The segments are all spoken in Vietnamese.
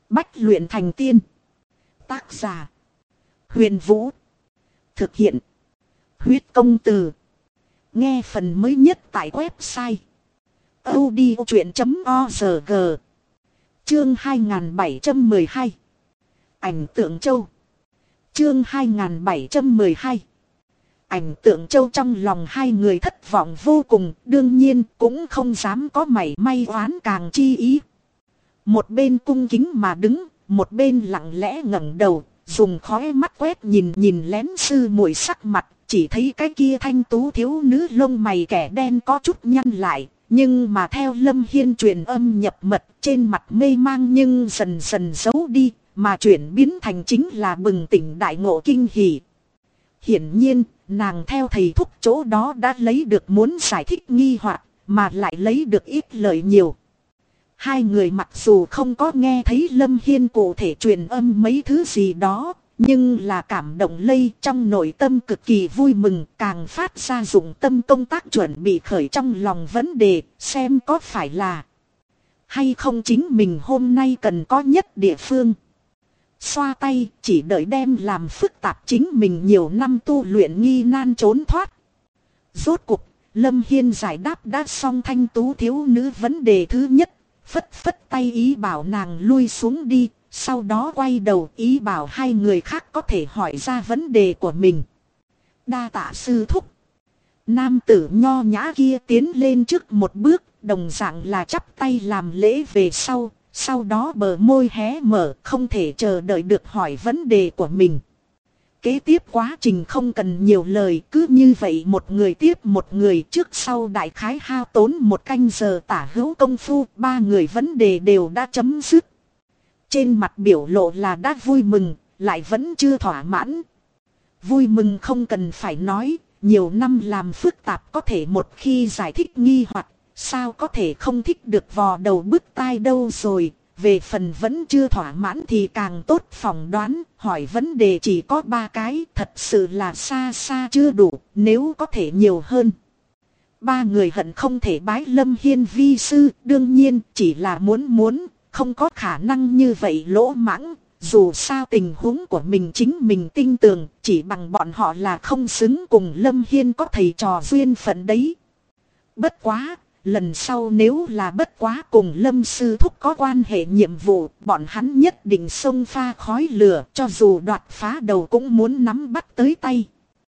Bách luyện thành tiên. Tác giả: Huyền Vũ. Thực hiện: Huyết Công Từ. Nghe phần mới nhất tại website audiochuyện.org. Chương 2712. Ảnh tượng châu. Chương 2712. Ảnh tượng châu. Trong lòng hai người thất vọng vô cùng, đương nhiên cũng không dám có mảy may oán càng chi ý. Một bên cung kính mà đứng, một bên lặng lẽ ngẩng đầu, dùng khóe mắt quét nhìn lén sư muội sắc mặt, chỉ thấy cái kia thanh tú thiếu nữ lông mày kẻ đen có chút nhăn lại, nhưng mà theo Lâm Hiên truyền âm nhập mật, trên mặt mê mang nhưng dần dần giấu đi, mà chuyển biến thành chính là bừng tỉnh đại ngộ kinh hỉ. Hiển nhiên, nàng theo thầy thúc chỗ đó đã lấy được muốn giải thích nghi hoặc, mà lại lấy được ít lợi nhiều. Hai người mặc dù không có nghe thấy Lâm Hiên cụ thể truyền âm mấy thứ gì đó, nhưng là cảm động lây trong nội tâm cực kỳ vui mừng, càng phát ra dụng tâm công tác chuẩn bị khởi trong lòng vấn đề, xem có phải là hay không chính mình hôm nay cần có nhất địa phương. Xoa tay, chỉ đợi đem làm phức tạp chính mình nhiều năm tu luyện nghi nan trốn thoát. Rốt cuộc, Lâm Hiên giải đáp đã xong thanh tú thiếu nữ vấn đề thứ nhất, phất phất tay ý bảo nàng lui xuống đi, sau đó quay đầu ý bảo hai người khác có thể hỏi ra vấn đề của mình. Đa tạ sư thúc. Nam tử nho nhã kia tiến lên trước một bước, đồng dạng là chắp tay làm lễ về sau đó bờ môi hé mở, không thể chờ đợi được hỏi vấn đề của mình. Kế tiếp quá trình không cần nhiều lời, cứ như vậy một người tiếp một người, trước sau đại khái hao tốn một canh giờ tả hữu công phu, ba người vấn đề đều đã chấm dứt. Trên mặt biểu lộ là đã vui mừng, lại vẫn chưa thỏa mãn. Vui mừng không cần phải nói, nhiều năm làm phức tạp có thể một khi giải thích nghi hoặc, sao có thể không thích được vò đầu bứt tai đâu rồi. Về phần vẫn chưa thỏa mãn thì càng tốt, phỏng đoán, hỏi vấn đề chỉ có 3 cái, thật sự là xa xa chưa đủ, nếu có thể nhiều hơn. Ba người hận không thể bái Lâm Hiên vi sư, đương nhiên chỉ là muốn, không có khả năng như vậy lỗ mãng, dù sao tình huống của mình chính mình tin tưởng, chỉ bằng bọn họ là không xứng cùng Lâm Hiên có thầy trò duyên phận đấy. Bất quá! Lần sau nếu là bất quá cùng Lâm sư thúc có quan hệ nhiệm vụ, bọn hắn nhất định xông pha khói lửa, cho dù đoạt phá đầu cũng muốn nắm bắt tới tay.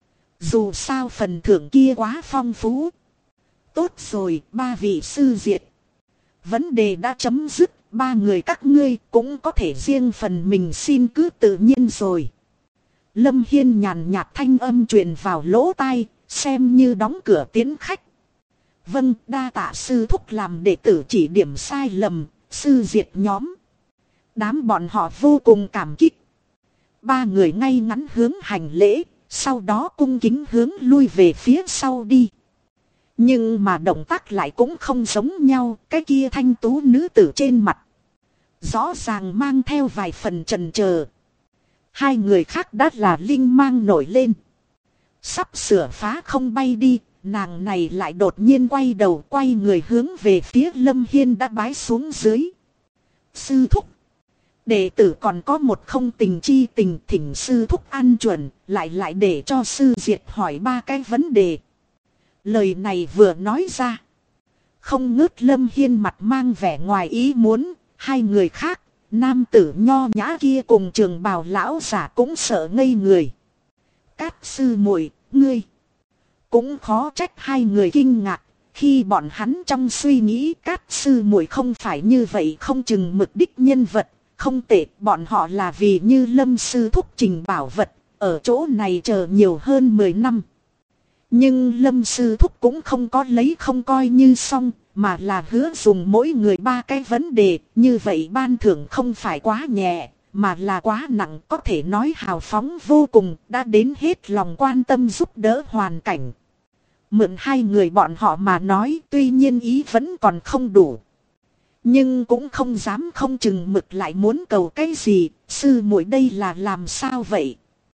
Dù sao phần thưởng kia quá phong phú. Tốt rồi, ba vị sư diệt. Vấn đề đã chấm dứt, ba người các ngươi cũng có thể riêng phần mình xin cứ tự nhiên rồi. Lâm Hiên nhàn nhạt thanh âm truyền vào lỗ tai, xem như đóng cửa tiến khách. Vâng, đa tạ sư thúc làm đệ tử chỉ điểm sai lầm, sư diệt nhóm. Đám bọn họ vô cùng cảm kích. Ba người ngay ngắn hướng hành lễ, sau đó cung kính hướng lui về phía sau đi. Nhưng mà động tác lại cũng không giống nhau, cái kia thanh tú nữ tử trên mặt rõ ràng mang theo vài phần chần chờ. Hai người khác đã là linh mang nổi lên, sắp sửa phá không bay đi. Nàng này lại đột nhiên quay đầu, quay người hướng về phía Lâm Hiên đã bái xuống dưới. Sư thúc, đệ tử còn có một không tình chi tình, thỉnh sư thúc ăn chuẩn, lại để cho sư diệt hỏi 3 cái vấn đề. Lời này vừa nói ra, không ngớt Lâm Hiên mặt mang vẻ ngoài ý muốn, hai người khác, nam tử nho nhã kia cùng trường bào lão giả cũng sợ ngây người. Cát sư muội, ngươi. Cũng khó trách hai người kinh ngạc, khi bọn hắn trong suy nghĩ Cát sư muội không phải như vậy không chừng mực đích nhân vật, không tệ, bọn họ là vì như Lâm sư thúc trình bảo vật, ở chỗ này chờ nhiều hơn 10 năm. Nhưng Lâm sư thúc cũng không có lấy không coi như xong, mà là hứa dùng mỗi người 3 cái vấn đề, như vậy ban thưởng không phải quá nhẹ, mà là quá nặng, có thể nói hào phóng vô cùng, đã đến hết lòng quan tâm giúp đỡ hoàn cảnh. Mượn hai người bọn họ mà nói, tuy nhiên ý vẫn còn không đủ, nhưng cũng không dám không chừng mực lại muốn cầu cái gì. Sư muội đây là làm sao vậy?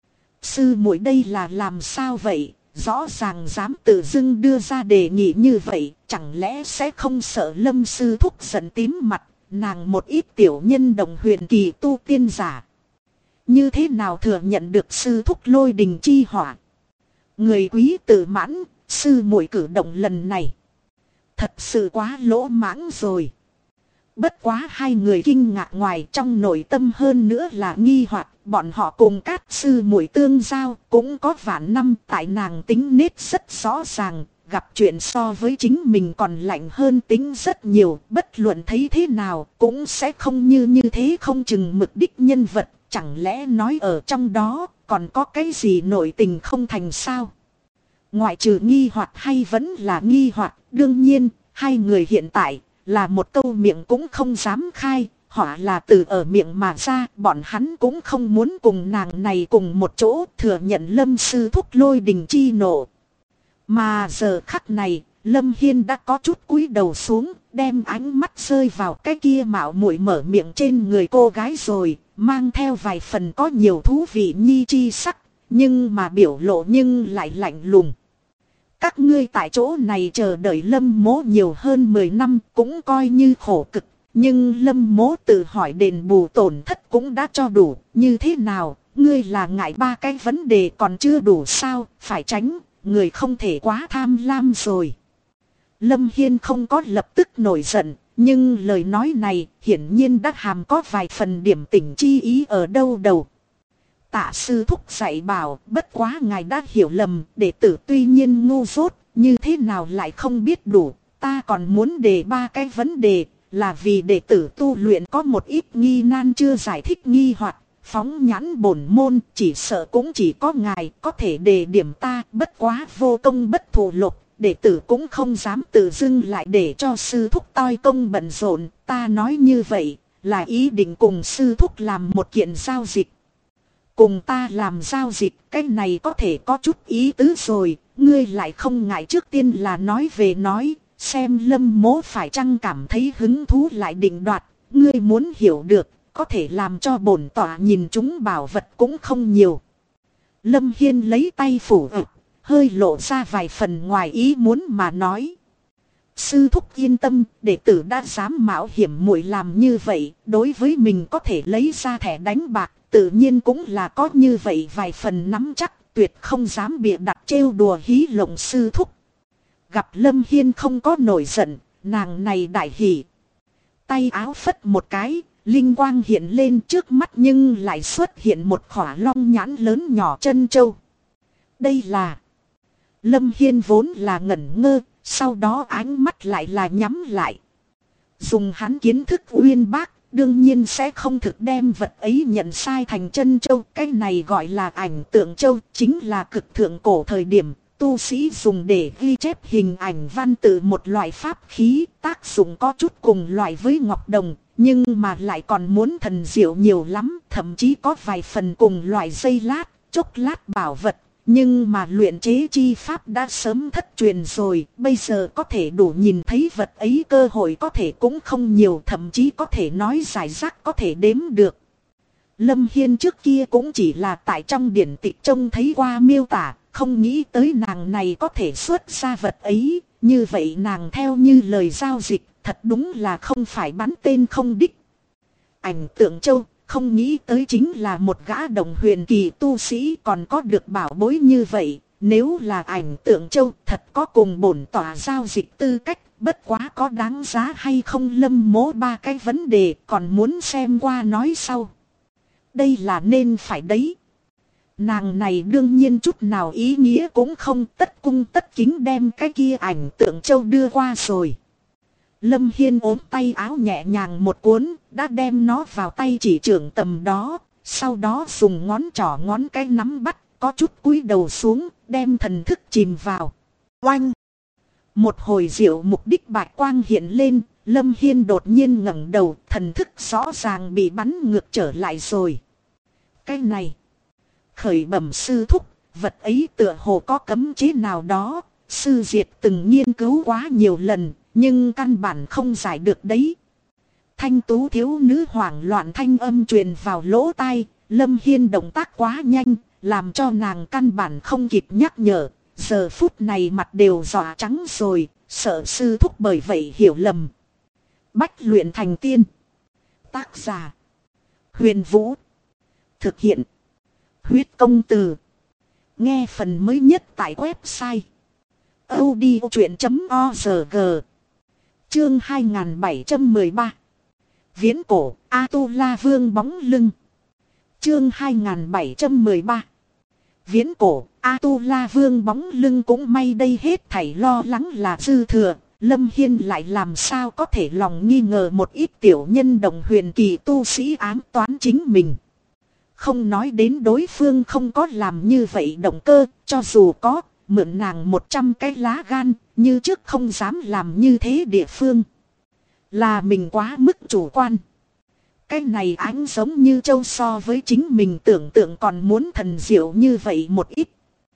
Sư muội đây là làm sao vậy? Rõ ràng dám tự dưng đưa ra đề nghị như vậy, chẳng lẽ sẽ không sợ Lâm sư thúc giận tím mặt, nàng một ít tiểu nhân đồng huyền kỳ tu tiên giả. Như thế nào thừa nhận được sư thúc lôi đình chi hỏa. Người quý tự mãn, sư muội cử động lần này. Thật sự quá lỗ mãng rồi. Bất quá hai người kinh ngạc ngoài trong nội tâm hơn nữa là nghi hoặc bọn họ cùng các sư muội tương giao cũng có vạn năm tại nàng tính nết rất rõ ràng. Gặp chuyện so với chính mình còn lạnh hơn tính rất nhiều, bất luận thấy thế nào cũng sẽ không như thế không chừng mực đích nhân vật, chẳng lẽ nói ở trong đó còn có cái gì nội tình không thành sao? Ngoại trừ nghi hoặc hay vẫn là nghi hoặc, đương nhiên, hai người hiện tại là một câu miệng cũng không dám khai, họ là từ ở miệng mà ra, bọn hắn cũng không muốn cùng nàng này cùng một chỗ thừa nhận Lâm sư thúc lôi đình chi nộ. Mà giờ khắc này, Lâm Hiên đã có chút cúi đầu xuống, đem ánh mắt rơi vào cái kia mạo muội mở miệng trên người cô gái rồi, mang theo vài phần có nhiều thú vị nhi chi sắc, nhưng mà biểu lộ nhưng lại lạnh lùng. Các ngươi tại chỗ này chờ đợi Lâm mỗ nhiều hơn 10 năm cũng coi như khổ cực, nhưng Lâm mỗ tự hỏi đền bù tổn thất cũng đã cho đủ, như thế nào, ngươi là ngại ba cái vấn đề còn chưa đủ sao, phải tránh. Người không thể quá tham lam rồi. Lâm Hiên không có lập tức nổi giận, nhưng lời nói này hiển nhiên đã hàm có vài phần điểm tỉnh chi ý ở đâu đầu. Tạ sư thúc dạy bảo, bất quá ngài đã hiểu lầm, đệ tử tuy nhiên ngu dốt, như thế nào lại không biết đủ, ta còn muốn đề ba cái vấn đề, là vì đệ tử tu luyện có một ít nghi nan chưa giải thích nghi hoặc. Phóng nhãn bổn môn chỉ sợ cũng chỉ có ngài có thể đề điểm ta, bất quá vô công bất thù lộc, đệ tử cũng không dám tự dưng lại để cho sư thúc toi công bận rộn, ta nói như vậy là ý định cùng sư thúc làm một kiện giao dịch. Cùng ta làm giao dịch, cái này có thể có chút ý tứ rồi, ngươi lại không ngại trước tiên là nói về nói, xem Lâm mỗ phải chăng cảm thấy hứng thú lại định đoạt, ngươi muốn hiểu được. Có thể làm cho bổn tọa nhìn chúng bảo vật cũng không nhiều. Lâm Hiên lấy tay phủ ực, hơi lộ ra vài phần ngoài ý muốn mà nói. Sư thúc yên tâm, đệ tử đã dám mạo hiểm muội làm như vậy, đối với mình có thể lấy ra thẻ đánh bạc, tự nhiên cũng là có như vậy vài phần nắm chắc, tuyệt không dám bịa đặt trêu đùa hí lộng sư thúc. Gặp Lâm Hiên không có nổi giận, nàng này đại hỉ. Tay áo phất một cái. Linh quang hiện lên trước mắt nhưng lại xuất hiện một khỏa long nhãn lớn nhỏ chân châu. Đây là... Lâm Hiên vốn là ngẩn ngơ, sau đó ánh mắt lại là nhắm lại. Dùng hắn kiến thức uyên bác, đương nhiên sẽ không thực đem vật ấy nhận sai thành chân châu. Cái này gọi là ảnh tượng châu, chính là cực thượng cổ thời điểm. Tu sĩ dùng để ghi chép hình ảnh văn tự một loại pháp khí, tác dụng có chút cùng loại với ngọc đồng. Nhưng mà lại còn muốn thần diệu nhiều lắm, thậm chí có vài phần cùng loại dây lát, chốc lát bảo vật. Nhưng mà luyện chế chi pháp đã sớm thất truyền rồi, bây giờ có thể đủ nhìn thấy vật ấy cơ hội có thể cũng không nhiều, thậm chí có thể nói giải rác có thể đếm được. Lâm Hiên trước kia cũng chỉ là tại trong điển tịch trông thấy qua miêu tả, không nghĩ tới nàng này có thể xuất ra vật ấy, như vậy nàng theo như lời giao dịch. Thật đúng là không phải bắn tên không đích. Ảnh tượng châu, không nghĩ tới chính là một gã đồng huyền kỳ tu sĩ còn có được bảo bối như vậy. Nếu là ảnh tượng châu thật có cùng bổn tỏa giao dịch tư cách, bất quá có đáng giá hay không Lâm mỗ ba cái vấn đề còn muốn xem qua nói sau. Đây là nên phải đấy. Nàng này đương nhiên chút nào ý nghĩa cũng không, tất cung tất kính đem cái kia ảnh tượng châu đưa qua rồi. Lâm Hiên ốm tay áo nhẹ nhàng một cuốn, đã đem nó vào tay chỉ trưởng tầm đó, sau đó dùng ngón trỏ ngón cái nắm bắt, có chút cúi đầu xuống, đem thần thức chìm vào. Oanh! Một hồi diệu mục đích bạch quang hiện lên, Lâm Hiên đột nhiên ngẩng đầu, thần thức rõ ràng bị bắn ngược trở lại rồi. Cái này! Khởi bẩm sư thúc, vật ấy tựa hồ có cấm chế nào đó, sư diệt từng nghiên cứu quá nhiều lần. Nhưng căn bản không giải được đấy. Thanh tú thiếu nữ hoảng loạn thanh âm truyền vào lỗ tai. Lâm Hiên động tác quá nhanh, làm cho nàng căn bản không kịp nhắc nhở. Giờ phút này mặt đều dọa trắng rồi, sợ sư thúc bởi vậy hiểu lầm. Bách luyện thành tiên. Tác giả: Huyền Vũ. Thực hiện: Huyết Công Từ. Nghe phần mới nhất tại website audiochuyện.org. Chương 2713. Viễn cổ Atula Vương bóng lưng. Chương 2713. Viễn cổ Atula Vương bóng lưng. Cũng may đây hết thảy lo lắng là dư thừa. Lâm Hiên lại làm sao có thể lòng nghi ngờ một ít tiểu nhân đồng huyền kỳ tu sĩ ám toán chính mình. Không nói đến đối phương không có làm như vậy động cơ, cho dù có, mượn nàng 100 cái lá gan, như trước không dám làm như thế địa phương. Là mình quá mức chủ quan. Cái này ánh giống như châu so với chính mình tưởng tượng còn muốn thần diệu như vậy một ít.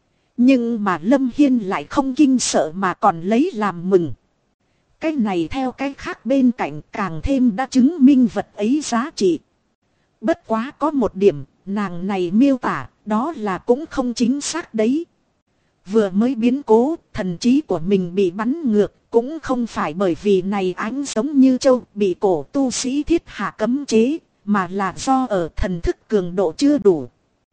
Nhưng mà Lâm Hiên lại không kinh sợ mà còn lấy làm mừng. Cái này theo cái khác bên cạnh càng thêm đã chứng minh vật ấy giá trị. Bất quá có một điểm, nàng này miêu tả, đó là cũng không chính xác đấy. Vừa mới biến cố, thần trí của mình bị bắn ngược, cũng không phải bởi vì này ánh giống như châu bị cổ tu sĩ thiết hạ cấm chế, mà là do ở thần thức cường độ chưa đủ.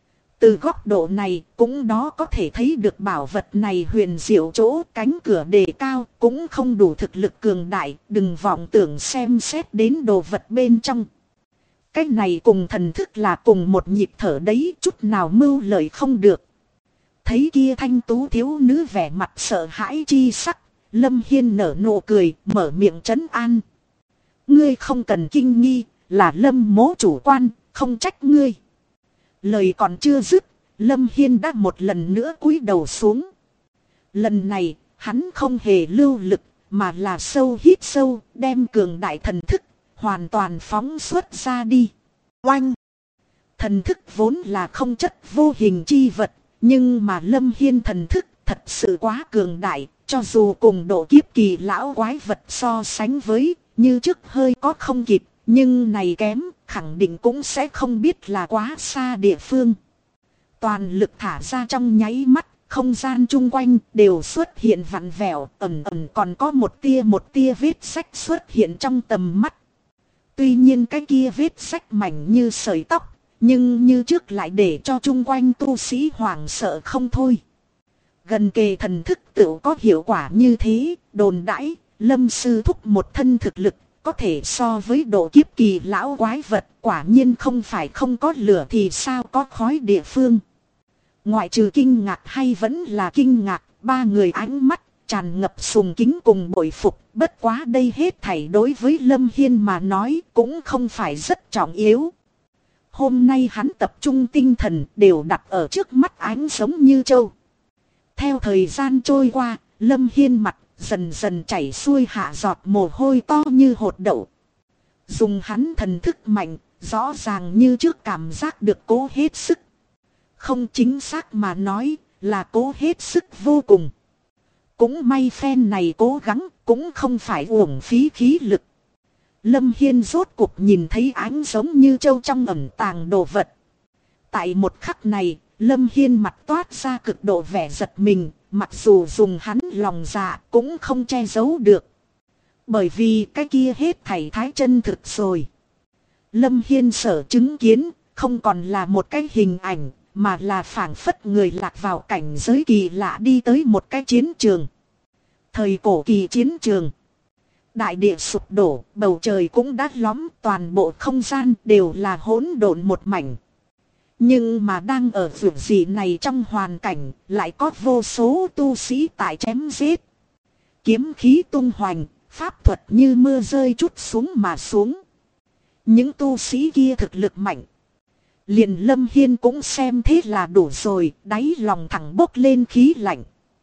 Từ góc độ này, cũng đó có thể thấy được bảo vật này huyền diệu chỗ, cánh cửa đề cao, cũng không đủ thực lực cường đại, đừng vọng tưởng xem xét đến đồ vật bên trong. Cái này cùng thần thức là cùng một nhịp thở đấy, chút nào mưu lợi không được. Thấy kia thanh tú thiếu nữ vẻ mặt sợ hãi chi sắc, Lâm Hiên nở nụ cười, mở miệng trấn an. Ngươi không cần kinh nghi, là Lâm mỗ chủ quan, không trách ngươi. Lời còn chưa dứt, Lâm Hiên đã một lần nữa cúi đầu xuống. Lần này, hắn không hề lưu lực, mà là sâu hít sâu, đem cường đại thần thức hoàn toàn phóng xuất ra đi. Oanh! Thần thức vốn là không chất vô hình chi vật, nhưng mà Lâm Hiên thần thức thật sự quá cường đại, cho dù cùng độ kiếp kỳ lão quái vật so sánh với, như trước hơi có không kịp, nhưng này kém, khẳng định cũng sẽ không biết là quá xa địa phương. Toàn lực thả ra trong nháy mắt, không gian chung quanh đều xuất hiện vặn vẹo, ẩn ẩn còn có một tia vết sách xuất hiện trong tầm mắt. Tuy nhiên cái kia vết sách mảnh như sợi tóc, nhưng như trước lại để cho chung quanh tu sĩ hoảng sợ không thôi. Gần kề thần thức tự có hiệu quả như thế, đồn đãi, Lâm sư thúc một thân thực lực, có thể so với độ kiếp kỳ lão quái vật, quả nhiên không phải không có lửa thì sao có khói địa phương. Ngoại trừ kinh ngạc hay vẫn là kinh ngạc, ba người ánh mắt tràn ngập sùng kính cùng bội phục, bất quá đây hết thảy đối với Lâm Hiên mà nói cũng không phải rất trọng yếu. Hôm nay hắn tập trung tinh thần đều đặt ở trước mắt ánh giống như châu. Theo thời gian trôi qua, Lâm Hiên mặt dần dần chảy xuôi hạ giọt mồ hôi to như hột đậu. Dùng hắn thần thức mạnh, rõ ràng như trước cảm giác được cố hết sức. Không chính xác mà nói là cố hết sức vô cùng. Cũng may phen này cố gắng cũng không phải uổng phí khí lực. Lâm Hiên rốt cuộc nhìn thấy ánh giống như châu trong ẩn tàng đồ vật. Tại một khắc này, Lâm Hiên mặt toát ra cực độ vẻ giật mình, mặc dù dùng hắn lòng dạ cũng không che giấu được. Bởi vì cái kia hết thảy thái chân thực rồi. Lâm Hiên sở chứng kiến, không còn là một cái hình ảnh, mà là phảng phất người lạc vào cảnh giới kỳ lạ đi tới một cái chiến trường. Thời cổ kỳ chiến trường. Đại địa sụp đổ, bầu trời cũng đã lõm, toàn bộ không gian đều là hỗn độn một mảnh. Nhưng mà đang ở vượt dị này trong hoàn cảnh, lại có vô số tu sĩ tại chém giết. Kiếm khí tung hoành, pháp thuật như mưa rơi trút xuống mà xuống. Những tu sĩ kia thực lực mạnh. Liền Lâm Hiên cũng xem thế là đủ rồi, đáy lòng thẳng bốc lên khí lạnh.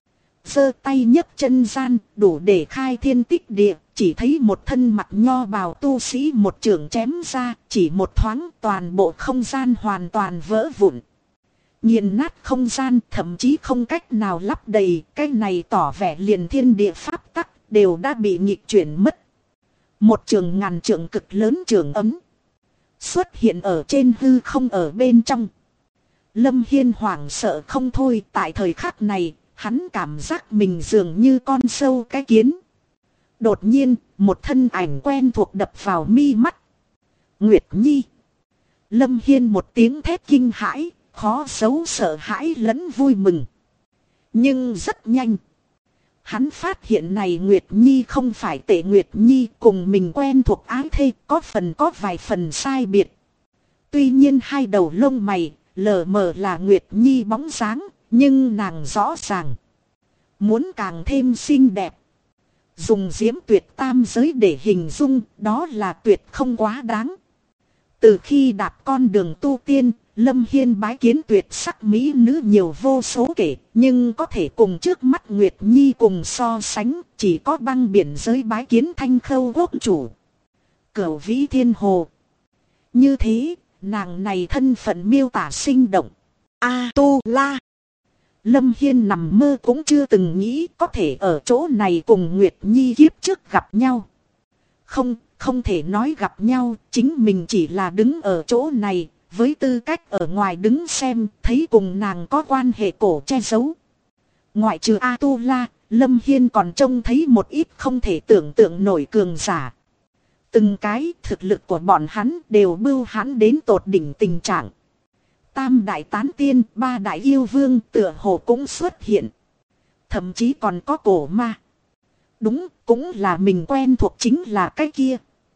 Giơ tay nhấc chân gian, đủ để khai thiên tích địa, chỉ thấy một thân mặt nho bào tu sĩ một trường chém ra, chỉ một thoáng toàn bộ không gian hoàn toàn vỡ vụn. Nghiền nát không gian, thậm chí không cách nào lắp đầy, cái này tỏ vẻ liền thiên địa pháp tắc đều đã bị nghịch chuyển mất. Một trường ngàn trượng cực lớn trường ấm xuất hiện ở trên hư không ở bên trong. Lâm Hiên hoảng sợ không thôi, tại thời khắc này, hắn cảm giác mình dường như con sâu cái kiến. Đột nhiên, một thân ảnh quen thuộc đập vào mi mắt. Nguyệt Nhi. Lâm Hiên một tiếng thét kinh hãi, khó giấu sợ hãi lẫn vui mừng. Nhưng rất nhanh, hắn phát hiện này Nguyệt Nhi không phải Tệ Nguyệt Nhi cùng mình quen thuộc ái thê, có vài phần sai biệt. Tuy nhiên hai đầu lông mày, lờ mờ là Nguyệt Nhi bóng dáng, nhưng nàng rõ ràng muốn càng thêm xinh đẹp. Dùng diễm tuyệt tam giới để hình dung, đó là tuyệt không quá đáng. Từ khi đạp con đường tu tiên, Lâm Hiên bái kiến tuyệt sắc mỹ nữ nhiều vô số kể, nhưng có thể cùng trước mắt Nguyệt Nhi cùng so sánh, chỉ có băng biển giới bái kiến Thanh Khâu quốc chủ, Cửu Vĩ Thiên Hồ. Như thế, nàng này thân phận miêu tả sinh động. A-tu-la. Lâm Hiên nằm mơ cũng chưa từng nghĩ có thể ở chỗ này cùng Nguyệt Nhi kiếp trước gặp nhau. Không thể nói gặp nhau, chính mình chỉ là đứng ở chỗ này, với tư cách ở ngoài đứng xem, thấy cùng nàng có quan hệ cổ che giấu. Ngoại trừ A-tu-la, Lâm Hiên còn trông thấy một ít không thể tưởng tượng nổi cường giả. Từng cái thực lực của bọn hắn đều bưu hãn đến tột đỉnh tình trạng. Tam đại tán tiên, ba đại yêu vương tựa hồ cũng xuất hiện. Thậm chí còn có cổ ma. Đúng, cũng là mình quen thuộc chính là cái kia.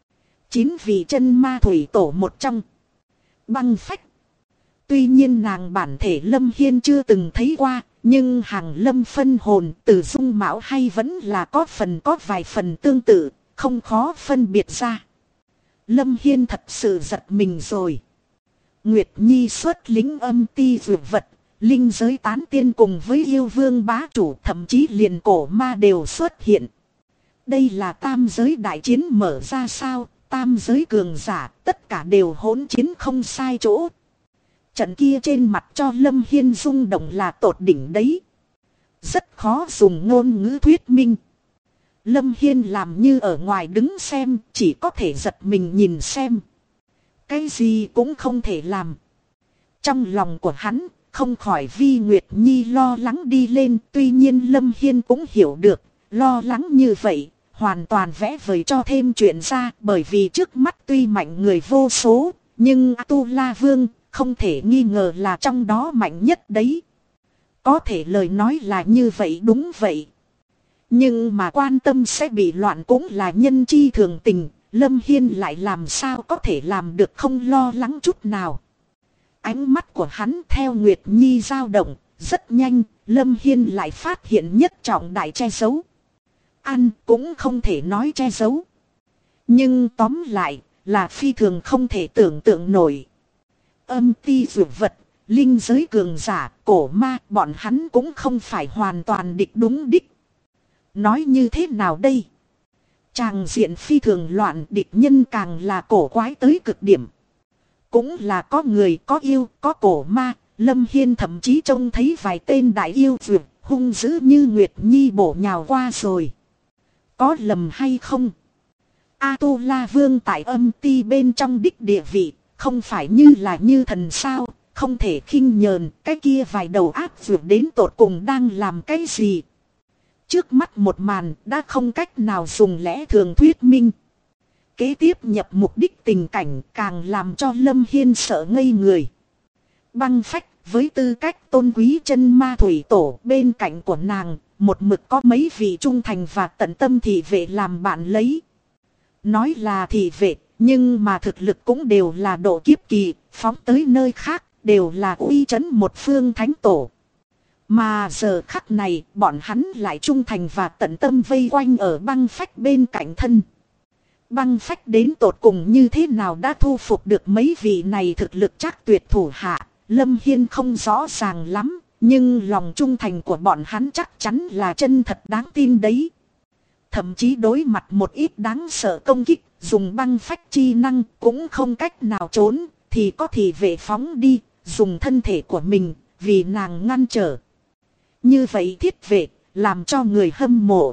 9 vị chân ma thủy tổ một trong. Băng Phách. Tuy nhiên nàng bản thể Lâm Hiên chưa từng thấy qua, nhưng hàng lâm phân hồn từ dung mạo hay vẫn là có vài phần tương tự, không khó phân biệt ra. Lâm Hiên thật sự giật mình rồi. Nguyệt Nhi xuất lính âm ti dược vật, linh giới tán tiên cùng với yêu vương bá chủ, thậm chí liền cổ ma đều xuất hiện. Đây là tam giới đại chiến mở ra sao? Tam giới cường giả tất cả đều hỗn chiến không sai chỗ. Trận kia trên mặt cho Lâm Hiên rung động là tột đỉnh đấy. Rất khó dùng ngôn ngữ thuyết minh. Lâm Hiên làm như ở ngoài đứng xem, chỉ có thể giật mình nhìn xem. Cái gì cũng không thể làm. Trong lòng của hắn, không khỏi vi Nguyệt Nhi lo lắng đi lên. Tuy nhiên Lâm Hiên cũng hiểu được, lo lắng như vậy, hoàn toàn vẽ vời cho thêm chuyện ra. Bởi vì trước mắt tuy mạnh người vô số, nhưng A-tu-la Vương không thể nghi ngờ là trong đó mạnh nhất đấy. Có thể lời nói là như vậy, đúng vậy. Nhưng mà quan tâm sẽ bị loạn cũng là nhân chi thường tình. Lâm Hiên lại làm sao có thể làm được không lo lắng chút nào. Ánh mắt của hắn theo Nguyệt Nhi dao động. Rất nhanh, Lâm Hiên lại phát hiện nhất trọng đại che giấu. Ăn cũng không thể nói che giấu. Nhưng tóm lại là phi thường không thể tưởng tượng nổi. Âm ti dược vật, linh giới cường giả, cổ ma, bọn hắn cũng không phải hoàn toàn địch đúng đích. Nói như thế nào đây? Tràng diện phi thường loạn, địch nhân càng là cổ quái tới cực điểm. Cũng là có người, có yêu, có cổ ma. Lâm Hiên thậm chí trông thấy vài tên đại yêu dược hung dữ như Nguyệt Nhi bổ nhào qua rồi. Có lầm hay không? A-tu-la Vương tại âm ti bên trong đích địa vị, không phải như là như thần sao, không thể khinh nhờn. Cái kia vài đầu ác dược đến tột cùng đang làm cái gì? Trước mắt một màn đã không cách nào dùng lẽ thường thuyết minh. Kế tiếp nhập mục đích tình cảnh càng làm cho Lâm Hiên sợ ngây người. Băng Phách với tư cách tôn quý chân ma thủy tổ, bên cạnh của nàng một mực có mấy vị trung thành và tận tâm thị vệ làm bạn lấy. Nói là thị vệ, nhưng mà thực lực cũng đều là độ kiếp kỳ, phóng tới nơi khác đều là uy trấn một phương thánh tổ. Mà giờ khắc này, bọn hắn lại trung thành và tận tâm vây quanh ở Băng Phách bên cạnh thân. Băng Phách đến tột cùng như thế nào đã thu phục được mấy vị này thực lực chắc tuyệt thủ hạ, Lâm Hiên không rõ ràng lắm, nhưng lòng trung thành của bọn hắn chắc chắn là chân thật đáng tin đấy. Thậm chí đối mặt một ít đáng sợ công kích, dùng Băng Phách chi năng cũng không cách nào trốn, thì có thị vệ phóng đi, dùng thân thể của mình, vì nàng ngăn trở. Như vậy thiết vệ, làm cho người hâm mộ.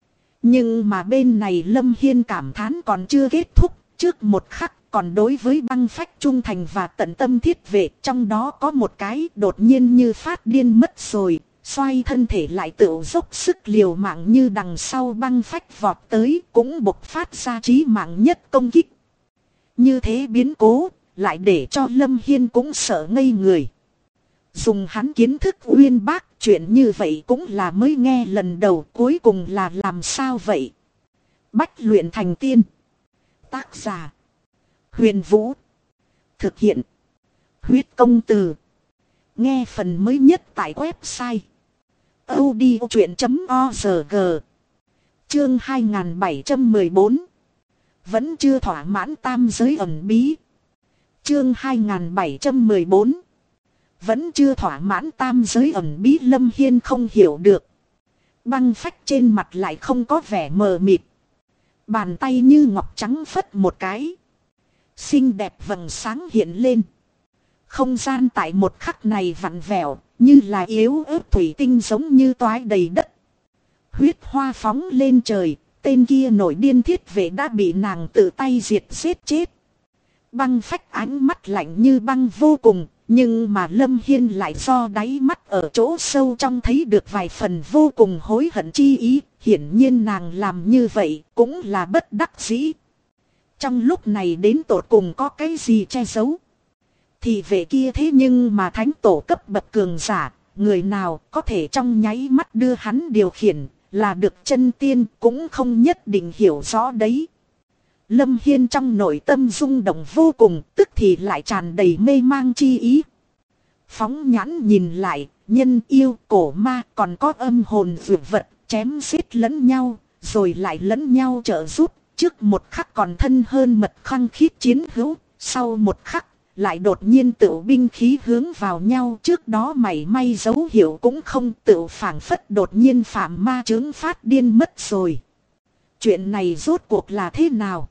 Nhưng mà bên này Lâm Hiên cảm thán còn chưa kết thúc, trước một khắc còn đối với Băng Phách trung thành và tận tâm thiết vệ, trong đó có một cái đột nhiên như phát điên mất rồi, xoay thân thể lại tự dốc sức liều mạng như đằng sau Băng Phách vọt tới, cũng bộc phát ra chí mạng nhất công kích. Như thế biến cố, lại để cho Lâm Hiên cũng sợ ngây người. Dùng hắn kiến thức uyên bác, chuyện như vậy cũng là mới nghe lần đầu, cuối cùng là làm sao vậy? Bách luyện thành tiên. Tác giả: Huyền Vũ. Thực hiện: Huyết Công Từ. Nghe phần mới nhất tại website audiochuyện.org. Chương 2714. Vẫn chưa thỏa mãn tam giới ẩn bí. Chương 2714. Vẫn chưa thỏa mãn tam giới ẩn bí. Lâm Hiên không hiểu được. Băng phách trên mặt lại không có vẻ mờ mịt. Bàn tay như ngọc trắng phất một cái. Xinh đẹp vầng sáng hiện lên. Không gian tại một khắc này vặn vẹo, như là yếu ớt thủy tinh giống như toái đầy đất. Huyết hoa phóng lên trời, tên kia nổi điên thiết vệ đã bị nàng tự tay diệt giết chết. Băng phách ánh mắt lạnh như băng vô cùng, nhưng mà Lâm Hiên lại do đáy mắt ở chỗ sâu trong thấy được vài phần vô cùng hối hận chi ý. Hiển nhiên nàng làm như vậy cũng là bất đắc dĩ. Trong lúc này đến tột cùng có cái gì che giấu? Thì về kia thế nhưng mà thánh tổ cấp bậc cường giả, người nào có thể trong nháy mắt đưa hắn điều khiển, là được chân tiên cũng không nhất định hiểu rõ đấy. Lâm Hiên trong nội tâm rung động vô cùng, tức thì lại tràn đầy mê mang chi ý. Phóng nhãn nhìn lại, nhân yêu cổ ma còn có âm hồn dược vật, chém giết lẫn nhau, rồi lại lẫn nhau trợ giúp, trước một khắc còn thân hơn mật khăng khít chiến hữu, sau một khắc lại đột nhiên tự binh khí hướng vào nhau, trước đó mảy may dấu hiệu cũng không, tự phảng phất đột nhiên phạm ma chướng phát điên mất rồi. Chuyện này rốt cuộc là thế nào?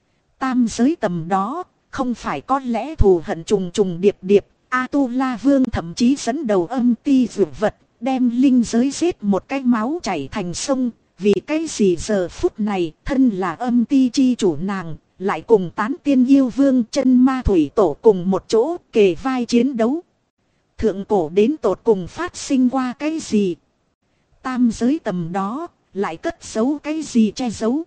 Tam giới tầm đó, không phải có lẽ thù hận trùng trùng điệp điệp, A-tu-la vương thậm chí dẫn đầu âm ti dược vật, đem linh giới giết một cái máu chảy thành sông, vì cái gì giờ phút này, thân là âm ti chi chủ nàng, lại cùng tán tiên yêu vương chân ma thủy tổ cùng một chỗ kề vai chiến đấu. Thượng cổ đến tột cùng phát sinh qua cái gì? Tam giới tầm đó, lại cất giấu cái gì che giấu?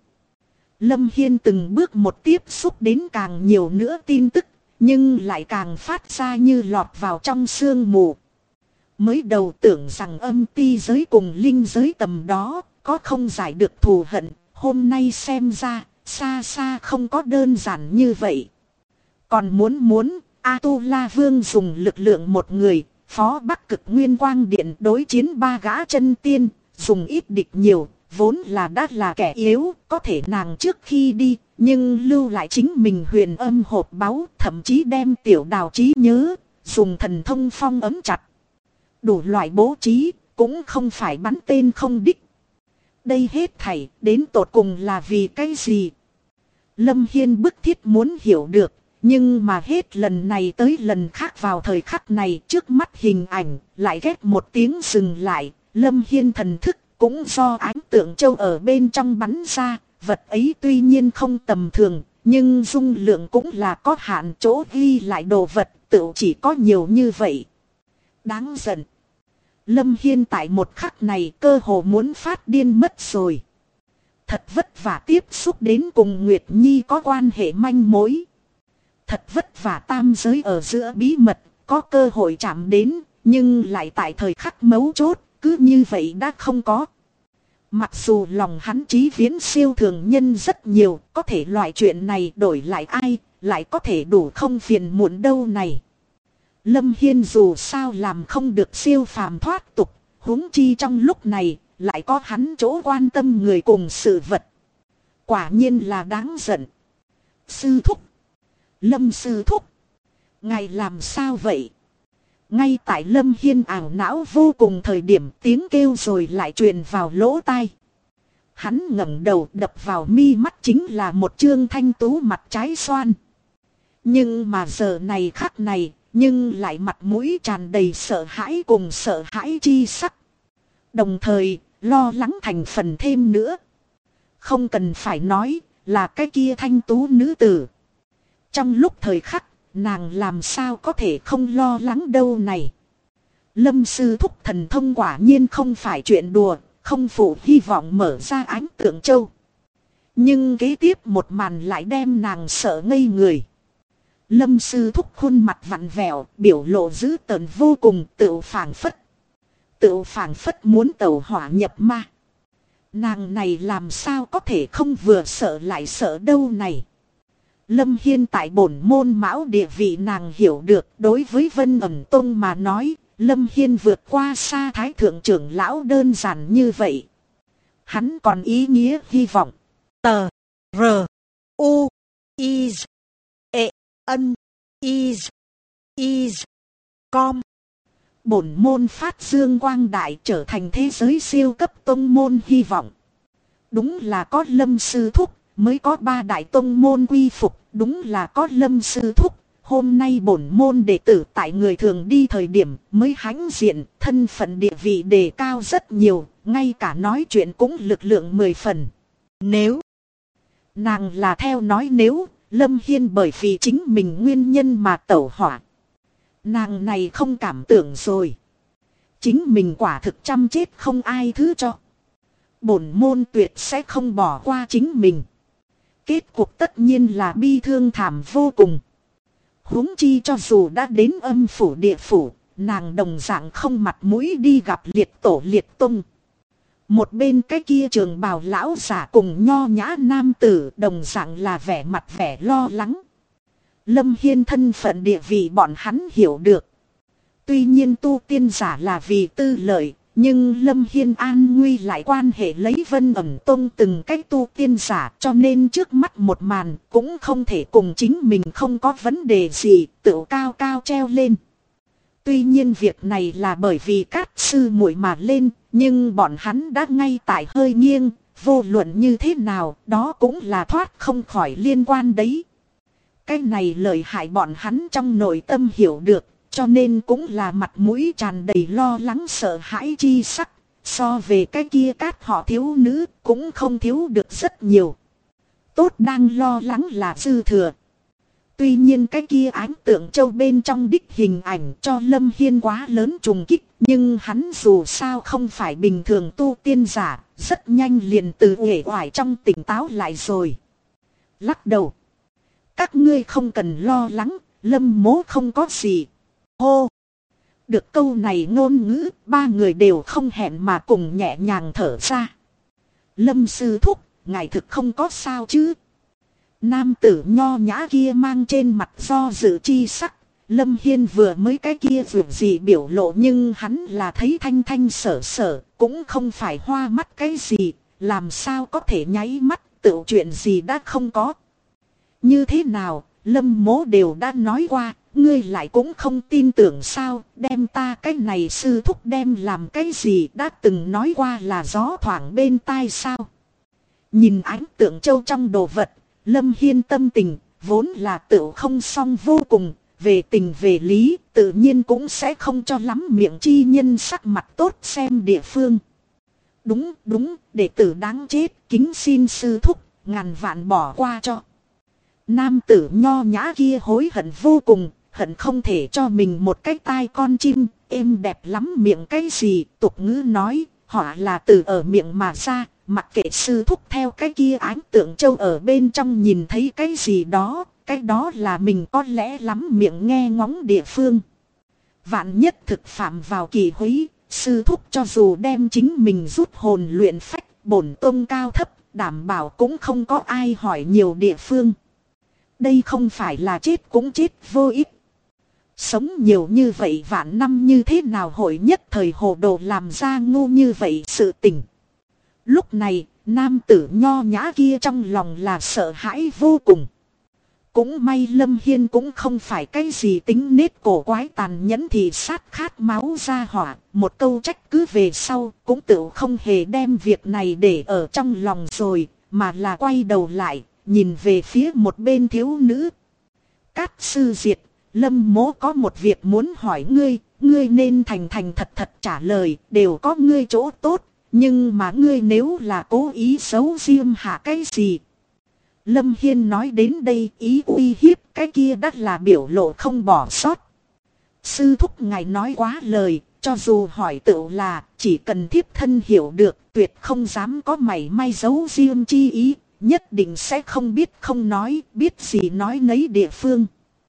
Lâm Hiên từng bước một tiếp xúc đến càng nhiều nữa tin tức, nhưng lại càng phát ra như lọt vào trong sương mù. Mới đầu tưởng rằng âm ti giới cùng linh giới tầm đó, có không giải được thù hận, hôm nay xem ra, xa xa không có đơn giản như vậy. Còn muốn, A-tu-la vương dùng lực lượng một người, phó Bắc Cực Nguyên Quang Điện đối chiến ba gã chân tiên, dùng ít địch nhiều, vốn là đã là kẻ yếu, có thể nàng trước khi đi, nhưng lưu lại chính mình huyền âm hộp báu, thậm chí đem tiểu đào trí nhớ, dùng thần thông phong ấm chặt. Đủ loại bố trí, cũng không phải bắn tên không đích. Đây hết thảy, đến tột cùng là vì cái gì? Lâm Hiên bức thiết muốn hiểu được, nhưng mà hết lần này tới lần khác vào thời khắc này trước mắt hình ảnh, lại ghét một tiếng dừng lại, Lâm Hiên thần thức cũng do ánh tượng châu ở bên trong bắn ra, vật ấy tuy nhiên không tầm thường, nhưng dung lượng cũng là có hạn, chỗ ghi lại đồ vật tự chỉ có nhiều như vậy. Đáng giận. Lâm Hiên tại một khắc này cơ hồ muốn phát điên mất rồi. Thật vất vả tiếp xúc đến cùng Nguyệt Nhi có quan hệ manh mối. Thật vất vả tam giới ở giữa bí mật, có cơ hội chạm đến, nhưng lại tại thời khắc mấu chốt, cứ như vậy đã không có. Mặc dù lòng hắn trí viễn siêu thường nhân rất nhiều, có thể loại chuyện này đổi lại ai, lại có thể đủ không phiền muộn đâu này. Lâm Hiên dù sao làm không được siêu phàm thoát tục, huống chi trong lúc này, lại có hắn chỗ quan tâm người cùng sự vật. Quả nhiên là đáng giận. Sư thúc. Lâm sư thúc. Ngài làm sao vậy? Ngay tại Lâm Hiên ảo não vô cùng thời điểm tiếng kêu rồi lại truyền vào lỗ tai. Hắn ngẩng đầu đập vào mi mắt chính là một trương thanh tú mặt trái xoan. Nhưng mà giờ này khắc này, nhưng lại mặt mũi tràn đầy sợ hãi cùng sợ hãi chi sắc. Đồng thời, lo lắng thành phần thêm nữa. Không cần phải nói, là cái kia thanh tú nữ tử. Trong lúc thời khắc, nàng làm sao có thể không lo lắng đâu này. Lâm sư thúc thần thông quả nhiên không phải chuyện đùa, không phụ hy vọng mở ra ánh tượng châu. Nhưng kế tiếp một màn lại đem nàng sợ ngây người. Lâm sư thúc khuôn mặt vặn vẹo, biểu lộ dữ tợn vô cùng, tựu phảng phất muốn tẩu hỏa nhập ma. Nàng này làm sao có thể không vừa sợ lại sợ đâu này. Lâm Hiên tại bổn môn mão địa vị nàng hiểu được, đối với Vân Ẩn Tông mà nói, Lâm Hiên vượt qua xa thái thượng trưởng lão đơn giản như vậy. Hắn còn ý nghĩa hy vọng. Tờ R U I E N I Com. Bổn môn phát dương quang đại, trở thành thế giới siêu cấp tông môn hy vọng. Đúng là có Lâm sư thúc mới có ba đại tông môn quy phục, đúng là có Lâm sư thúc. Hôm nay bổn môn đệ tử tại người thường đi thời điểm mới hãnh diện, thân phận địa vị đề cao rất nhiều, ngay cả nói chuyện cũng lực lượng 10 phần. Nếu nàng là theo nói nếu, Lâm Hiên bởi vì chính mình nguyên nhân mà tẩu hỏa. Nàng này không cảm tưởng rồi. Chính mình quả thực chăm chết không ai thứ cho. Bổn môn tuyệt sẽ không bỏ qua chính mình. Kết cuộc tất nhiên là bi thương thảm vô cùng. Huống chi cho dù đã đến âm phủ địa phủ, nàng đồng dạng không mặt mũi đi gặp liệt tổ liệt tung. Một bên cái kia trường bào lão giả cùng nho nhã nam tử đồng dạng là vẻ mặt vẻ lo lắng. Lâm Hiên thân phận địa vị bọn hắn hiểu được. Tuy nhiên tu tiên giả là vì tư lợi, nhưng Lâm Hiên an nguy lại quan hệ lấy Vân Ẩn Tông từng cách tu tiên giả, cho nên trước mắt một màn cũng không thể cùng chính mình không có vấn đề gì, tự cao cao treo lên. Tuy nhiên việc này là bởi vì Cát sư muội mà lên, nhưng bọn hắn đã ngay tại hơi nghiêng, vô luận như thế nào, đó cũng là thoát không khỏi liên quan đấy. Cái này lợi hại bọn hắn trong nội tâm hiểu được, cho nên cũng là mặt mũi tràn đầy lo lắng sợ hãi chi sắc. So về cái kia Cát họ thiếu nữ cũng không thiếu được rất nhiều. Tốt đang lo lắng là dư thừa. Tuy nhiên cái kia Ánh Tượng Châu bên trong đích hình ảnh cho Lâm Hiên quá lớn trùng kích, nhưng hắn dù sao không phải bình thường tu tiên giả, rất nhanh liền từ uể oải trong tỉnh táo lại rồi. Lắc đầu. Các ngươi không cần lo lắng, Lâm mố không có gì. Hô! Được câu này ngôn ngữ, ba người đều không hẹn mà cùng nhẹ nhàng thở ra. Lâm sư thúc, ngài thực không có sao chứ? Nam tử nho nhã kia mang trên mặt do dự chi sắc. Lâm Hiên vừa mới cái kia vượt gì biểu lộ, nhưng hắn là thấy thanh thanh sở sở, cũng không phải hoa mắt cái gì, làm sao có thể nháy mắt, tự chuyện gì đã không có. Như thế nào, Lâm mố đều đã nói qua, ngươi lại cũng không tin tưởng sao, đem ta cái này sư thúc đem làm cái gì đã từng nói qua là gió thoảng bên tai sao. Nhìn Ánh Tượng Châu trong đồ vật, Lâm Hiên tâm tình, vốn là tự không xong vô cùng, về tình về lý, tự nhiên cũng sẽ không cho lắm miệng chi nhân sắc mặt tốt xem địa phương. Đúng, đệ tử đáng chết, kính xin sư thúc, ngàn vạn bỏ qua cho. Nam tử nho nhã kia hối hận vô cùng, hận không thể cho mình một cái tai con chim, êm đẹp lắm miệng cái gì, tục ngữ nói, họ là từ ở miệng mà ra. Mặc kệ sư thúc theo cái kia Ánh Tượng Châu ở bên trong nhìn thấy cái gì đó, cái đó là mình có lẽ lắm miệng nghe ngóng địa phương. Vạn nhất thực phạm vào kỳ húy, sư thúc cho dù đem chính mình rút hồn luyện phách, bổn tông cao thấp, đảm bảo cũng không có ai hỏi nhiều địa phương. Đây không phải là chết cũng chết vô ích. Sống nhiều như vậy vạn năm như thế nào hội nhất thời hồ đồ làm ra ngu như vậy sự tình. Lúc này, nam tử nho nhã kia trong lòng là sợ hãi vô cùng. Cũng may Lâm Hiên cũng không phải cái gì tính nết cổ quái tàn nhẫn thì sát khát máu ra hỏa. Một câu trách cứ về sau cũng tự không hề đem việc này để ở trong lòng rồi, mà là quay đầu lại, nhìn về phía một bên thiếu nữ. Cát sư diệt, Lâm mố có một việc muốn hỏi ngươi, ngươi nên thành thành thật thật trả lời, đều có ngươi chỗ tốt. Nhưng mà ngươi nếu là cố ý xấu riêng hạ cái gì? Lâm Hiên nói đến đây ý uy hiếp cái kia đắt là biểu lộ không bỏ sót. Sư thúc ngài nói quá lời, cho dù hỏi tự là chỉ cần thiếp thân hiểu được, tuyệt không dám có mảy may giấu riêng chi ý, nhất định sẽ không biết không nói, biết gì nói nấy địa phương.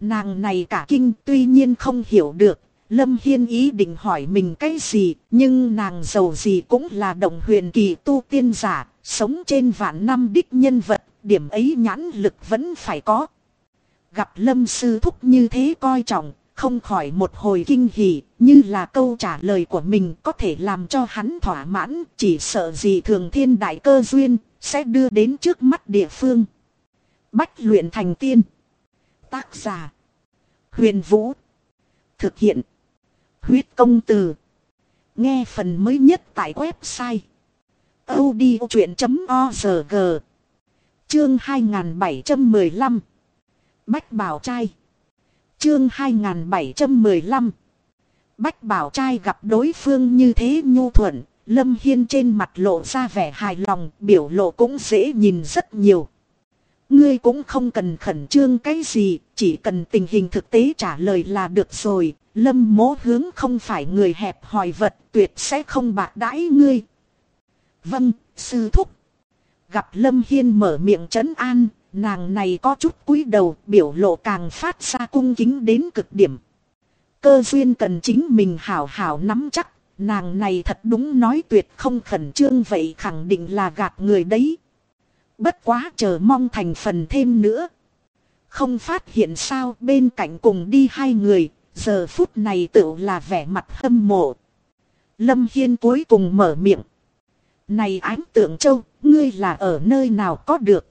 Nàng này cả kinh tuy nhiên không hiểu được. Lâm Hiên ý định hỏi mình cái gì, nhưng nàng giàu gì cũng là động huyền kỳ tu tiên giả, sống trên vạn năm đích nhân vật, điểm ấy nhãn lực vẫn phải có. Gặp Lâm sư thúc như thế coi trọng, không khỏi một hồi kinh hỉ, như là câu trả lời của mình có thể làm cho hắn thỏa mãn, chỉ sợ gì thường thiên đại cơ duyên, sẽ đưa đến trước mắt địa phương. Bách luyện thành tiên. Tác giả: Huyền Vũ. Thực hiện: Huyết Công Từ. Nghe phần mới nhất tại website audiochuyện.org. Chương 2715. Bách Bảo Trai. Chương 2715. Bách Bảo Trai gặp đối phương như thế nhu thuận, Lâm Hiên trên mặt lộ ra vẻ hài lòng, biểu lộ cũng dễ nhìn rất nhiều. Ngươi cũng không cần khẩn trương cái gì, chỉ cần tình hình thực tế trả lời là được rồi. Lâm Mỗ hướng không phải người hẹp hòi vật, tuyệt sẽ không bạc đãi ngươi. Vâng, sư thúc. Gặp Lâm Hiên mở miệng trấn an, nàng này có chút cúi đầu, biểu lộ càng phát ra cung kính đến cực điểm. Cơ duyên cần chính mình hảo hảo nắm chắc, nàng này thật đúng nói tuyệt không khẩn trương vậy khẳng định là gạt người đấy. Bất quá chờ mong thành phần thêm nữa. Không phát hiện sao bên cạnh cùng đi hai người, giờ phút này tựu là vẻ mặt hâm mộ. Lâm Hiên cuối cùng mở miệng. Này Ánh Tượng Châu, ngươi là ở nơi nào có được?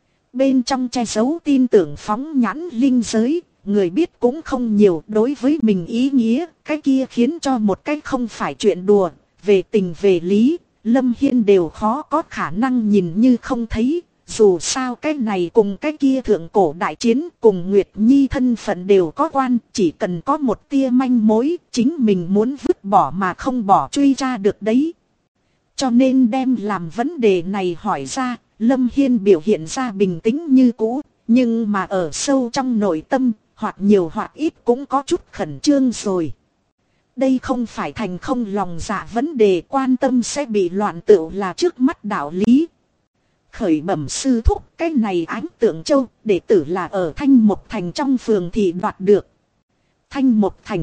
Bên trong che giấu tin tưởng phóng nhãn linh giới, người biết cũng không nhiều, đối với mình ý nghĩa, cái kia khiến cho một cái không phải chuyện đùa, về tình về lý, Lâm Hiên đều khó có khả năng nhìn như không thấy. Dù sao cái này cùng cái kia thượng cổ đại chiến cùng Nguyệt Nhi thân phận đều có quan, chỉ cần có một tia manh mối, chính mình muốn vứt bỏ mà không bỏ truy ra được đấy. Cho nên đem làm vấn đề này hỏi ra, Lâm Hiên biểu hiện ra bình tĩnh như cũ, nhưng mà ở sâu trong nội tâm, hoặc nhiều hoặc ít cũng có chút khẩn trương rồi. Đây không phải thành không lòng dạ vấn đề, quan tâm sẽ bị loạn tựu là trước mắt đạo lý. Khởi bẩm sư thúc, cái này Ánh Tượng Châu, đệ tử là ở Thanh Mộc Thành trong phường thị đoạt được. Thanh Mộc Thành.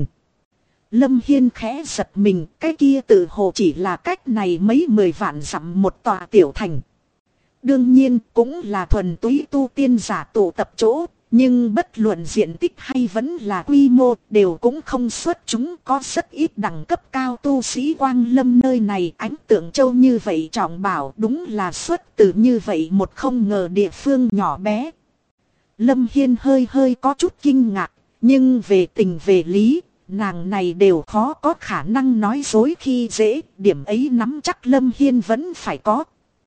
Lâm Hiên khẽ giật mình, cái kia tự hồ chỉ là cách này mấy 10 vạn dặm một tòa tiểu thành. Đương nhiên cũng là thuần túy tu tiên giả tụ tập chỗ, nhưng bất luận diện tích hay vẫn là quy mô đều cũng không xuất chúng, có rất ít đẳng cấp cao tu sĩ quang lâm nơi này. Ánh Tượng Châu như vậy trọng bảo đúng là xuất từ như vậy một không ngờ địa phương nhỏ bé. Lâm Hiên hơi có chút kinh ngạc, nhưng về tình về lý, nàng này đều khó có khả năng nói dối khi dễ, điểm ấy nắm chắc Lâm Hiên vẫn phải có.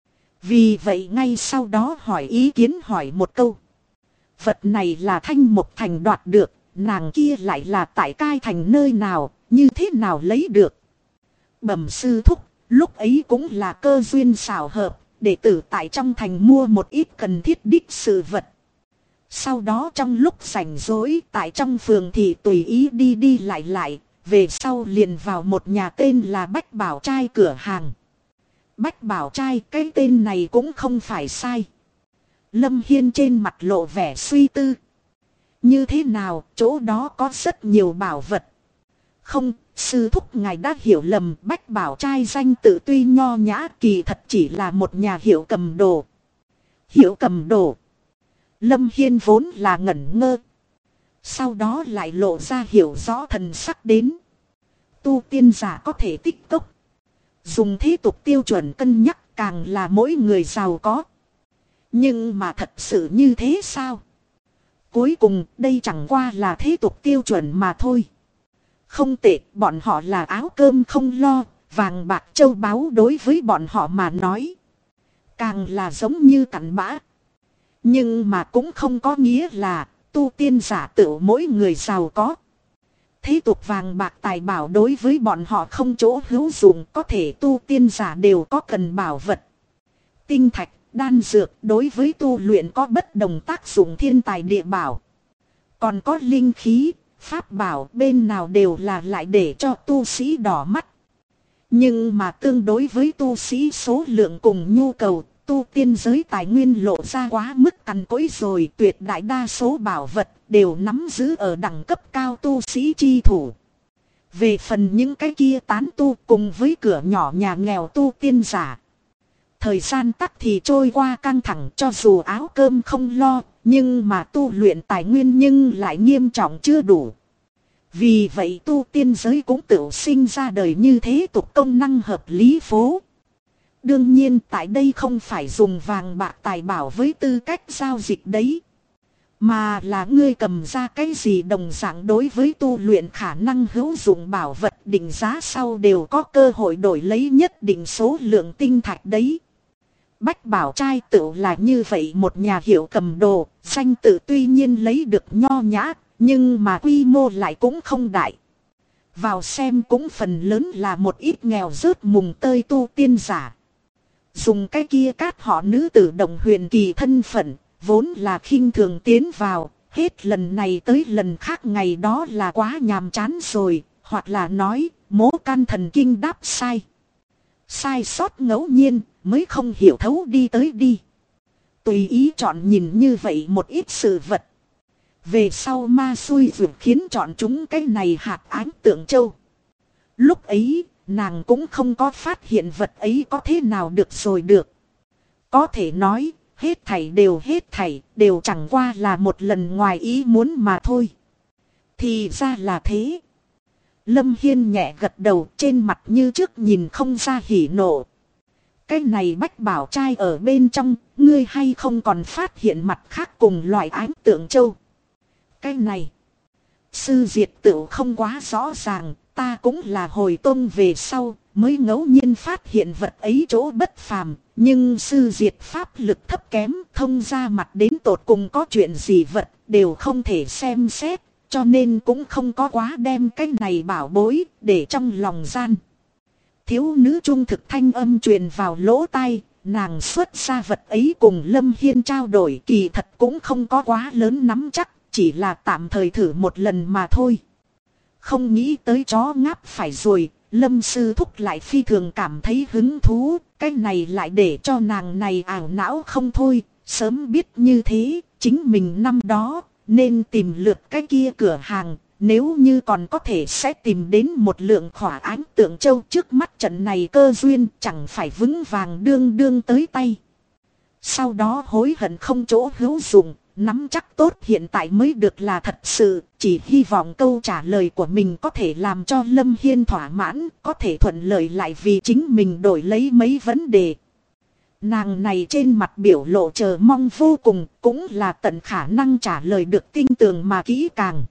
Vì vậy ngay sau đó hỏi ý kiến hỏi một câu. Vật này là Thanh Mộc Thành đoạt được, nàng kia lại là tại Cai Thành nơi nào, như thế nào lấy được? Bẩm sư thúc, lúc ấy cũng là cơ duyên xảo hợp, đệ tử tại trong thành mua một ít cần thiết đích sự vật. Sau đó trong lúc rảnh rỗi tại trong phường thì tùy ý đi lại, về sau liền vào một nhà tên là Bách Bảo Trai cửa hàng. Bách Bảo Trai, cái tên này cũng không phải sai. Lâm Hiên trên mặt lộ vẻ suy tư. Như thế nào, chỗ đó có rất nhiều bảo vật. Không, sư thúc ngài đã hiểu lầm, Bách Bảo Trai danh tự tuy nho nhã, kỳ thật chỉ là một nhà hiệu cầm đồ. Hiệu cầm đồ. Lâm Hiên vốn là ngẩn ngơ. Sau đó lại lộ ra hiểu rõ thần sắc đến. Tu tiên giả có thể tích cốc. Dùng thế tục tiêu chuẩn cân nhắc, càng là mỗi người giàu có. Nhưng mà thật sự như thế sao? Cuối cùng đây chẳng qua là thế tục tiêu chuẩn mà thôi. Không tệ, bọn họ là áo cơm không lo, vàng bạc châu báu đối với bọn họ mà nói. Càng là giống như cặn bã. Nhưng mà cũng không có nghĩa là tu tiên giả tự mỗi người giàu có. Thế tục vàng bạc tài bảo đối với bọn họ không chỗ hữu dụng, có thể tu tiên giả đều có cần bảo vật. Tinh thạch, đan dược đối với tu luyện có bất đồng tác dụng thiên tài địa bảo. Còn có linh khí, pháp bảo bên nào đều là lại để cho tu sĩ đỏ mắt. Nhưng mà tương đối với tu sĩ số lượng cùng nhu cầu, tu tiên giới tài nguyên lộ ra quá mức cằn cỗi rồi, tuyệt đại đa số bảo vật đều nắm giữ ở đẳng cấp cao tu sĩ chi thủ. Về phần những cái kia tán tu cùng với cửa nhỏ nhà nghèo tu tiên giả. Thời gian tắc thì trôi qua căng thẳng, cho dù áo cơm không lo, nhưng mà tu luyện tài nguyên nhưng lại nghiêm trọng chưa đủ. Vì vậy tu tiên giới cũng tự sinh ra đời như thế tục công năng hợp lý phố. Đương nhiên tại đây không phải dùng vàng bạc tài bảo với tư cách giao dịch đấy. Mà là ngươi cầm ra cái gì đồng dạng đối với tu luyện khả năng hữu dụng bảo vật định giá sau đều có cơ hội đổi lấy nhất định số lượng tinh thạch đấy. Bách Bảo Trai tự là như vậy một nhà hiệu cầm đồ, danh tự tuy nhiên lấy được nho nhã, nhưng mà quy mô lại cũng không đại. Vào xem cũng phần lớn là một ít nghèo rớt mùng tơi tu tiên giả. Dùng cái kia cát họ nữ tử đồng huyền kỳ thân phận, vốn là khinh thường tiến vào, hết lần này tới lần khác ngày đó là quá nhàm chán rồi, hoặc là nói, mố can thần kinh đáp sai. Sai sót ngẫu nhiên, mới không hiểu thấu đi tới đi. Tùy ý chọn nhìn như vậy một ít sự vật. Về sau ma xui ruột khiến chọn chúng cái này hạt ánh tượng châu. Lúc ấy, nàng cũng không có phát hiện vật ấy có thế nào được rồi được. Có thể nói, hết thảy đều chẳng qua là một lần ngoài ý muốn mà thôi. Thì ra là thế. Lâm Hiên nhẹ gật đầu, trên mặt như trước nhìn không ra hỉ nộ. Cái này Bách Bảo Trai ở bên trong, ngươi hay không còn phát hiện mặt khác cùng loại ánh tượng châu. Cái này, sư diệt tựu không quá rõ ràng, ta cũng là hồi tôn về sau, mới ngẫu nhiên phát hiện vật ấy chỗ bất phàm. Nhưng sư diệt pháp lực thấp kém, thông ra mặt đến tột cùng có chuyện gì vật, đều không thể xem xét, cho nên cũng không có quá đem cái này bảo bối, để trong lòng gian. Thiếu nữ trung thực thanh âm truyền vào lỗ tai, nàng xuất ra vật ấy cùng Lâm Hiên trao đổi kỳ thật cũng không có quá lớn nắm chắc, chỉ là tạm thời thử một lần mà thôi. Không nghĩ tới chó ngáp phải rồi, Lâm sư thúc lại phi thường cảm thấy hứng thú, cái này lại để cho nàng này ảo não không thôi, sớm biết như thế, chính mình năm đó, nên tìm lượt cái kia cửa hàng. Nếu như còn có thể sẽ tìm đến một lượng khỏa ánh tượng châu trước mắt trận này cơ duyên chẳng phải vững vàng đương đương tới tay. Sau đó hối hận không chỗ hữu dụng, nắm chắc tốt hiện tại mới được là thật sự, chỉ hy vọng câu trả lời của mình có thể làm cho Lâm Hiên thỏa mãn, có thể thuận lợi lại vì chính mình đổi lấy mấy vấn đề. Nàng này trên mặt biểu lộ chờ mong vô cùng, cũng là tận khả năng trả lời được tinh tường mà kỹ càng.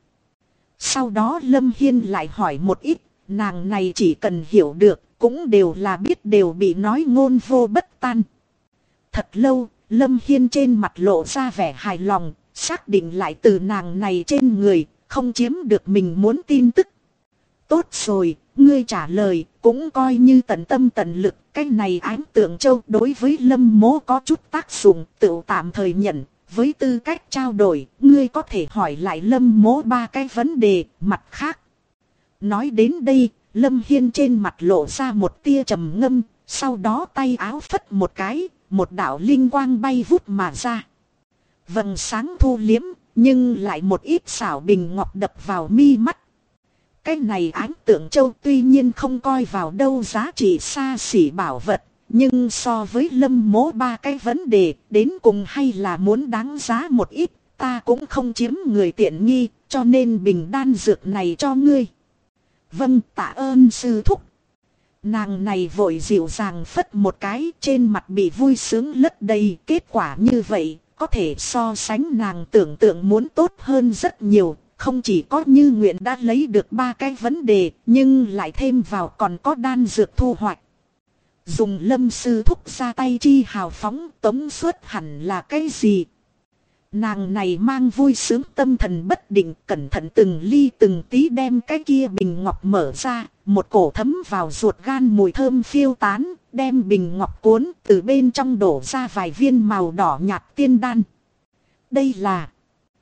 Sau đó Lâm Hiên lại hỏi một ít, nàng này chỉ cần hiểu được, cũng đều là biết đều bị nói ngôn vô bất tan. Thật lâu, Lâm Hiên trên mặt lộ ra vẻ hài lòng, xác định lại từ nàng này trên người, không chiếm được mình muốn tin tức. Tốt rồi, ngươi trả lời, cũng coi như tận tâm tận lực, cái này ánh tượng châu đối với Lâm mố có chút tác dụng, tự tạm thời nhận. Với tư cách trao đổi, ngươi có thể hỏi lại Lâm mố 3 cái vấn đề, mặt khác. Nói đến đây, Lâm Hiên trên mặt lộ ra một tia trầm ngâm, sau đó tay áo phất một cái, một đạo linh quang bay vút mà ra. Vầng sáng thu liếm, nhưng lại một ít xảo bình ngọc đập vào mi mắt. Cái này ánh tượng châu tuy nhiên không coi vào đâu giá trị xa xỉ bảo vật. Nhưng so với Lâm mố 3 cái vấn đề, đến cùng hay là muốn đáng giá một ít, ta cũng không chiếm người tiện nghi, cho nên bình đan dược này cho ngươi. Vâng, tạ ơn sư thúc. Nàng này vội dịu dàng phất một cái, trên mặt bị vui sướng lấp đầy, kết quả như vậy, có thể so sánh nàng tưởng tượng muốn tốt hơn rất nhiều, không chỉ có như nguyện đã lấy được 3 cái vấn đề, nhưng lại thêm vào còn có đan dược thu hoạch. Dùng Lâm sư thúc ra tay chi hào phóng tống suất hẳn là cái gì? Nàng này mang vui sướng tâm thần bất định, cẩn thận từng ly từng tí đem cái kia bình ngọc mở ra, một cổ thấm vào ruột gan mùi thơm phiêu tán, đem bình ngọc cuốn từ bên trong đổ ra vài viên màu đỏ nhạt tiên đan. Đây là...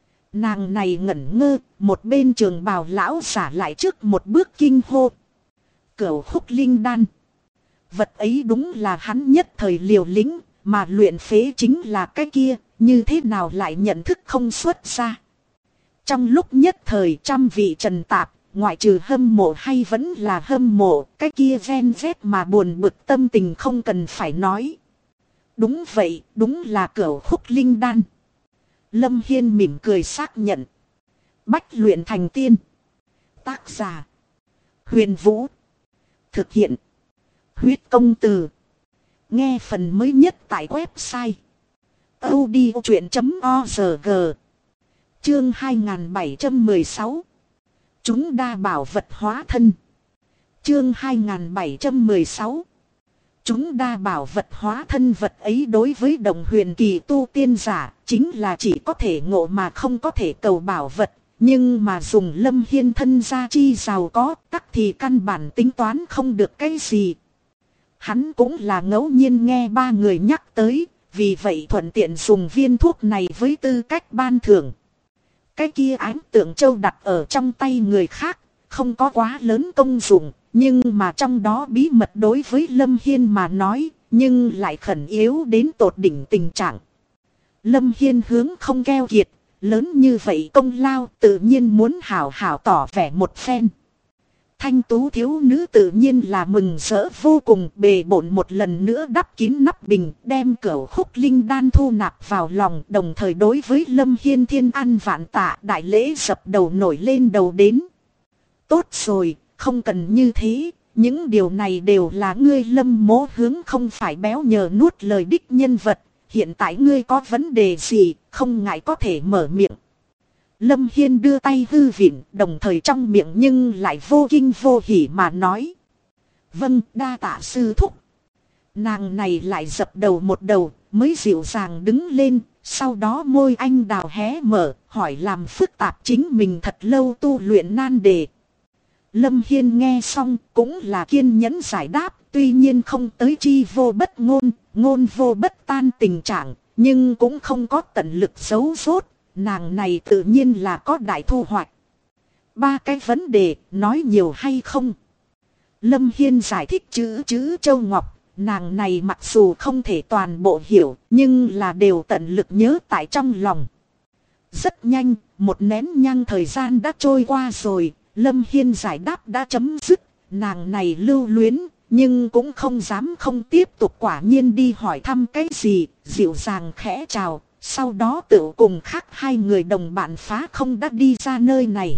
Nàng này ngẩn ngơ, một bên trường bào lão xả lại trước một bước kinh hô. Cửu khúc linh đan. Vật ấy đúng là hắn nhất thời liều lĩnh, mà luyện phế chính là cái kia, như thế nào lại nhận thức không xuất ra. Trong lúc nhất thời trăm vị trần tạp, ngoại trừ hâm mộ hay vẫn là hâm mộ, cái kia ven vét mà buồn bực tâm tình không cần phải nói. Đúng vậy, đúng là cửu khúc linh đan. Lâm Hiên mỉm cười xác nhận. Bách luyện thành tiên. Tác giả. Huyền Vũ. Thực hiện. Huyết công từ. Nghe phần mới nhất tại website audiochuyện.org. Chương 2716. Chúng đa bảo vật hóa thân. Chương 2716. Chúng đa bảo vật hóa thân, vật ấy đối với đồng huyền kỳ tu tiên giả chính là chỉ có thể ngộ mà không có thể cầu bảo vật. Nhưng mà dùng Lâm Hiên thân gia chi giàu có, tắc thì căn bản tính toán không được cái gì. Hắn cũng là ngẫu nhiên nghe ba người nhắc tới, vì vậy thuận tiện dùng viên thuốc này với tư cách ban thưởng. Cái kia Ánh Tượng Châu đặt ở trong tay người khác, không có quá lớn công dụng, nhưng mà trong đó bí mật đối với Lâm Hiên mà nói, nhưng lại khẩn yếu đến tột đỉnh tình trạng. Lâm Hiên hướng không keo kiệt, lớn như vậy công lao tự nhiên muốn hảo hảo tỏ vẻ một phen. Thanh tú thiếu nữ tự nhiên là mừng rỡ vô cùng, bề bộn một lần nữa đắp kín nắp bình, đem cửu khúc linh đan thu nạp vào lòng, đồng thời đối với Lâm Hiên thiên an vạn tạ đại lễ dập đầu nổi lên đầu đến. Tốt rồi, không cần như thế, những điều này đều là ngươi Lâm mỗ hướng không phải béo nhờ nuốt lời đích nhân vật, hiện tại ngươi có vấn đề gì, không ngại có thể mở miệng. Lâm Hiên đưa tay hư vịn, đồng thời trong miệng nhưng lại vô kinh vô hỉ mà nói. Vâng, đa tạ sư thúc. Nàng này lại dập đầu một đầu, mới dịu dàng đứng lên, sau đó môi anh đào hé mở, hỏi làm phức tạp chính mình thật lâu tu luyện nan đề. Lâm Hiên nghe xong cũng là kiên nhẫn giải đáp, tuy nhiên không tới chi vô bất ngôn, ngôn vô bất tan tình trạng, nhưng cũng không có tận lực giấu giốt. Nàng này tự nhiên là có đại thu hoạch. Ba cái vấn đề, nói nhiều hay không? Lâm Hiên giải thích chữ Châu Ngọc. Nàng này mặc dù không thể toàn bộ hiểu, nhưng là đều tận lực nhớ tại trong lòng. Rất nhanh, một nén nhang thời gian đã trôi qua rồi. Lâm Hiên giải đáp đã chấm dứt. Nàng này lưu luyến, nhưng cũng không dám không tiếp tục, quả nhiên đi hỏi thăm cái gì, dịu dàng khẽ chào. Sau đó tự cùng khác hai người đồng bạn phá không đã đi ra nơi này.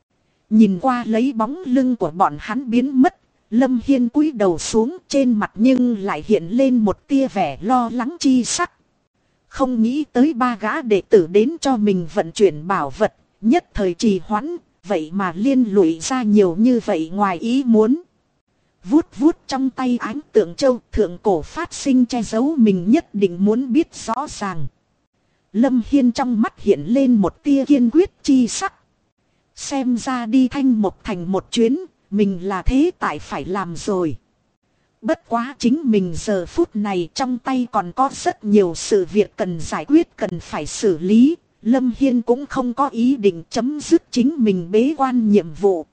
Nhìn qua lấy bóng lưng của bọn hắn biến mất, Lâm Hiên cúi đầu xuống, trên mặt nhưng lại hiện lên một tia vẻ lo lắng chi sắc. Không nghĩ tới ba gã đệ tử đến cho mình vận chuyển bảo vật, nhất thời trì hoãn, vậy mà liên lụy ra nhiều như vậy ngoài ý muốn. Vuốt vuốt trong tay Ánh Tượng Châu, thượng cổ phát sinh che giấu mình nhất định muốn biết rõ ràng. Lâm Hiên trong mắt hiện lên một tia kiên quyết chi sắc. Xem ra đi Thanh Mộc Thành một chuyến, mình là thế tại phải làm rồi. Bất quá chính mình giờ phút này trong tay còn có rất nhiều sự việc cần giải quyết, cần phải xử lý. Lâm Hiên cũng không có ý định chấm dứt chính mình bế quan nhiệm vụ.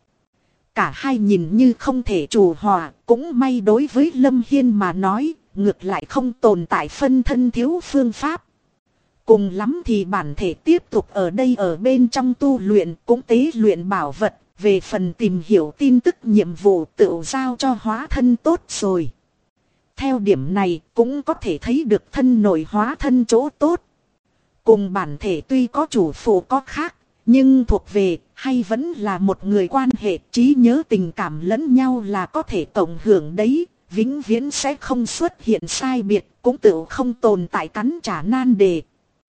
Cả hai nhìn như không thể trù hòa, cũng may đối với Lâm Hiên mà nói, ngược lại không tồn tại phân thân thiếu phương pháp. Cùng lắm thì bản thể tiếp tục ở đây ở bên trong tu luyện, cũng tế luyện bảo vật, về phần tìm hiểu tin tức nhiệm vụ tự giao cho hóa thân tốt rồi. Theo điểm này cũng có thể thấy được thân nội hóa thân chỗ tốt. Cùng bản thể tuy có chủ phụ có khác, nhưng thuộc về hay vẫn là một người quan hệ trí nhớ tình cảm lẫn nhau là có thể cộng hưởng đấy, vĩnh viễn sẽ không xuất hiện sai biệt, cũng tự không tồn tại cắn trả nan đề.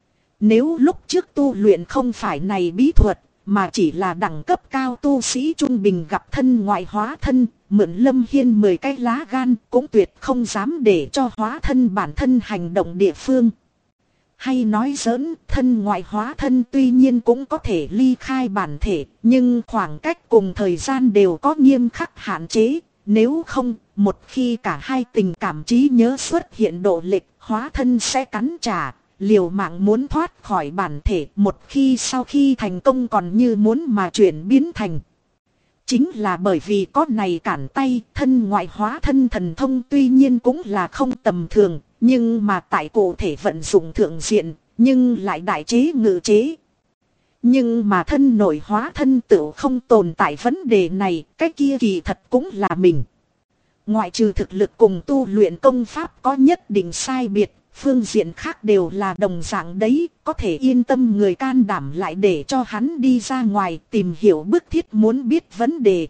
Nếu lúc trước tu luyện không phải này bí thuật, mà chỉ là đẳng cấp cao tu sĩ trung bình gặp thân ngoại hóa thân, mượn Lâm Hiên 10 cái lá gan cũng tuyệt không dám để cho hóa thân bản thân hành động địa phương. Hay nói giỡn, thân ngoại hóa thân tuy nhiên cũng có thể ly khai bản thể, nhưng khoảng cách cùng thời gian đều có nghiêm khắc hạn chế. Nếu không, một khi cả hai tình cảm trí nhớ xuất hiện độ lệch, hóa thân sẽ cắn trả. Liều mạng muốn thoát khỏi bản thể, một khi sau khi thành công còn như muốn mà chuyển biến thành. Chính là bởi vì có này cản tay, thân ngoại hóa thân thần thông tuy nhiên cũng là không tầm thường, nhưng mà tại cụ thể vận dụng thượng diện, nhưng lại đại chế ngự chế. Nhưng mà thân nội hóa thân tựu không tồn tại vấn đề này, cái kia kỳ thật cũng là mình. Ngoại trừ thực lực cùng tu luyện công pháp có nhất định sai biệt, phương diện khác đều là đồng dạng đấy, có thể yên tâm người can đảm lại để cho hắn đi ra ngoài tìm hiểu bức thiết muốn biết vấn đề.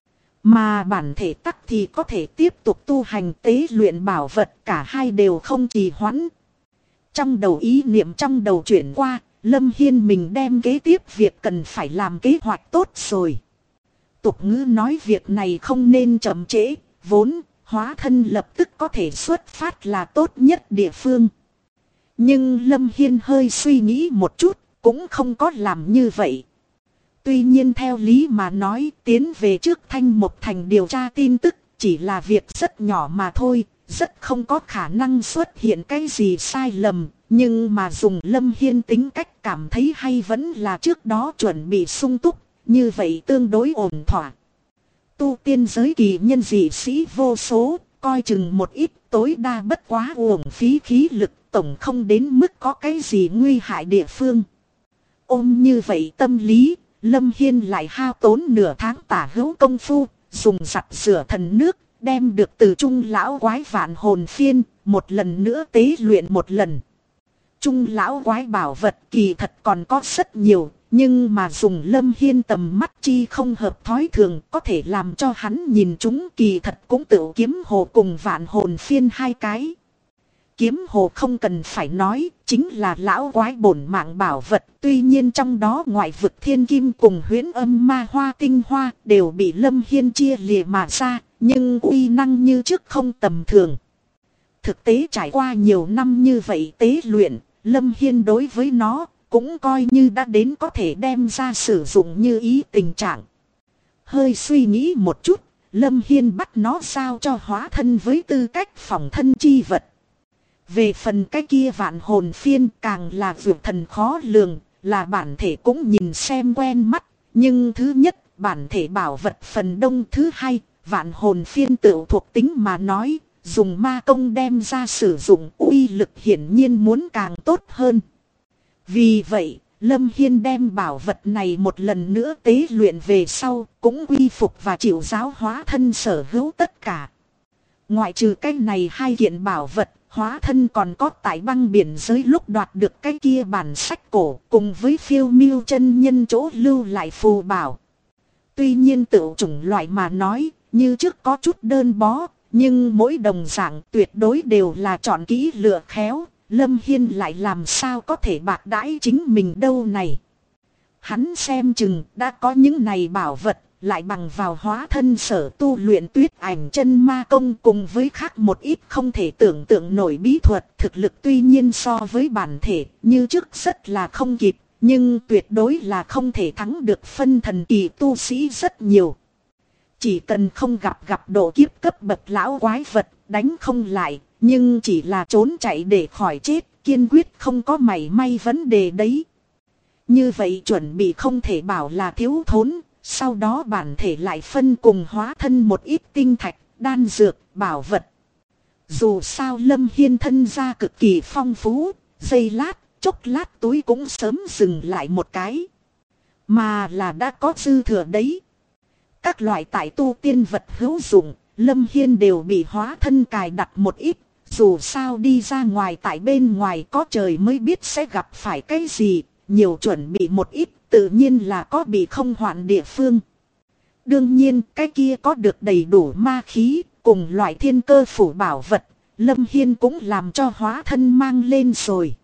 Mà bản thể tắc thì có thể tiếp tục tu hành tế luyện bảo vật, cả hai đều không trì hoãn. Trong đầu ý niệm trong đầu chuyển qua, Lâm Hiên mình đem kế tiếp việc cần phải làm kế hoạch tốt rồi. Tục ngữ nói việc này không nên chậm trễ, vốn hóa thân lập tức có thể xuất phát là tốt nhất địa phương. Nhưng Lâm Hiên hơi suy nghĩ một chút, cũng không có làm như vậy. Tuy nhiên theo lý mà nói, tiến về trước Thanh Mộc Thành điều tra tin tức chỉ là việc rất nhỏ mà thôi, rất không có khả năng xuất hiện cái gì sai lầm. Nhưng mà dùng Lâm Hiên tính cách cảm thấy hay vẫn là trước đó chuẩn bị sung túc, như vậy tương đối ổn thỏa. Tu tiên giới kỳ nhân dị sĩ vô số, coi chừng một ít tối đa bất quá uổng phí khí lực, tổng không đến mức có cái gì nguy hại địa phương. Ôm như vậy tâm lý, Lâm Hiên lại hao tốn nửa tháng tả hữu công phu, dùng giặt rửa thần nước, đem được từ trung lão quái vạn hồn phiên, một lần nữa tế luyện một lần. Trung lão quái bảo vật kỳ thật còn có rất nhiều, nhưng mà dùng Lâm Hiên tầm mắt chi không hợp thói thường, có thể làm cho hắn nhìn chúng kỳ thật cũng tự kiếm hồ cùng vạn hồn phiên hai cái. Kiếm hồ không cần phải nói, chính là lão quái bổn mạng bảo vật, tuy nhiên trong đó ngoại vực thiên kim cùng huyễn âm ma hoa tinh hoa đều bị Lâm Hiên chia lìa mà ra, nhưng uy năng như trước không tầm thường. Thực tế trải qua nhiều năm như vậy tế luyện, Lâm Hiên đối với nó cũng coi như đã đến có thể đem ra sử dụng như ý tình trạng. Hơi suy nghĩ một chút, Lâm Hiên bắt nó giao cho hóa thân với tư cách phòng thân chi vật. Về phần cái kia vạn hồn phiên càng là vượt thần khó lường, là bản thể cũng nhìn xem quen mắt. Nhưng thứ nhất, bản thể bảo vật phần đông, thứ hai, vạn hồn phiên tự thuộc tính mà nói, dùng ma công đem ra sử dụng uy lực hiển nhiên muốn càng tốt hơn. Vì vậy, Lâm Hiên đem bảo vật này một lần nữa tế luyện về sau, cũng quy phục và chịu giáo hóa thân sở hữu tất cả. Ngoại trừ cái này hai kiện bảo vật, hóa thân còn có tại băng biển giới lúc đoạt được cái kia bản sách cổ, cùng với phiêu miêu chân nhân chỗ lưu lại phù bảo. Tuy nhiên tự chủng loại mà nói, như trước có chút đơn bó, nhưng mỗi đồng dạng tuyệt đối đều là chọn kỹ lựa khéo. Lâm Hiên lại làm sao có thể bạc đãi chính mình đâu này. Hắn xem chừng đã có những này bảo vật, lại bằng vào hóa thân sở tu luyện tuyết ảnh chân ma công cùng với khác một ít không thể tưởng tượng nổi bí thuật. Thực lực tuy nhiên so với bản thể như trước rất là không kịp, nhưng tuyệt đối là không thể thắng được phân thần kỳ tu sĩ rất nhiều. Chỉ cần không gặp độ kiếp cấp bậc lão quái vật, đánh không lại, nhưng chỉ là trốn chạy để khỏi chết, kiên quyết không có mảy may vấn đề đấy. Như vậy chuẩn bị không thể bảo là thiếu thốn, sau đó bản thể lại phân cùng hóa thân một ít tinh thạch, đan dược, bảo vật. Dù sao Lâm Hiên thân gia cực kỳ phong phú, giây lát, chốc lát túi cũng sớm dừng lại một cái. Mà là đã có dư thừa đấy. Các loại tại tu tiên vật hữu dụng, Lâm Hiên đều bị hóa thân cài đặt một ít. Dù sao đi ra ngoài tại bên ngoài có trời mới biết sẽ gặp phải cái gì, nhiều chuẩn bị một ít tự nhiên là có bị không hoạn địa phương. Đương nhiên cái kia có được đầy đủ ma khí, cùng loại thiên cơ phủ bảo vật, Lâm Hiên cũng làm cho hóa thân mang lên rồi.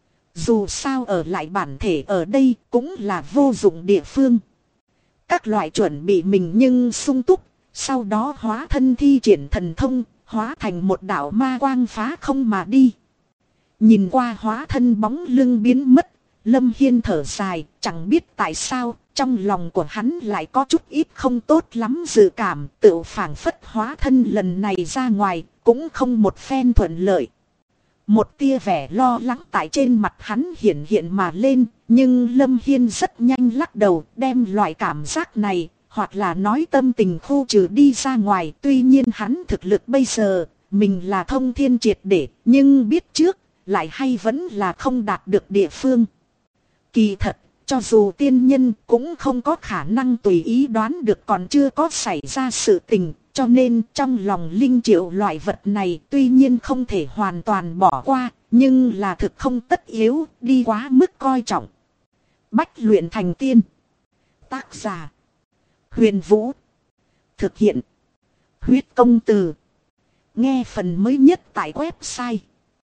Dù sao ở lại bản thể ở đây cũng là vô dụng địa phương. Các loại chuẩn bị mình nhưng sung túc, sau đó hóa thân thi triển thần thông, hóa thành một đạo ma quang phá không mà đi. Nhìn qua hóa thân bóng lưng biến mất, Lâm Hiên thở dài, chẳng biết tại sao, trong lòng của hắn lại có chút ít không tốt lắm dự cảm, tự phảng phất hóa thân lần này ra ngoài, cũng không một phen thuận lợi. Một tia vẻ lo lắng tại trên mặt hắn hiện mà lên, nhưng Lâm Hiên rất nhanh lắc đầu, đem loại cảm giác này, hoặc là nói tâm tình khu trừ đi ra ngoài. Tuy nhiên hắn thực lực bây giờ, mình là thông thiên triệt để, nhưng biết trước, lại hay vẫn là không đạt được địa phương. Kỳ thật, Cho dù tiên nhân cũng không có khả năng tùy ý đoán được còn chưa có xảy ra sự tình. Cho nên trong lòng Linh Triệu loại vật này tuy nhiên không thể hoàn toàn bỏ qua. Nhưng là thực không tất yếu, đi quá mức coi trọng. Bách luyện thành tiên. Tác giả: Huyền Vũ. Thực hiện: Huyết Công Từ. Nghe phần mới nhất tại website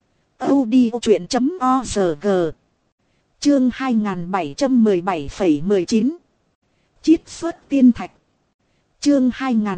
audiochuyện.org. Chương 2717,19. Chiết xuất tiên thạch. Chương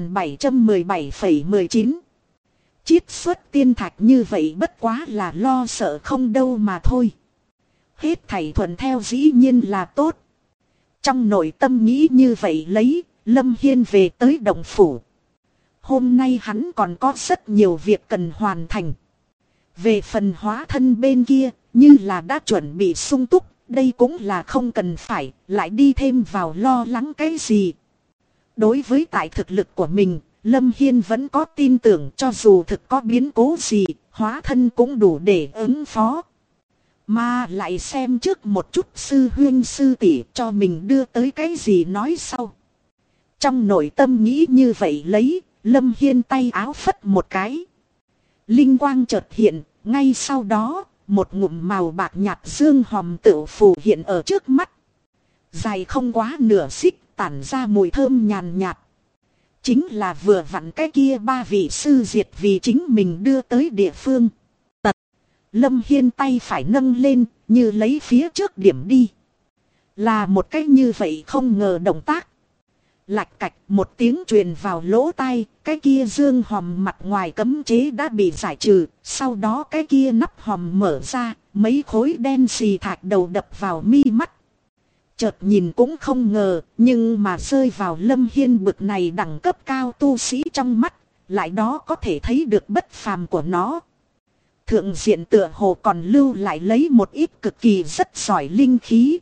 2717,19. Chiết xuất tiên thạch như vậy bất quá là lo sợ không đâu mà thôi. Hết thảy thuận theo dĩ nhiên là tốt. Trong nội tâm nghĩ như vậy lấy, Lâm Hiên về tới động phủ. Hôm nay hắn còn có rất nhiều việc cần hoàn thành. Về phần hóa thân bên kia, như là đã chuẩn bị sung túc, đây cũng là không cần phải, lại đi thêm vào lo lắng cái gì. Đối với tại thực lực của mình, Lâm Hiên vẫn có tin tưởng cho dù thực có biến cố gì, hóa thân cũng đủ để ứng phó. Mà lại xem trước một chút sư huynh sư tỷ cho mình đưa tới cái gì nói sau. Trong nội tâm nghĩ như vậy lấy, Lâm Hiên tay áo phất một cái. Linh quang chợt hiện, ngay sau đó, một ngụm màu bạc nhạt dương hòm tựu phù hiện ở trước mắt. Dài không quá nửa xích, tản ra mùi thơm nhàn nhạt. Chính là vừa vặn cái kia ba vị sư diệt vì chính mình đưa tới địa phương. Lâm Hiên tay phải nâng lên, như lấy phía trước điểm đi. Là một cái như vậy không ngờ động tác. Lạch cạch một tiếng truyền vào lỗ tai, cái kia dương hòm mặt ngoài cấm chế đã bị giải trừ. Sau đó cái kia nắp hòm mở ra, mấy khối đen xì thạch đầu đập vào mi mắt. Chợt nhìn cũng không ngờ, nhưng mà rơi vào Lâm Hiên bực này đẳng cấp cao tu sĩ trong mắt, lại đó có thể thấy được bất phàm của nó. Thượng diện tựa hồ còn lưu lại lấy một ít cực kỳ rất giỏi linh khí,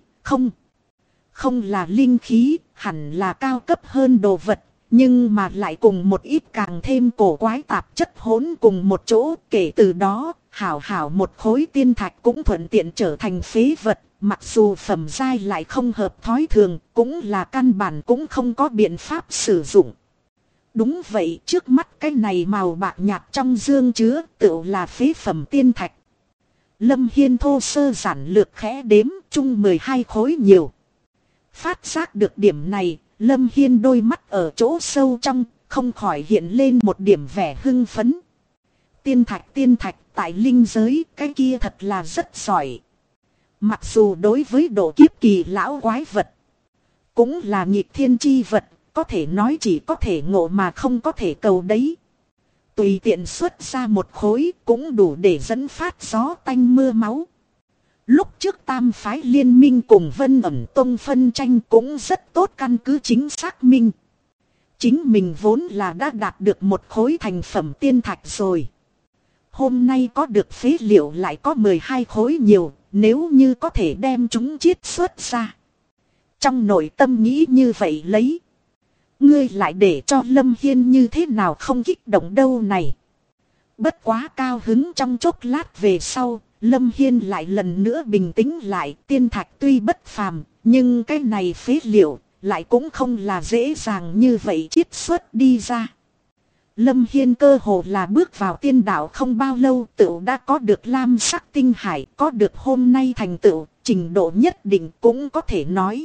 không là linh khí, hẳn là cao cấp hơn đồ vật, nhưng mà lại cùng một ít càng thêm cổ quái tạp chất hỗn cùng một chỗ. Kể từ đó, hảo một khối tiên thạch cũng thuận tiện trở thành phế vật, mặc dù phẩm giai lại không hợp thói thường, cũng là căn bản cũng không có biện pháp sử dụng. Đúng vậy, trước mắt cái này màu bạc nhạt trong dương chứa tựu là phế phẩm tiên thạch. Lâm Hiên thô sơ giản lược khẽ đếm, chung 12 khối nhiều. Phát giác được điểm này, Lâm Hiên đôi mắt ở chỗ sâu trong, không khỏi hiện lên một điểm vẻ hưng phấn. Tiên thạch tại linh giới, cái kia thật là rất giỏi. Mặc dù đối với độ kiếp kỳ lão quái vật, cũng là nghịch thiên chi vật, có thể nói chỉ có thể ngộ mà không có thể cầu đấy. Tùy tiện xuất ra một khối cũng đủ để dẫn phát gió tanh mưa máu. Lúc trước tam phái liên minh cùng Vân Ẩn Tông phân tranh cũng rất tốt căn cứ chính xác minh. Chính mình vốn là đã đạt được một khối thành phẩm tiên thạch rồi. Hôm nay có được phế liệu lại có 12 khối nhiều, nếu như có thể đem chúng chiết xuất ra. Trong nội tâm nghĩ như vậy lấy. Ngươi lại để cho Lâm Hiên như thế nào không kích động đâu này. Bất quá cao hứng trong chốc lát về sau, Lâm Hiên lại lần nữa bình tĩnh lại. Tiên thạch tuy bất phàm, nhưng cái này phế liệu lại cũng không là dễ dàng như vậy chiết xuất đi ra. Lâm Hiên cơ hồ là bước vào tiên đạo không bao lâu tựu đã có được lam sắc tinh hải, có được hôm nay thành tựu, trình độ nhất định cũng có thể nói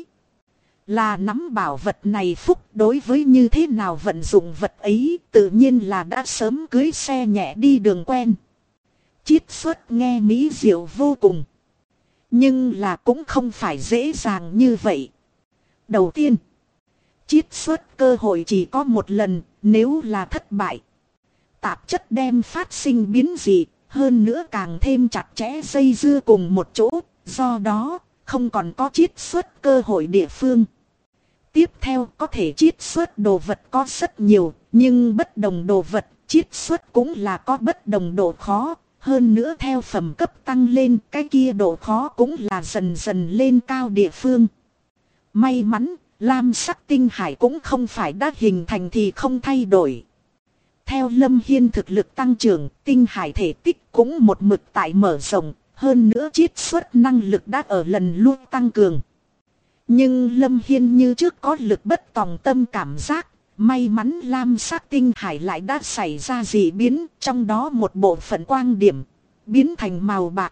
là nắm bảo vật này phúc. Đối với như thế nào vận dụng vật ấy, tự nhiên là đã sớm cưới xe nhẹ đi đường quen. Chiết xuất nghe mỹ diệu vô cùng, nhưng là cũng không phải dễ dàng như vậy. Đầu tiên, chiết xuất cơ hội chỉ có một lần, nếu là thất bại, tạp chất đem phát sinh biến dị, hơn nữa càng thêm chặt chẽ dây dưa cùng một chỗ, do đó không còn có chiết xuất cơ hội địa phương. Tiếp theo, có thể chiết xuất đồ vật có rất nhiều, nhưng bất đồng đồ vật chiết xuất cũng là có bất đồng độ khó. Hơn nữa theo phẩm cấp tăng lên, cái kia độ khó cũng là dần dần lên cao địa phương. May mắn, lam sắc tinh hải cũng không phải đã hình thành thì không thay đổi. Theo Lâm Hiên thực lực tăng trưởng, tinh hải thể tích cũng một mực tại mở rộng, hơn nữa chiết xuất năng lực đã ở lần luôn tăng cường. Nhưng Lâm Hiên như trước có lực bất tòng tâm cảm giác. May mắn lam sắc tinh hải lại đã xảy ra dị biến, trong đó một bộ phận quang điểm biến thành màu bạc.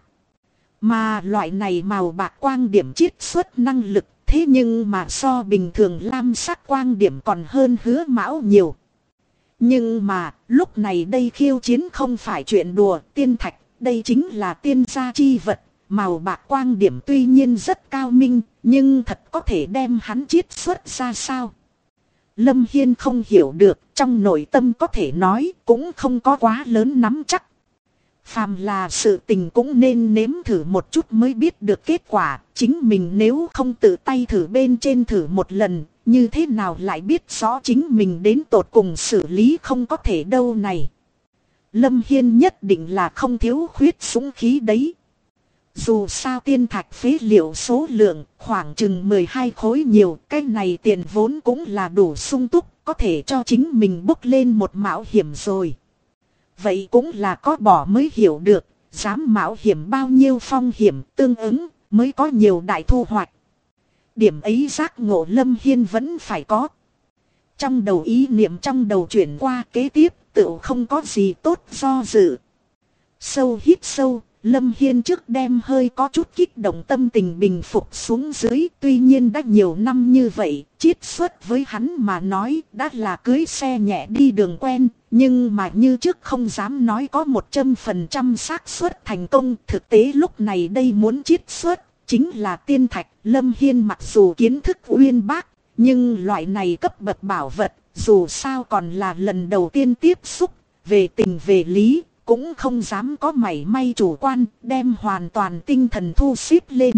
Mà loại này màu bạc quang điểm chiết xuất năng lực, thế nhưng mà so bình thường lam sắc quang điểm còn hơn Hứa Mão nhiều. Nhưng mà lúc này đây khiêu chiến không phải chuyện đùa, tiên thạch, đây chính là tiên gia chi vật. Màu bạc quang điểm tuy nhiên rất cao minh, nhưng thật có thể đem hắn chiết xuất ra sao? Lâm Hiên không hiểu được, trong nội tâm có thể nói cũng không có quá lớn nắm chắc. Phàm là sự tình cũng nên nếm thử một chút mới biết được kết quả. Chính mình nếu không tự tay thử bên trên thử một lần, như thế nào lại biết rõ chính mình đến tột cùng xử lý không có thể đâu này. Lâm Hiên nhất định là không thiếu khuyết dũng khí đấy. Dù sao tiên thạch phế liệu số lượng khoảng chừng 12 khối nhiều, cái này tiền vốn cũng là đủ sung túc, có thể cho chính mình bốc lên một mạo hiểm rồi. Vậy cũng là có bỏ mới hiểu được, dám mạo hiểm bao nhiêu phong hiểm tương ứng mới có nhiều đại thu hoạch. Điểm ấy giác ngộ Lâm Hiên vẫn phải có. Trong đầu ý niệm trong đầu chuyển qua kế tiếp tự không có gì tốt do dự. Sâu hít sâu, Lâm Hiên trước đem hơi có chút kích động tâm tình bình phục xuống dưới. Tuy nhiên đã nhiều năm như vậy, chiết xuất với hắn mà nói đã là cưới xe nhẹ đi đường quen. Nhưng mà như trước không dám nói có 100% xác suất thành công. Thực tế lúc này đây muốn chiết xuất chính là tiên thạch. Lâm Hiên mặc dù kiến thức uyên bác, nhưng loại này cấp bậc bảo vật dù sao còn là lần đầu tiên tiếp xúc. Về tình về lý cũng không dám có mảy may chủ quan, đem hoàn toàn tinh thần thu xếp lên.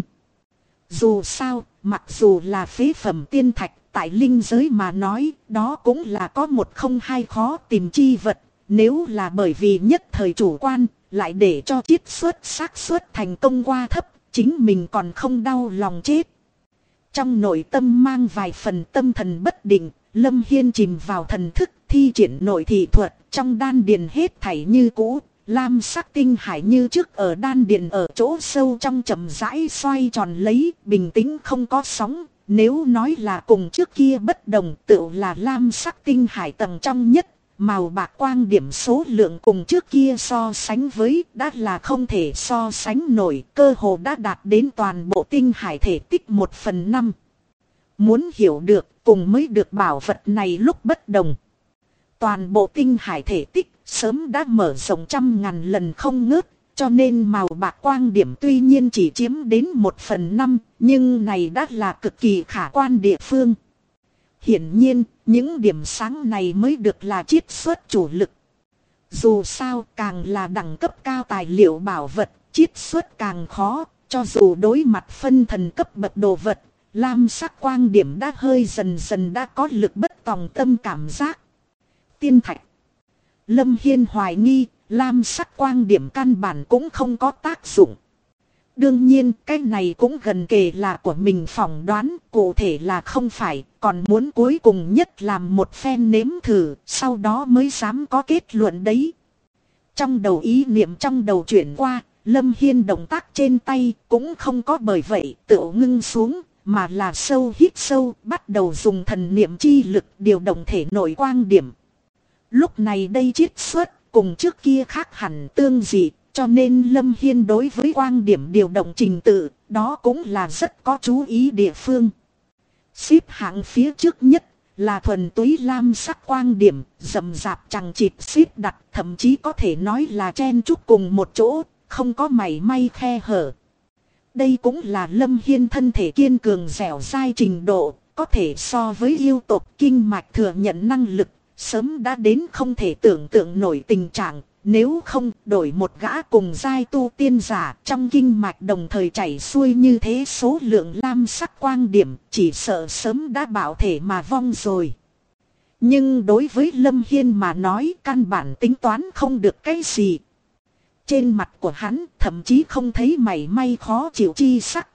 Dù sao, mặc dù là phế phẩm tiên thạch, tại linh giới mà nói, đó cũng là có một không hai khó tìm chi vật. Nếu là bởi vì nhất thời chủ quan, lại để cho chiết xuất xác suất thành công qua thấp, chính mình còn không đau lòng chết. Trong nội tâm mang vài phần tâm thần bất định, Lâm Hiên chìm vào thần thức, thi triển nội thị thuật, trong đan điền hết thảy như cũ. Lam sắc tinh hải như trước ở đan điền ở chỗ sâu trong chậm rãi xoay tròn lấy, bình tĩnh không có sóng. Nếu nói là cùng trước kia bất đồng, tựu là lam sắc tinh hải tầng trong nhất, màu bạc quang điểm số lượng cùng trước kia so sánh với đã là không thể so sánh nổi, cơ hồ đã đạt đến toàn bộ tinh hải thể tích 1/5. Muốn hiểu được cùng mới được bảo vật này lúc bất đồng. Toàn bộ tinh hải thể tích sớm đã mở rộng 100.000 lần không ngớt, cho nên màu bạc quang điểm tuy nhiên chỉ chiếm đến 1/5, nhưng này đã là cực kỳ khả quan địa phương. Hiển nhiên, những điểm sáng này mới được là chiết xuất chủ lực. Dù sao, càng là đẳng cấp cao tài liệu bảo vật, chiết xuất càng khó, cho dù đối mặt phân thần cấp bậc đồ vật, lam sắc quang điểm đã hơi dần dần đã có lực bất tòng tâm cảm giác. Tiên thạch. Lâm Hiên hoài nghi, lam sắc quang điểm căn bản cũng không có tác dụng. Đương nhiên, cái này cũng gần kề là của mình phỏng đoán, cụ thể là không phải, còn muốn cuối cùng nhất làm một phen nếm thử, sau đó mới dám có kết luận đấy. Trong đầu ý niệm trong đầu chuyển qua, Lâm Hiên động tác trên tay cũng không có bởi vậy tự ngưng xuống, mà là sâu hít sâu, bắt đầu dùng thần niệm chi lực điều động thể nội quang điểm. Lúc này đây chiết xuất cùng trước kia khác hẳn tương dị, cho nên Lâm Hiên đối với quang điểm điều động trình tự, đó cũng là rất có chú ý địa phương. Xếp hạng phía trước nhất là thuần túy lam sắc quang điểm, rậm rạp chằng chịt xếp đặt, thậm chí có thể nói là chen chúc cùng một chỗ, không có mảy may khe hở. Đây cũng là Lâm Hiên thân thể kiên cường dẻo dai trình độ, có thể so với yêu tộc kinh mạch thừa nhận năng lực, sớm đã đến không thể tưởng tượng nổi tình trạng. Nếu không đổi một gã cùng giai tu tiên giả trong kinh mạch đồng thời chảy xuôi như thế số lượng lam sắc quang điểm, chỉ sợ sớm đã bảo thể mà vong rồi. Nhưng đối với Lâm Hiên mà nói căn bản tính toán không được cái gì. Trên mặt của hắn thậm chí không thấy mảy may khó chịu chi sắc.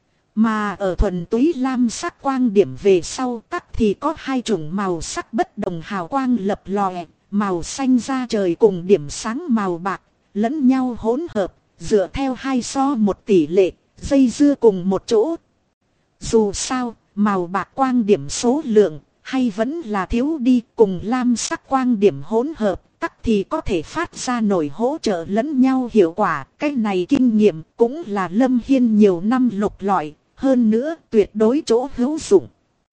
Mà ở thuần túy lam sắc quang điểm về sau tắc thì có hai chủng màu sắc bất đồng hào quang lập lòe. Màu xanh da trời cùng điểm sáng màu bạc, lẫn nhau hỗn hợp, dựa theo 2:1 tỷ lệ, dây dưa cùng một chỗ. Dù sao, màu bạc quang điểm số lượng hay vẫn là thiếu đi, cùng lam sắc quang điểm hỗn hợp tắc thì có thể phát ra nổi hỗ trợ lẫn nhau hiệu quả. Cái này kinh nghiệm cũng là Lâm Hiên nhiều năm lục lọi, hơn nữa tuyệt đối chỗ hữu dụng.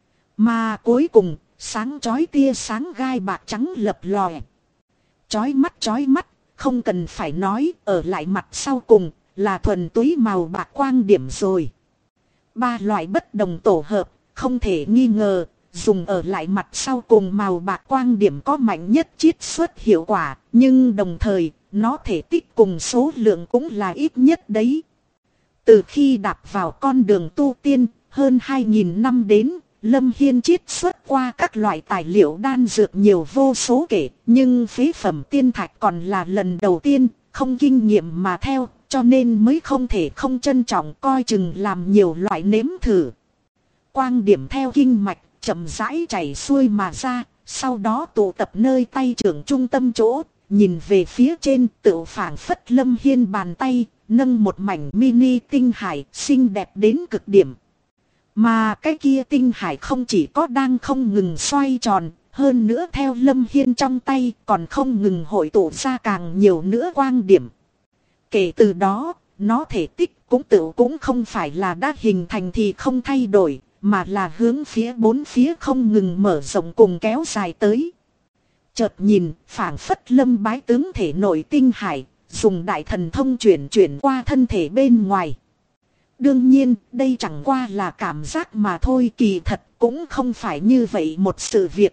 Mà cuối cùng, sáng chói tia sáng gai bạc trắng lập lòe. Chói mắt, không cần phải nói, ở lại mặt sau cùng là thuần túy màu bạc quang điểm rồi. Ba loại bất đồng tổ hợp, không thể nghi ngờ, dùng ở lại mặt sau cùng màu bạc quang điểm có mạnh nhất chiết xuất hiệu quả, nhưng đồng thời, nó thể tích cùng số lượng cũng là ít nhất đấy. Từ khi đạp vào con đường tu tiên, hơn 2.000 năm đến, Lâm Hiên chiết xuất qua các loại tài liệu đan dược nhiều vô số kể, nhưng phế phẩm tiên thạch còn là lần đầu tiên, không kinh nghiệm mà theo, cho nên mới không thể không trân trọng coi chừng làm nhiều loại nếm thử. Quang điểm theo kinh mạch, chậm rãi chảy xuôi mà ra, sau đó tụ tập nơi tay trưởng trung tâm chỗ, nhìn về phía trên tựu phảng phất Lâm Hiên bàn tay, nâng một mảnh mini tinh hải xinh đẹp đến cực điểm. Mà cái kia tinh hải không chỉ có đang không ngừng xoay tròn, hơn nữa theo Lâm Hiên trong tay còn không ngừng hội tụ ra càng nhiều nữa quang điểm. Kể từ đó, nó thể tích cũng không phải là đã hình thành thì không thay đổi, mà là hướng phía bốn phía không ngừng mở rộng cùng kéo dài tới. Chợt nhìn, phảng phất Lâm Bái tướng thể nội tinh hải, dùng đại thần thông chuyển qua thân thể bên ngoài. Đương nhiên, đây chẳng qua là cảm giác mà thôi, kỳ thật cũng không phải như vậy một sự việc.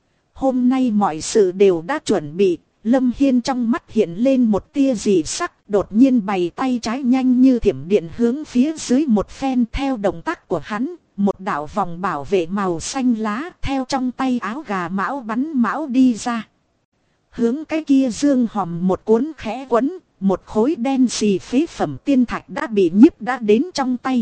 Hôm nay mọi sự đều đã chuẩn bị, Lâm Hiên trong mắt hiện lên một tia dị sắc, đột nhiên bày tay trái nhanh như thiểm điện hướng phía dưới một phen. Theo động tác của hắn, một đạo vòng bảo vệ màu xanh lá theo trong tay áo gà mão bắn mão đi ra. Hướng cái kia dương hòm một cuốn khẽ quấn, một khối đen xì phế phẩm tiên thạch đã bị nhiếp đã đến trong tay.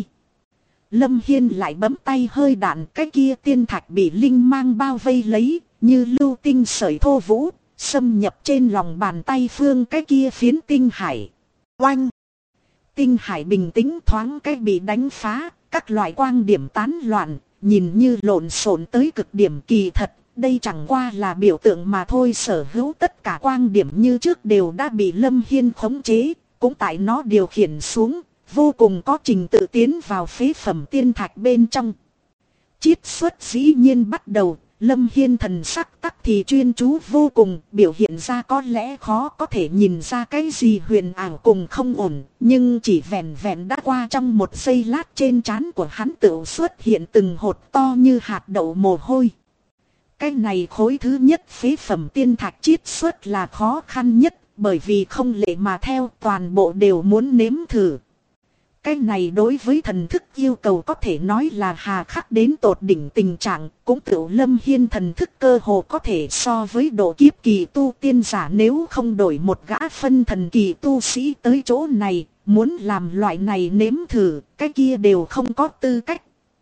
Lâm Hiên lại bấm tay hơi đạn, cái kia tiên thạch bị linh mang bao vây lấy, như lưu tinh sợi thô vũ, xâm nhập trên lòng bàn tay phương cái kia phiến tinh hải. Oanh! Tinh hải bình tĩnh thoáng cái bị đánh phá, các loại quang điểm tán loạn, nhìn như lộn xộn tới cực điểm. Kỳ thật, đây chẳng qua là biểu tượng mà thôi. Sở hữu tất cả quang điểm như trước đều đã bị Lâm Hiên khống chế, cũng tại nó điều khiển xuống, vô cùng có trình tự tiến vào phế phẩm tiên thạch bên trong. Chiết xuất dĩ nhiên bắt đầu. Lâm Hiên thần sắc tắc thì chuyên chú vô cùng, biểu hiện ra có lẽ khó có thể nhìn ra cái gì huyền ảo cùng không ổn, nhưng chỉ vẹn vẹn đã qua trong một giây lát, trên trán của hắn tự xuất hiện từng hột to như hạt đậu mồ hôi. Cái này khối thứ nhất phế phẩm tiên thạch chiết xuất là khó khăn nhất, bởi vì không lệ mà theo, toàn bộ đều muốn nếm thử. Cái này đối với thần thức yêu cầu có thể nói là hà khắc đến tột đỉnh tình trạng, cũng tự Lâm Hiên thần thức cơ hồ có thể so với độ kiếp kỳ tu tiên giả, nếu không đổi một gã phân thần kỳ tu sĩ tới chỗ này, muốn làm loại này nếm thử, cái kia đều không có tư cách.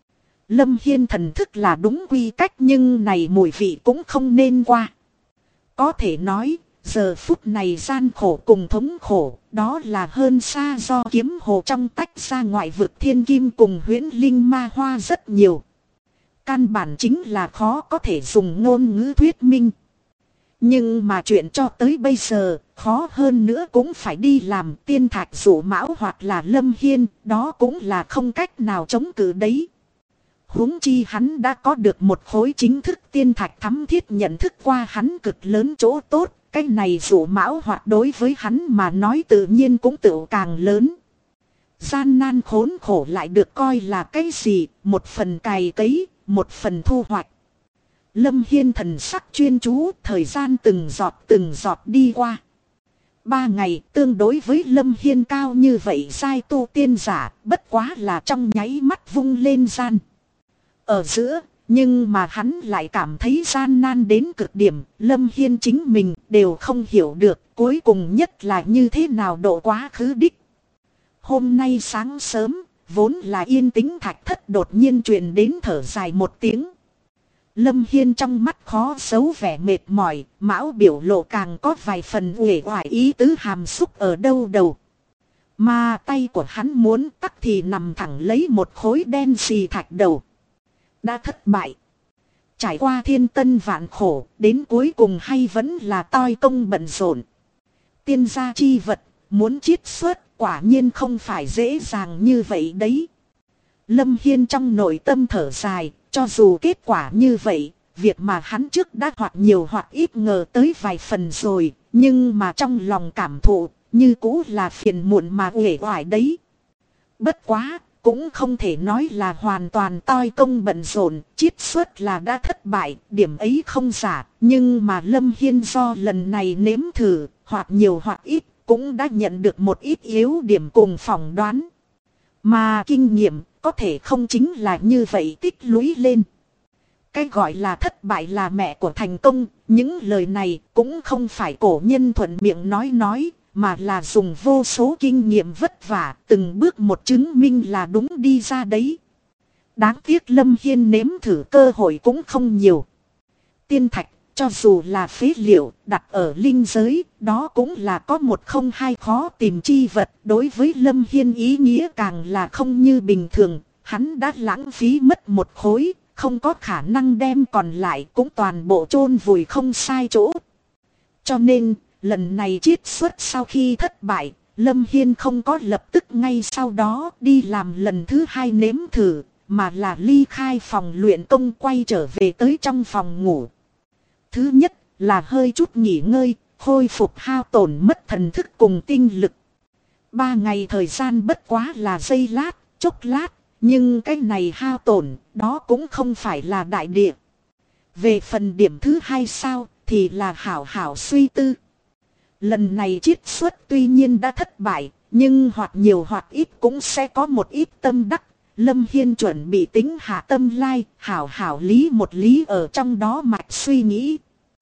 Lâm Hiên thần thức là đúng quy cách, nhưng này mùi vị cũng không nên qua. Có thể nói, giờ phút này gian khổ cùng thống khổ, đó là hơn xa do kiếm hồ trong tách ra ngoại vực thiên kim cùng huyễn linh ma hoa rất nhiều. Căn bản chính là khó có thể dùng ngôn ngữ thuyết minh. Nhưng mà chuyện cho tới bây giờ, khó hơn nữa cũng phải đi làm tiên thạch dụ mão hoặc là Lâm Hiên, đó cũng là không cách nào chống cự đấy. Huống chi hắn đã có được một khối chính thức tiên thạch thắm thiết nhận thức qua hắn cực lớn chỗ tốt. Cái này dụ mão hoặc đối với hắn mà nói tự nhiên cũng tự càng lớn. Gian nan khốn khổ lại được coi là cái gì, một phần cày cấy, một phần thu hoạch. Lâm Hiên thần sắc chuyên chú, thời gian từng giọt đi qua. 3 ngày tương đối với Lâm Hiên cao như vậy giai tu tiên giả, bất quá là trong nháy mắt vung lên gian. Ở giữa, nhưng mà hắn lại cảm thấy gian nan đến cực điểm, Lâm Hiên chính mình đều không hiểu được cuối cùng nhất là như thế nào độ quá khứ đích. Hôm nay sáng sớm, vốn là yên tĩnh thạch thất đột nhiên truyền đến thở dài một tiếng. Lâm Hiên trong mắt khó giấu vẻ mệt mỏi, mão biểu lộ càng có vài phần uể oải ý tứ hàm xúc ở đâu đầu. Mà tay của hắn muốn tắc thì nằm thẳng lấy một khối đen xì thạch đầu. Đã thất bại. Trải qua thiên tân vạn khổ, đến cuối cùng hay vẫn là toi công bận rộn. Tiên gia chi vật, muốn chiết xuất quả nhiên không phải dễ dàng như vậy đấy. Lâm Hiên trong nội tâm thở dài, cho dù kết quả như vậy, việc mà hắn trước đã hoặc nhiều hoặc ít ngờ tới vài phần rồi, nhưng mà trong lòng cảm thụ, như cũ là phiền muộn mà uể oải đấy. Bất quá, cũng không thể nói là hoàn toàn toi công bận rộn, chiết xuất là đã thất bại, điểm ấy không giả, nhưng mà Lâm Hiên do lần này nếm thử, hoặc nhiều hoặc ít, cũng đã nhận được một ít yếu điểm cùng phỏng đoán. Mà kinh nghiệm, có thể không chính là như vậy tích lũy lên. Cái gọi là thất bại là mẹ của thành công, những lời này cũng không phải cổ nhân thuận miệng nói, mà là dùng vô số kinh nghiệm vất vả, từng bước một chứng minh là đúng đi ra đấy. Đáng tiếc Lâm Hiên nếm thử cơ hội cũng không nhiều. Tiên thạch, cho dù là phế liệu, đặt ở linh giới, đó cũng là có một không hai khó tìm chi vật. Đối với Lâm Hiên ý nghĩa càng là không như bình thường, hắn đã lãng phí mất một khối, không có khả năng đem còn lại cũng toàn bộ chôn vùi không sai chỗ. Cho nên, lần này chiết xuất sau khi thất bại, Lâm Hiên không có lập tức ngay sau đó đi làm lần thứ hai nếm thử, mà là ly khai phòng luyện công quay trở về tới trong phòng ngủ. Thứ nhất là hơi chút nghỉ ngơi, khôi phục hao tổn mất thần thức cùng tinh lực. 3 ngày thời gian bất quá là giây lát, chốc lát, nhưng cái này hao tổn, đó cũng không phải là đại địa. Về phần điểm thứ hai sao, thì là hảo hảo suy tư. Lần này chiết xuất tuy nhiên đã thất bại, nhưng hoặc nhiều hoặc ít cũng sẽ có một ít tâm đắc. Lâm Hiên chuẩn bị tính hạ tâm lai, hảo hảo lý một lý ở trong đó mạch suy nghĩ.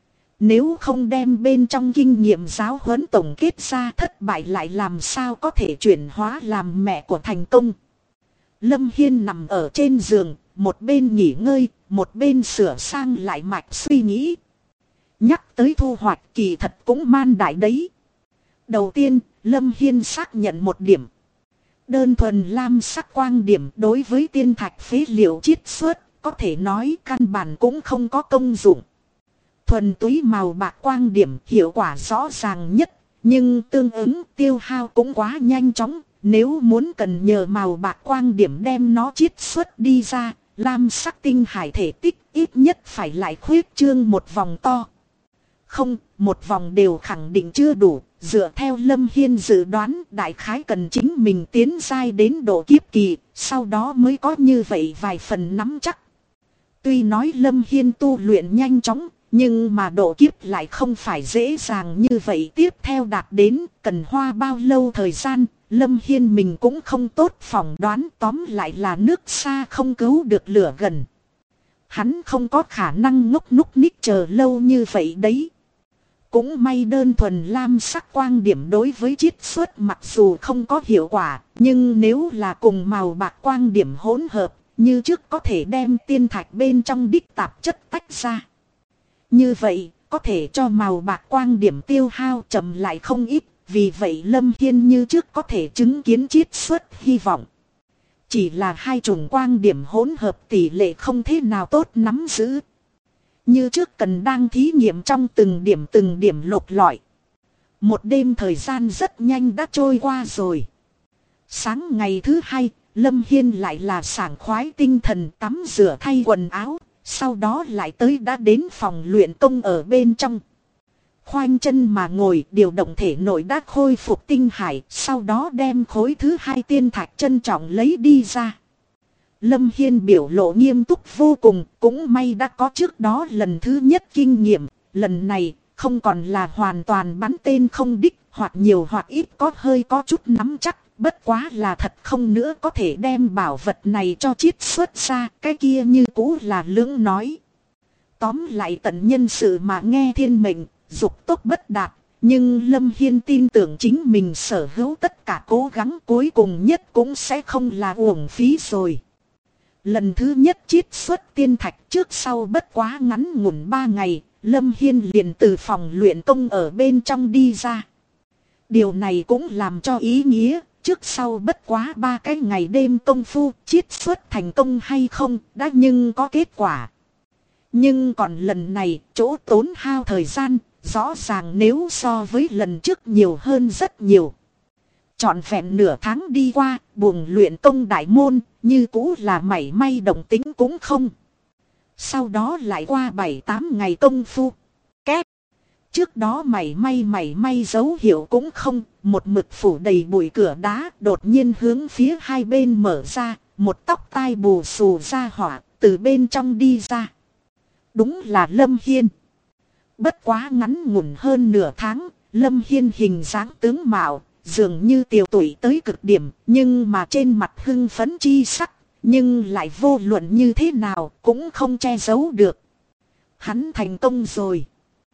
Nếu không đem bên trong kinh nghiệm giáo huấn tổng kết ra, thất bại lại làm sao có thể chuyển hóa làm mẹ của thành công. Lâm Hiên nằm ở trên giường, một bên nghỉ ngơi, một bên sửa sang lại mạch suy nghĩ. Nhắc tới thu hoạch kỳ thật cũng man đại đấy. Đầu tiên, Lâm Hiên xác nhận một điểm. Đơn thuần lam sắc quang điểm đối với tiên thạch phế liệu chiết xuất, có thể nói căn bản cũng không có công dụng. Thuần túy màu bạc quang điểm hiệu quả rõ ràng nhất, nhưng tương ứng tiêu hao cũng quá nhanh chóng. Nếu muốn cần nhờ màu bạc quang điểm đem nó chiết xuất đi ra, lam sắc tinh hải thể tích ít nhất phải lại khuyết trương một vòng to. Không, một vòng đều khẳng định chưa đủ, dựa theo Lâm Hiên dự đoán đại khái cần chính mình tiến giai đến độ kiếp kỳ, sau đó mới có như vậy vài phần nắm chắc. Tuy nói Lâm Hiên tu luyện nhanh chóng, nhưng mà độ kiếp lại không phải dễ dàng như vậy, tiếp theo đạt đến, cần hoa bao lâu thời gian, Lâm Hiên mình cũng không tốt phỏng đoán, tóm lại là nước xa không cứu được lửa gần. Hắn không có khả năng ngốc núc ních chờ lâu như vậy đấy. Cũng may đơn thuần lam sắc quang điểm đối với chiết xuất mặc dù không có hiệu quả, nhưng nếu là cùng màu bạc quang điểm hỗn hợp, như trước có thể đem tiên thạch bên trong đích tạp chất tách ra. Như vậy, có thể cho màu bạc quang điểm tiêu hao chậm lại không ít, vì vậy Lâm Hiên như trước có thể chứng kiến chiết xuất hy vọng. Chỉ là hai chủng quang điểm hỗn hợp tỷ lệ không thế nào tốt nắm giữ. Như trước cần đang thí nghiệm trong từng điểm lục lọi. Một đêm thời gian rất nhanh đã trôi qua rồi. Sáng ngày thứ hai, Lâm Hiên lại là sảng khoái tinh thần tắm rửa thay quần áo. Sau đó lại tới đã đến phòng luyện công ở bên trong. Khoanh chân mà ngồi, điều động thể nội đã khôi phục tinh hải. Sau đó đem khối thứ hai tiên thạch trân trọng lấy đi ra. Lâm Hiên biểu lộ nghiêm túc vô cùng, cũng may đã có trước đó lần thứ nhất kinh nghiệm, lần này không còn là hoàn toàn bắn tên không đích, hoặc nhiều hoặc ít có chút nắm chắc, bất quá là thật không nữa có thể đem bảo vật này cho chiết xuất ra, cái kia như cũ là lưỡng nói. Tóm lại tận nhân sự mà nghe thiên mệnh, dục tốc bất đạt, nhưng Lâm Hiên tin tưởng chính mình sở hữu tất cả cố gắng cuối cùng nhất cũng sẽ không là uổng phí rồi. Lần thứ nhất chiết xuất tiên thạch trước sau bất quá ngắn ngủn 3 ngày, Lâm Hiên liền từ phòng luyện công ở bên trong đi ra. Điều này cũng làm cho ý nghĩa, Trước sau bất quá 3 cái ngày đêm công phu, chiết xuất thành công hay không, đã nhưng có kết quả. Nhưng còn lần này, chỗ tốn hao thời gian, rõ ràng nếu so với lần trước nhiều hơn rất nhiều. Trọn vẹn nửa tháng đi qua, buồng luyện công đại môn, như cũ là mảy may động tính cũng không. Sau đó lại qua 7-8 ngày công phu. Két. Trước đó mảy may dấu hiệu cũng không, một mực phủ đầy bụi cửa đá đột nhiên hướng phía hai bên mở ra, một tóc tai bù xù ra hỏa, từ bên trong đi ra. Đúng là Lâm Hiên. Bất quá ngắn ngủn hơn nửa tháng, Lâm Hiên hình dáng tướng mạo, dường như tiều tụy tới cực điểm, nhưng mà trên mặt hưng phấn chi sắc, nhưng lại vô luận như thế nào cũng không che giấu được. Hắn thành công rồi.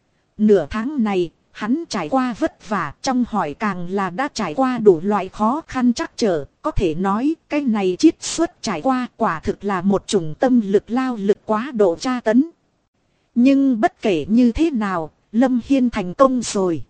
Nửa tháng này, hắn trải qua vất vả, trong hỏi càng là đã trải qua đủ loại khó khăn trắc trở, có thể nói cái này chiết xuất trải qua quả thực là một chủng tâm lực lao lực quá độ tra tấn. Nhưng bất kể như thế nào, Lâm Hiên thành công rồi.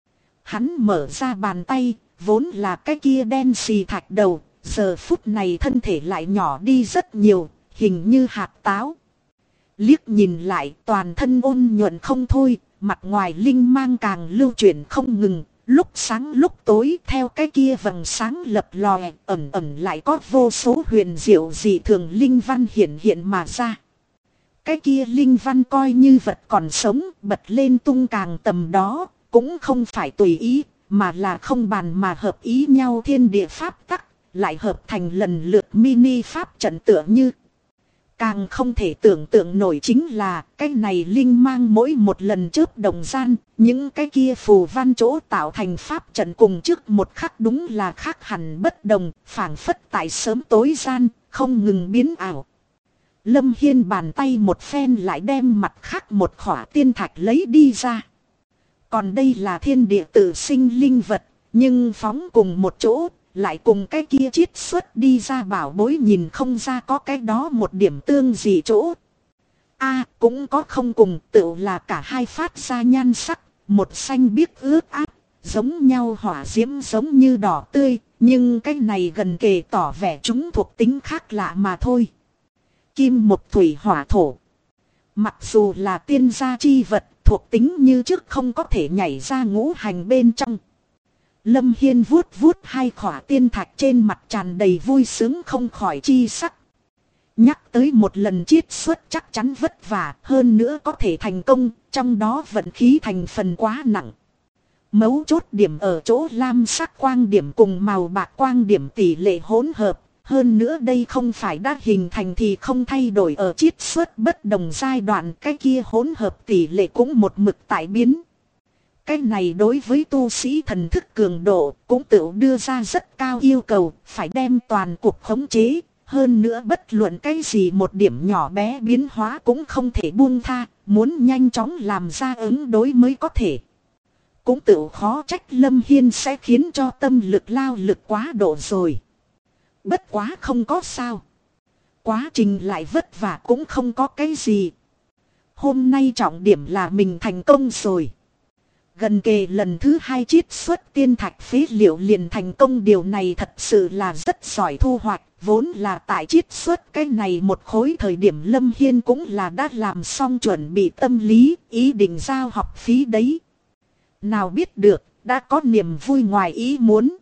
Hắn mở ra bàn tay, vốn là cái kia đen xì thạch đầu, giờ phút này thân thể lại nhỏ đi rất nhiều, hình như hạt táo. Liếc nhìn lại toàn thân ôn nhuận không thôi, mặt ngoài linh mang càng lưu chuyển không ngừng, lúc sáng lúc tối theo cái kia vầng sáng lập lòe, ẩn ẩn lại có vô số huyền diệu dị thường linh văn hiện hiện mà ra. Cái kia linh văn coi như vật còn sống, bật lên tung càng tầm đó, cũng không phải tùy ý, mà là không bàn mà hợp ý nhau thiên địa pháp tắc, lại hợp thành lần lượt mini pháp trận tựa như. Càng không thể tưởng tượng nổi chính là cái này linh mang mỗi một lần chớp đồng gian, những cái kia phù văn chỗ tạo thành pháp trận cùng trước một khắc đúng là khác hẳn bất đồng, phảng phất tại sớm tối gian, không ngừng biến ảo. Lâm Hiên bàn tay một phen lại đem mặt khác một khỏa tiên thạch lấy đi ra. Còn đây là thiên địa tự sinh linh vật, nhưng phóng cùng một chỗ, lại cùng cái kia chiết xuất đi ra bảo bối nhìn không ra có cái đó một điểm tương gì chỗ. Cũng có không cùng, tự là cả hai phát ra nhan sắc, một xanh biếc ướt át, giống nhau hỏa diễm giống như đỏ tươi, nhưng cái này gần kề tỏ vẻ chúng thuộc tính khác lạ mà thôi. Kim một thủy hỏa thổ. Mặc dù là tiên gia chi vật, thuộc tính như trước không có thể nhảy ra ngũ hành bên trong. Lâm Hiên vuốt vuốt hai khỏa tiên thạch trên mặt tràn đầy vui sướng không khỏi chi sắc. Nhắc tới một lần chiết xuất chắc chắn vất vả, hơn nữa có thể thành công, trong đó vận khí thành phần quá nặng. Mấu chốt điểm ở chỗ lam sắc quang điểm cùng màu bạc quang điểm tỷ lệ hỗn hợp. Hơn nữa đây không phải đã hình thành thì không thay đổi ở chiết xuất bất đồng giai đoạn, cái kia hỗn hợp tỷ lệ cũng một mực tại biến. Cái này đối với tu sĩ thần thức cường độ cũng tự đưa ra rất cao yêu cầu, phải đem toàn cuộc khống chế. Hơn nữa bất luận cái gì một điểm nhỏ bé biến hóa cũng không thể buông tha, muốn nhanh chóng làm ra ứng đối mới có thể. Cũng tự khó trách Lâm Hiên sẽ khiến cho tâm lực lao lực quá độ rồi. Bất quá không có sao. Quá trình lại vất vả cũng không có cái gì. Hôm nay trọng điểm là mình thành công rồi. Gần kề lần thứ 2 chiết xuất tiên thạch phế liệu liền thành công, điều này thật sự là rất giỏi thu hoạch. Vốn là tại chiết xuất cái này một khối thời điểm Lâm Hiên cũng là đã làm xong chuẩn bị tâm lý, ý định giao học phí đấy. Nào biết được, đã có niềm vui ngoài ý muốn.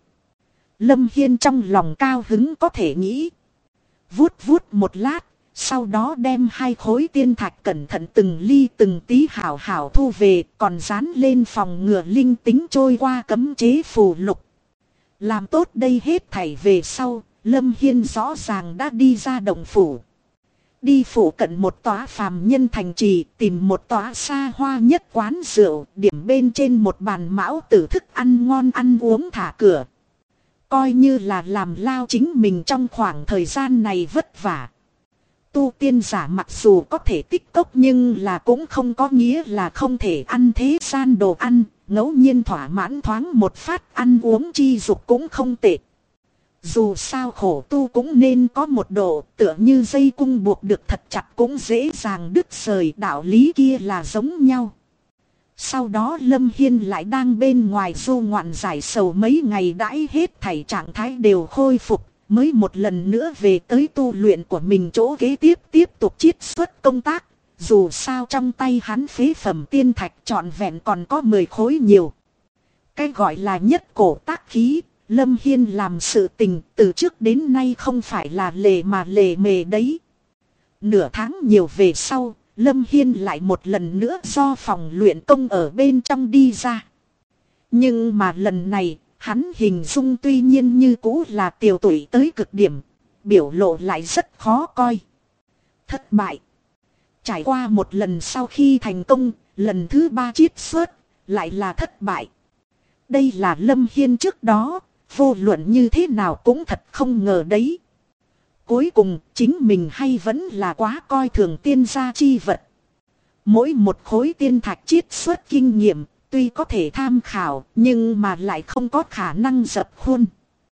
Lâm Hiên trong lòng cao hứng có thể nghĩ. Vuốt vuốt một lát, sau đó đem hai khối tiên thạch cẩn thận từng ly từng tí hảo hảo thu về, còn dán lên phòng ngừa linh tính trôi qua cấm chế phù lục. Làm tốt đây hết thảy về sau, Lâm Hiên rõ ràng đã đi ra động phủ. Đi phủ cận một tòa phàm nhân thành trì, tìm một tòa xa hoa nhất quán rượu, điểm bên trên một bàn mão tử thức ăn ngon ăn uống thả cửa. Coi như là làm lao chính mình trong khoảng thời gian này vất vả. Tu tiên giả mặc dù có thể tích cốc nhưng là cũng không có nghĩa là không thể ăn thế gian đồ ăn, ngẫu nhiên thỏa mãn thoáng một phát ăn uống chi dục cũng không tệ. Dù sao khổ tu cũng nên có một độ, tựa như dây cung buộc được thật chặt cũng dễ dàng đứt rời, đạo lý kia là giống nhau. Sau đó Lâm Hiên lại đang bên ngoài du ngoạn giải sầu mấy ngày đãi hết thảy trạng thái đều khôi phục. Mới một lần nữa về tới tu luyện của mình chỗ kế tiếp tục chiết xuất công tác. Dù sao trong tay hắn phế phẩm tiên thạch trọn vẹn còn có 10 khối nhiều. Cái gọi là nhất cổ tác khí, Lâm Hiên làm sự tình từ trước đến nay không phải là lề mà lề mề đấy. Nửa tháng nhiều về sau, Lâm Hiên lại một lần nữa do phòng luyện công ở bên trong đi ra. Nhưng mà lần này, hắn hình dung tuy nhiên như cũ là tiều tụy tới cực điểm, biểu lộ lại rất khó coi. Thất bại. Trải qua một lần sau khi thành công, lần thứ 3 chiết xuất, lại là thất bại. Đây là Lâm Hiên trước đó, vô luận như thế nào cũng thật không ngờ đấy. Cuối cùng, chính mình hay vẫn là quá coi thường tiên gia chi vật. Mỗi một khối tiên thạch chiết xuất kinh nghiệm, tuy có thể tham khảo, nhưng mà lại không có khả năng dập khuôn.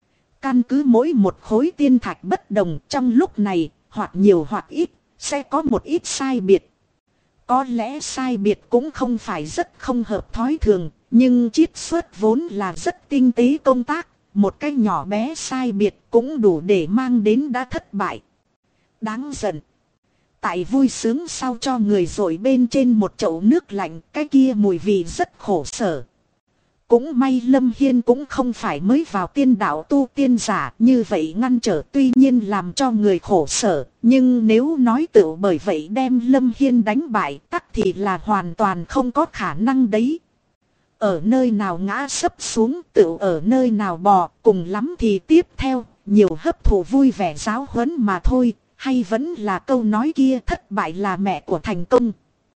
Căn cứ mỗi một khối tiên thạch bất đồng trong lúc này, hoặc nhiều hoặc ít, sẽ có một ít sai biệt. Có lẽ sai biệt cũng không phải rất không hợp thói thường, nhưng chiết xuất vốn là rất tinh tế công tác. Một cái nhỏ bé sai biệt cũng đủ để mang đến đã thất bại. Đáng giận. Tại vui sướng sau cho người rồi bên trên một chậu nước lạnh, cái kia mùi vị rất khổ sở. Cũng may Lâm Hiên cũng không phải mới vào tiên đạo tu tiên giả, như vậy ngăn trở tuy nhiên làm cho người khổ sở. Nhưng nếu nói tự bởi vậy đem Lâm Hiên đánh bại tắc thì là hoàn toàn không có khả năng đấy. Ở nơi nào ngã sấp xuống tự ở nơi nào bò, cùng lắm thì tiếp theo, nhiều hấp thụ vui vẻ giáo huấn mà thôi, hay vẫn là câu nói kia thất bại là mẹ của thành công.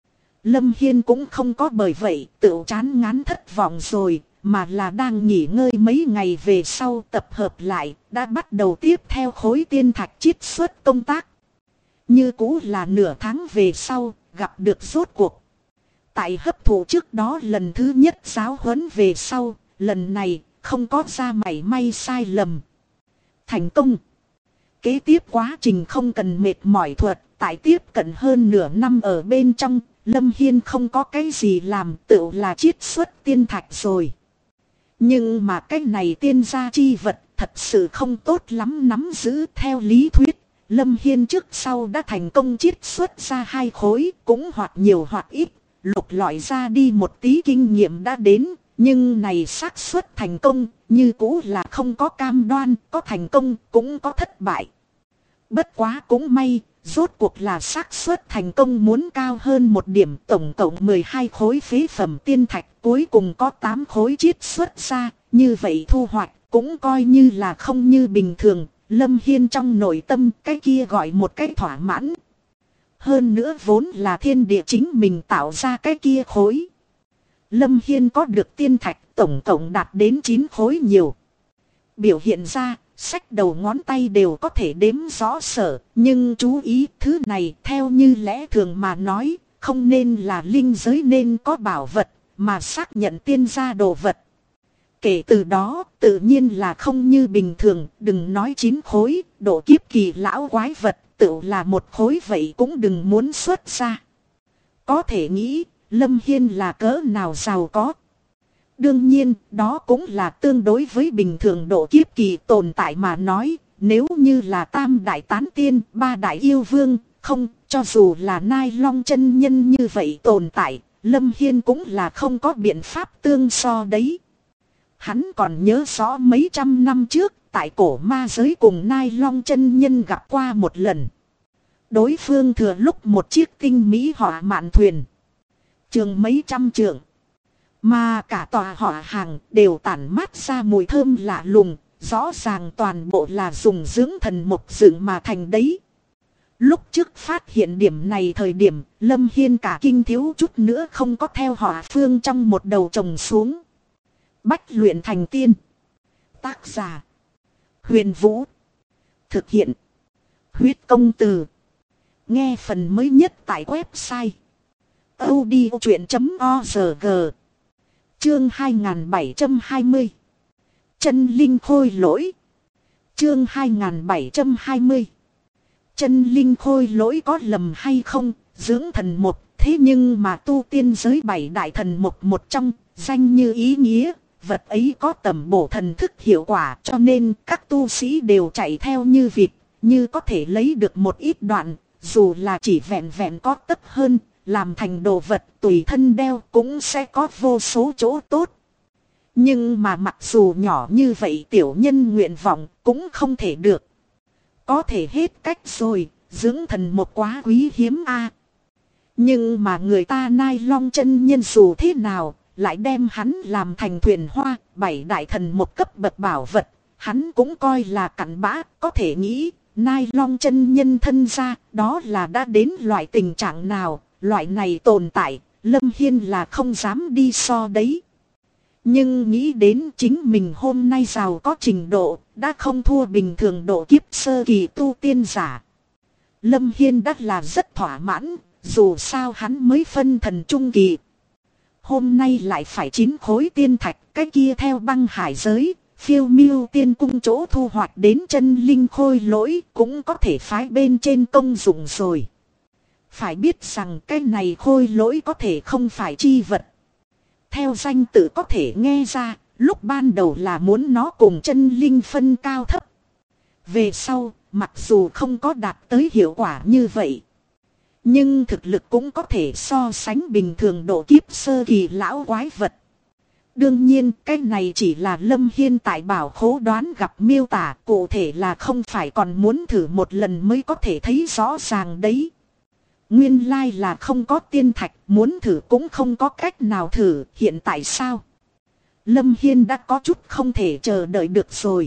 Lâm Hiên cũng không có bởi vậy tự chán ngán thất vọng rồi, mà là đang nghỉ ngơi mấy ngày về sau tập hợp lại, đã bắt đầu tiếp theo khối tiên thạch chiết xuất công tác. Như cũ là nửa tháng về sau, gặp được rốt cuộc. Tại hấp thụ trước đó lần thứ nhất giáo huấn về sau, lần này không có ra mảy may sai lầm. Thành công. Kế tiếp quá trình không cần mệt mỏi thuật, tại tiếp cận hơn nửa năm ở bên trong, Lâm Hiên không có cái gì làm tự là chiết xuất tiên thạch rồi. Nhưng mà cái này tiên gia chi vật thật sự không tốt lắm nắm giữ theo lý thuyết. Lâm Hiên trước sau đã thành công chiết xuất ra 2 khối, cũng hoặc nhiều hoặc ít. Lục lọi ra đi một tí kinh nghiệm đã đến, nhưng này xác suất thành công như cũ là không có cam đoan, có thành công cũng có thất bại. Bất quá cũng may, rốt cuộc là xác suất thành công muốn cao hơn một điểm, tổng cộng 12 khối phế phẩm tiên thạch, cuối cùng có 8 khối chiết xuất ra, như vậy thu hoạch cũng coi như là không như bình thường. Lâm Hiên trong nội tâm cái kia gọi một cái thỏa mãn. Hơn nữa vốn là thiên địa chính mình tạo ra cái kia khối. Lâm Hiên có được tiên thạch tổng cộng đạt đến 9 khối nhiều. Biểu hiện ra, xách đầu ngón tay đều có thể đếm rõ sở. Nhưng chú ý thứ này theo như lẽ thường mà nói, không nên là linh giới nên có bảo vật, mà xác nhận tiên gia đồ vật. Kể từ đó, tự nhiên là không như bình thường, đừng nói 9 khối, độ kiếp kỳ lão quái vật. Tự là một khối vậy cũng đừng muốn xuất ra. Có thể nghĩ, Lâm Hiên là cỡ nào giàu có. Đương nhiên, đó cũng là tương đối với bình thường độ kiếp kỳ tồn tại mà nói. Nếu như là tam đại tán tiên, 3 đại yêu vương, không, cho dù là Nai Long chân nhân như vậy tồn tại, Lâm Hiên cũng là không có biện pháp tương so đấy. Hắn còn nhớ rõ mấy trăm năm trước, tại cổ ma giới cùng Nai Long chân nhân gặp qua một lần. Đối phương thừa lúc một chiếc tinh mỹ họa mạn thuyền. Trường mấy trăm trượng. Mà cả tòa họa hàng đều tản mát ra mùi thơm lạ lùng. Rõ ràng toàn bộ là dùng dưỡng thần mộc dựng mà thành đấy. Lúc trước phát hiện điểm này thời điểm, Lâm Hiên cả kinh thiếu chút nữa không có theo họa phương trong một đầu trồng xuống. Bách luyện thành tiên. Tác giả: Huyền Vũ. Thực hiện: Huyết Công Từ. Nghe phần mới nhất tại website audiochuyện.org. Chương 2720. Chân linh khôi lỗi. Chương 2720. Chân linh khôi lỗi có lầm hay không? Dưỡng thần một Thế nhưng mà tu tiên giới 7 đại thần mục một trong, danh như ý nghĩa, vật ấy có tầm bổ thần thức hiệu quả, cho nên các tu sĩ đều chạy theo như vịt, như có thể lấy được một ít đoạn, dù là chỉ vẹn vẹn có tấc hơn, làm thành đồ vật tùy thân đeo cũng sẽ có vô số chỗ tốt. Nhưng mà mặc dù nhỏ như vậy tiểu nhân nguyện vọng cũng không thể được. Có thể hết cách rồi, dưỡng thần một quá quý hiếm a. Nhưng mà người ta Nai Long chân nhân dù thế nào, lại đem hắn làm thành thuyền hoa, 7 đại thần một cấp bậc bảo vật, hắn cũng coi là cặn bã, có thể nghĩ, Nai Long chân nhân thân ra, đó là đã đến loại tình trạng nào, loại này tồn tại, Lâm Hiên là không dám đi so đấy. Nhưng nghĩ đến chính mình hôm nay giàu có trình độ, đã không thua bình thường độ kiếp sơ kỳ tu tiên giả. Lâm Hiên đắt là rất thỏa mãn, dù sao hắn mới phân thần trung kỳ. Hôm nay lại phải 9 khối tiên thạch, cái kia theo băng hải giới, phiêu miêu tiên cung chỗ thu hoạch đến chân linh khôi lỗi cũng có thể phái bên trên công dụng rồi. Phải biết rằng cái này khôi lỗi có thể không phải chi vật. Theo danh tự có thể nghe ra, lúc ban đầu là muốn nó cùng chân linh phân cao thấp. Về sau, mặc dù không có đạt tới hiệu quả như vậy, nhưng thực lực cũng có thể so sánh bình thường độ kiếp sơ kỳ lão quái vật. Đương nhiên cái này chỉ là Lâm Hiên tại bảo khố đoán gặp miêu tả, cụ thể là không phải còn muốn thử một lần mới có thể thấy rõ ràng đấy. Nguyên lai là không có tiên thạch, muốn thử cũng không có cách nào thử, hiện tại sao? Lâm Hiên đã có chút không thể chờ đợi được rồi.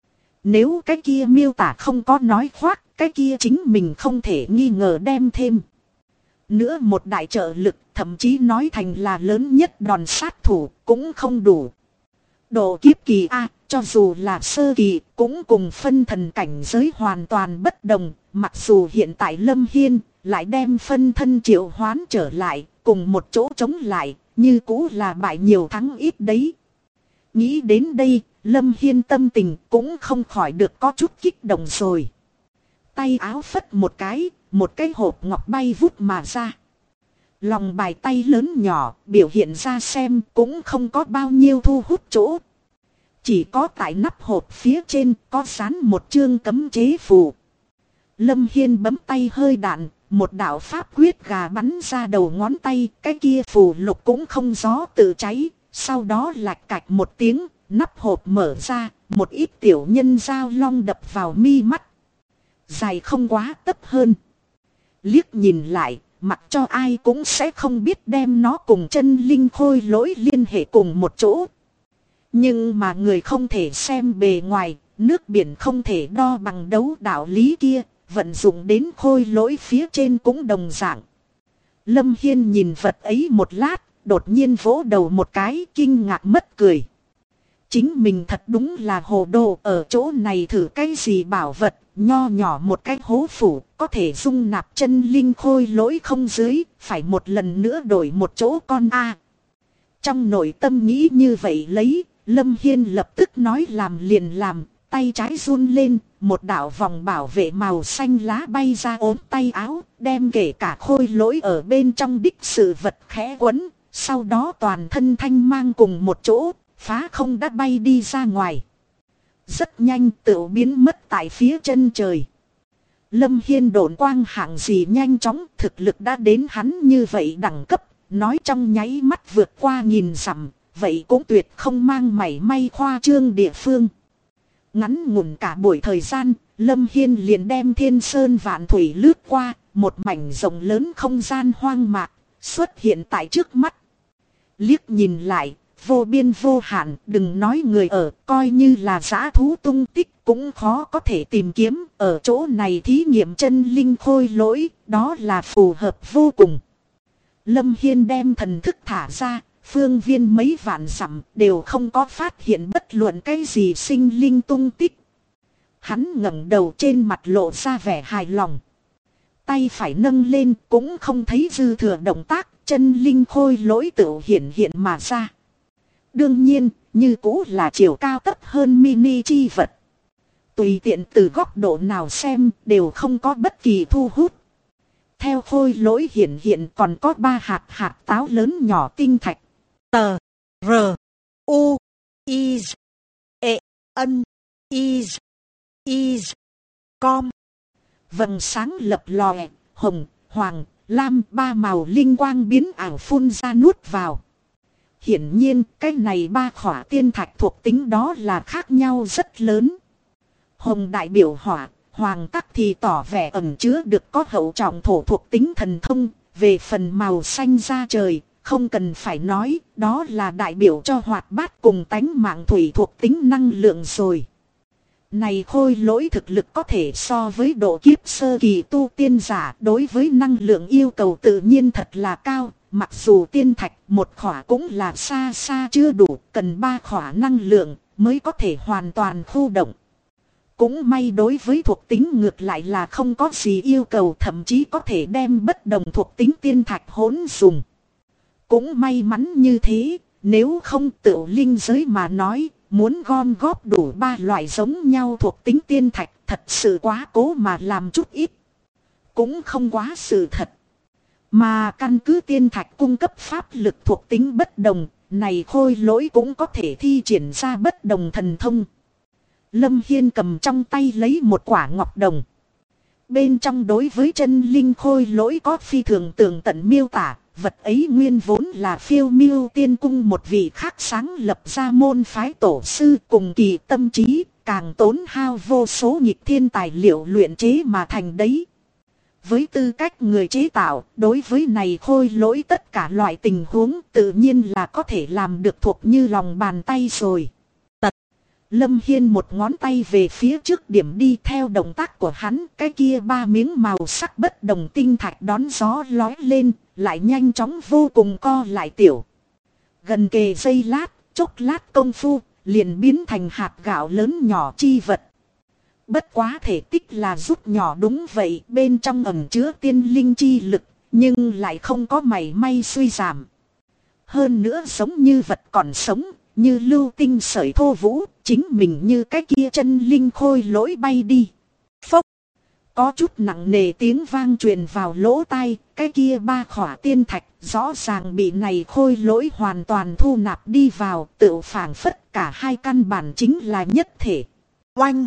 Nếu cái kia miêu tả không có nói khoác, cái kia chính mình không thể nghi ngờ đem thêm nữa một đại trợ lực, thậm chí nói thành là lớn nhất đòn sát thủ cũng không đủ. Độ kiếp kỳ A, cho dù là sơ kỳ cũng cùng phân thần cảnh giới hoàn toàn bất đồng. Mặc dù hiện tại Lâm Hiên lại đem phân thân triệu hoán trở lại, cùng một chỗ chống lại, như cũ là bại nhiều thắng ít đấy. Nghĩ đến đây, Lâm Hiên tâm tình cũng không khỏi được có chút kích động rồi. Tay áo phất một cái hộp ngọc bay vút mà ra. Lòng bài tay lớn nhỏ biểu hiện ra xem cũng không có bao nhiêu thu hút chỗ. Chỉ có tại nắp hộp phía trên có dán một chương cấm chế phù. Lâm Hiên bấm tay hơi đạn, một đạo pháp quyết gà bắn ra đầu ngón tay, cái kia phù lục cũng không gió tự cháy. Sau đó lạch cạch một tiếng, nắp hộp mở ra, một ít tiểu nhân dao long đập vào mi mắt. Dài không quá tấp hơn. Liếc nhìn lại, mặc cho ai cũng sẽ không biết đem nó cùng chân linh khôi lỗi liên hệ cùng một chỗ. Nhưng mà người không thể xem bề ngoài, nước biển không thể đo bằng đấu đạo lý kia, vận dụng đến khôi lỗi phía trên cũng đồng dạng. Lâm Hiên nhìn vật ấy một lát, đột nhiên vỗ đầu một cái, kinh ngạc mất cười. Chính mình thật đúng là hồ đồ, ở chỗ này thử cái gì bảo vật, nho nhỏ một cái hố phủ, có thể dung nạp chân linh khôi lỗi không dưới, phải một lần nữa đổi một chỗ con a. Trong nội tâm nghĩ như vậy lấy, Lâm Hiên lập tức nói làm liền làm, tay trái run lên, một đạo vòng bảo vệ màu xanh lá bay ra ốm tay áo, đem kể cả khôi lỗi ở bên trong đích sự vật khẽ quấn, sau đó toàn thân thanh mang cùng một chỗ, phá không đã bay đi ra ngoài. Rất nhanh tự biến mất tại phía chân trời. Lâm Hiên độn quang hạng gì nhanh chóng, thực lực đã đến hắn như vậy đẳng cấp, nói trong nháy mắt vượt qua 1000 dặm, vậy cũng tuyệt không mang mảy may khoa trương địa phương. Ngắn ngủn cả buổi thời gian, Lâm Hiên liền đem thiên sơn vạn thủy lướt qua, một mảnh rộng lớn không gian hoang mạc, xuất hiện tại trước mắt. Liếc nhìn lại, vô biên vô hạn, đừng nói người ở, coi như là dã thú tung tích cũng khó có thể tìm kiếm, ở chỗ này thí nghiệm chân linh khôi lỗi, đó là phù hợp vô cùng. Lâm Hiên đem thần thức thả ra, phương viên mấy vạn dặm đều không có phát hiện bất luận cái gì sinh linh tung tích. Hắn ngẩng đầu trên mặt lộ ra vẻ hài lòng. Tay phải nâng lên cũng không thấy dư thừa động tác, chân linh khôi lỗi tự hiện mà ra. Đương nhiên, như cũ là chiều cao thấp hơn mini chi vật. Tùy tiện từ góc độ nào xem đều không có bất kỳ thu hút. Theo khôi lỗi hiện còn có 3 hạt táo lớn nhỏ tinh thạch. Tờ. R. U. Is. E. N. Is. Is. Com. Vầng sáng lập lòe, hồng, hoàng, lam 3 màu linh quang biến ảo phun ra nuốt vào. Hiển nhiên cái này 3 khỏa tiên thạch thuộc tính đó là khác nhau rất lớn. Hồng đại biểu hỏa, hoàng tắc thì tỏ vẻ ẩn chứa được có hậu trọng thổ thuộc tính thần thông. Về phần màu xanh da trời, không cần phải nói, đó là đại biểu cho hoạt bát cùng tánh mạng thủy thuộc tính năng lượng rồi. Này khôi lỗi thực lực có thể so với độ kiếp sơ kỳ tu tiên giả, đối với năng lượng yêu cầu tự nhiên thật là cao. Mặc dù tiên thạch 1 khỏa cũng là xa xa chưa đủ, cần 3 khỏa năng lượng mới có thể hoàn toàn khu động. Cũng may đối với thuộc tính ngược lại là không có gì yêu cầu, thậm chí có thể đem bất đồng thuộc tính tiên thạch hỗn dùng. Cũng may mắn như thế, nếu không tự linh giới mà nói, muốn gom góp đủ 3 loại giống nhau thuộc tính tiên thạch thật sự quá cố mà làm chút ít. Cũng không quá sự thật. Mà căn cứ tiên thạch cung cấp pháp lực thuộc tính bất đồng, này khôi lỗi cũng có thể thi triển ra bất đồng thần thông. Lâm Hiên cầm trong tay lấy một quả ngọc đồng. Bên trong đối với chân linh khôi lỗi có phi thường tường tận miêu tả, vật ấy nguyên vốn là Phiêu Miêu Tiên Cung một vị khác sáng lập ra môn phái tổ sư cùng kỳ tâm trí, càng tốn hao vô số nghịch thiên tài liệu luyện chế mà thành đấy. Với tư cách người chế tạo, đối với này khôi lỗi tất cả loại tình huống tự nhiên là có thể làm được thuộc như lòng bàn tay rồi. Lâm Hiên một ngón tay về phía trước điểm đi, theo động tác của hắn, cái kia 3 miếng màu sắc bất đồng tinh thạch đón gió lói lên, lại nhanh chóng vô cùng co lại tiểu. Gần kề giây lát, chốc lát công phu, liền biến thành hạt gạo lớn nhỏ chi vật. Bất quá thể tích là rút nhỏ đúng vậy, bên trong ẩn chứa tiên linh chi lực, nhưng lại không có mảy may suy giảm. Hơn nữa giống như vật còn sống, như lưu tinh sợi thô vũ, chính mình như cái kia chân linh khôi lỗi bay đi. Phốc! Có chút nặng nề tiếng vang truyền vào lỗ tai, cái kia 3 khỏa tiên thạch rõ ràng bị này khôi lỗi hoàn toàn thu nạp đi vào, tự phảng phất cả hai căn bản chính là nhất thể. Oanh!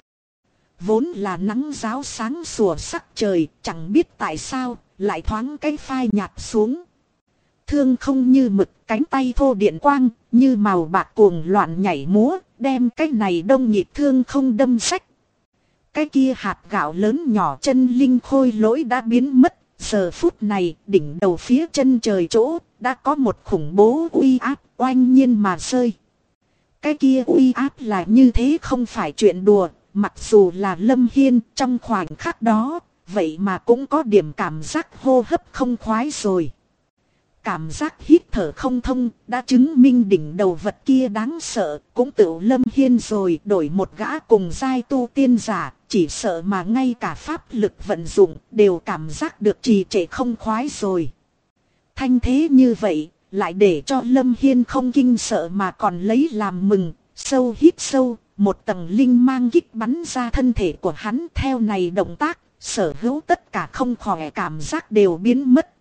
Vốn là nắng ráo sáng sủa sắc trời, chẳng biết tại sao, lại thoáng cái phai nhạt xuống. Thương không như mực, cánh tay thô điện quang, như màu bạc cuồng loạn nhảy múa, đem cái này đông nhịp thương không đâm sách. Cái kia hạt gạo lớn nhỏ chân linh khôi lỗi đã biến mất, giờ phút này đỉnh đầu phía chân trời chỗ, đã có một khủng bố uy áp oanh nhiên mà rơi. Cái kia uy áp là như thế không phải chuyện đùa, mặc dù là Lâm Hiên trong khoảnh khắc đó, vậy mà cũng có điểm cảm giác hô hấp không khoái rồi. Cảm giác hít thở không thông đã chứng minh đỉnh đầu vật kia đáng sợ, cũng tự Lâm Hiên rồi, đổi một gã cùng giai tu tiên giả, chỉ sợ mà ngay cả pháp lực vận dụng đều cảm giác được trì trệ không khoái rồi. Thanh thế như vậy, lại để cho Lâm Hiên không kinh sợ mà còn lấy làm mừng, sâu hít sâu, một tầng linh mang kích bắn ra thân thể của hắn, theo này động tác, sở hữu tất cả không khỏe cảm giác đều biến mất.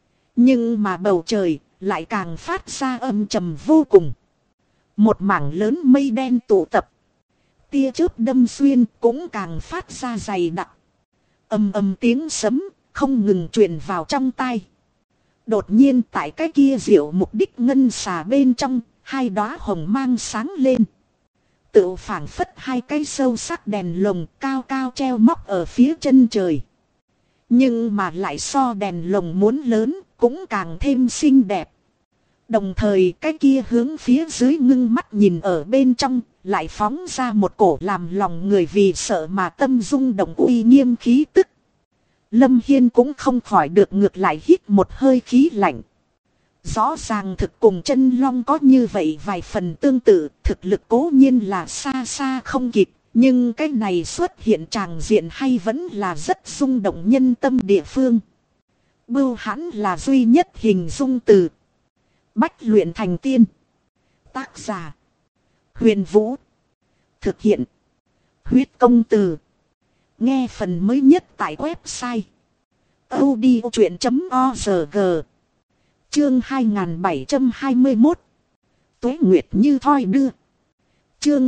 Nhưng mà bầu trời lại càng phát ra âm trầm vô cùng. Một mảng lớn mây đen tụ tập. Tia chớp đâm xuyên cũng càng phát ra dày đặc. Ầm ầm tiếng sấm không ngừng truyền vào trong tai. Đột nhiên tại cái kia diệu mục đích ngân xà bên trong, 2 đóa hồng mang sáng lên. Tự phảng phất 2 cái sâu sắc đèn lồng cao cao treo móc ở phía chân trời. Nhưng mà lại so đèn lồng muốn lớn, cũng càng thêm xinh đẹp. Đồng thời cái kia hướng phía dưới ngưng mắt nhìn ở bên trong, lại phóng ra một cổ làm lòng người vì sợ mà tâm rung động uy nghiêm khí tức. Lâm Hiên cũng không khỏi được ngược lại hít một hơi khí lạnh. Rõ ràng thực cùng chân long có như vậy vài phần tương tự, thực lực cố nhiên là xa xa không kịp. Nhưng cái này xuất hiện tràng diện hay vẫn là rất rung động nhân tâm địa phương. Bưu hãn là duy nhất hình dung từ. Bách luyện thành tiên. Tác giả: Huyền Vũ. Thực hiện: Huyết Công Từ. Nghe phần mới nhất tại website audio chuyện.org. Chương 2721. Tuế Nguyệt như thoi đưa. Chương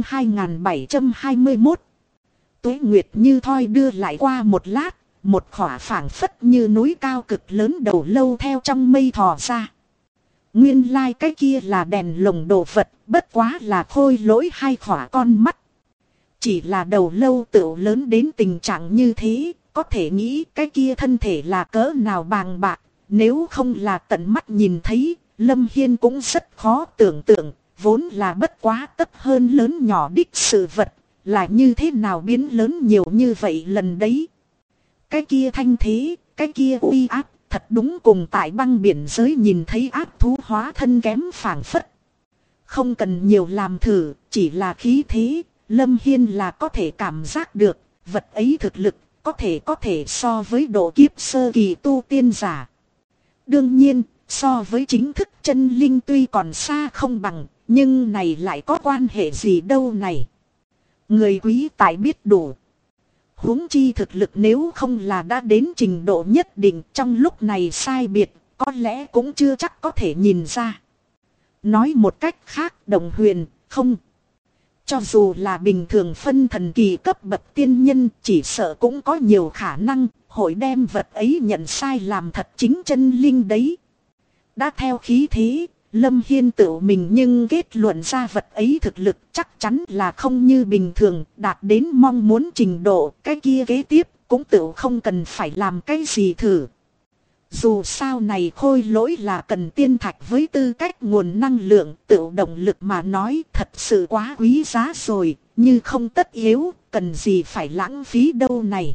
2721. Tuế Nguyệt như thoi đưa lại qua một lát, một khỏa phảng phất như núi cao cực lớn đầu lâu theo trong mây thò ra. Nguyên lai cái kia là đèn lồng đồ vật, bất quá là khôi lỗi hai khỏa con mắt. Chỉ là đầu lâu tựu lớn đến tình trạng như thế, có thể nghĩ cái kia thân thể là cỡ nào bàng bạc. Nếu không là tận mắt nhìn thấy, Lâm Hiên cũng rất khó tưởng tượng, vốn là bất quá tấp hơn lớn nhỏ đích sự vật, là như thế nào biến lớn nhiều như vậy lần đấy. Cái kia thanh thế, cái kia uy áp, thật đúng cùng tại băng biển giới nhìn thấy áp thú hóa thân kém phảng phất. Không cần nhiều làm thử, chỉ là khí thế, Lâm Hiên là có thể cảm giác được, vật ấy thực lực, có thể so với độ kiếp sơ kỳ tu tiên giả. Đương nhiên, so với chính thức chân linh tuy còn xa không bằng, nhưng này lại có quan hệ gì đâu này. Người quý tài biết đủ. Huống chi thực lực nếu không là đã đến trình độ nhất định trong lúc này sai biệt, có lẽ cũng chưa chắc có thể nhìn ra. Nói một cách khác, Đồng Huyền, không. Cho dù là bình thường phân thần kỳ cấp bậc tiên nhân, chỉ sợ cũng có nhiều khả năng, hội đem vật ấy nhận sai làm thật chính chân linh đấy. Đã theo khí thế, Lâm Hiên tự mình nhưng kết luận ra vật ấy thực lực chắc chắn là không như bình thường, đạt đến mong muốn trình độ, cái kia kế tiếp cũng tự không cần phải làm cái gì thử. Dù sao này khôi lỗi là cần tiên thạch với tư cách nguồn năng lượng, tự động lực mà nói thật sự quá quý giá rồi, như không tất yếu, cần gì phải lãng phí đâu này.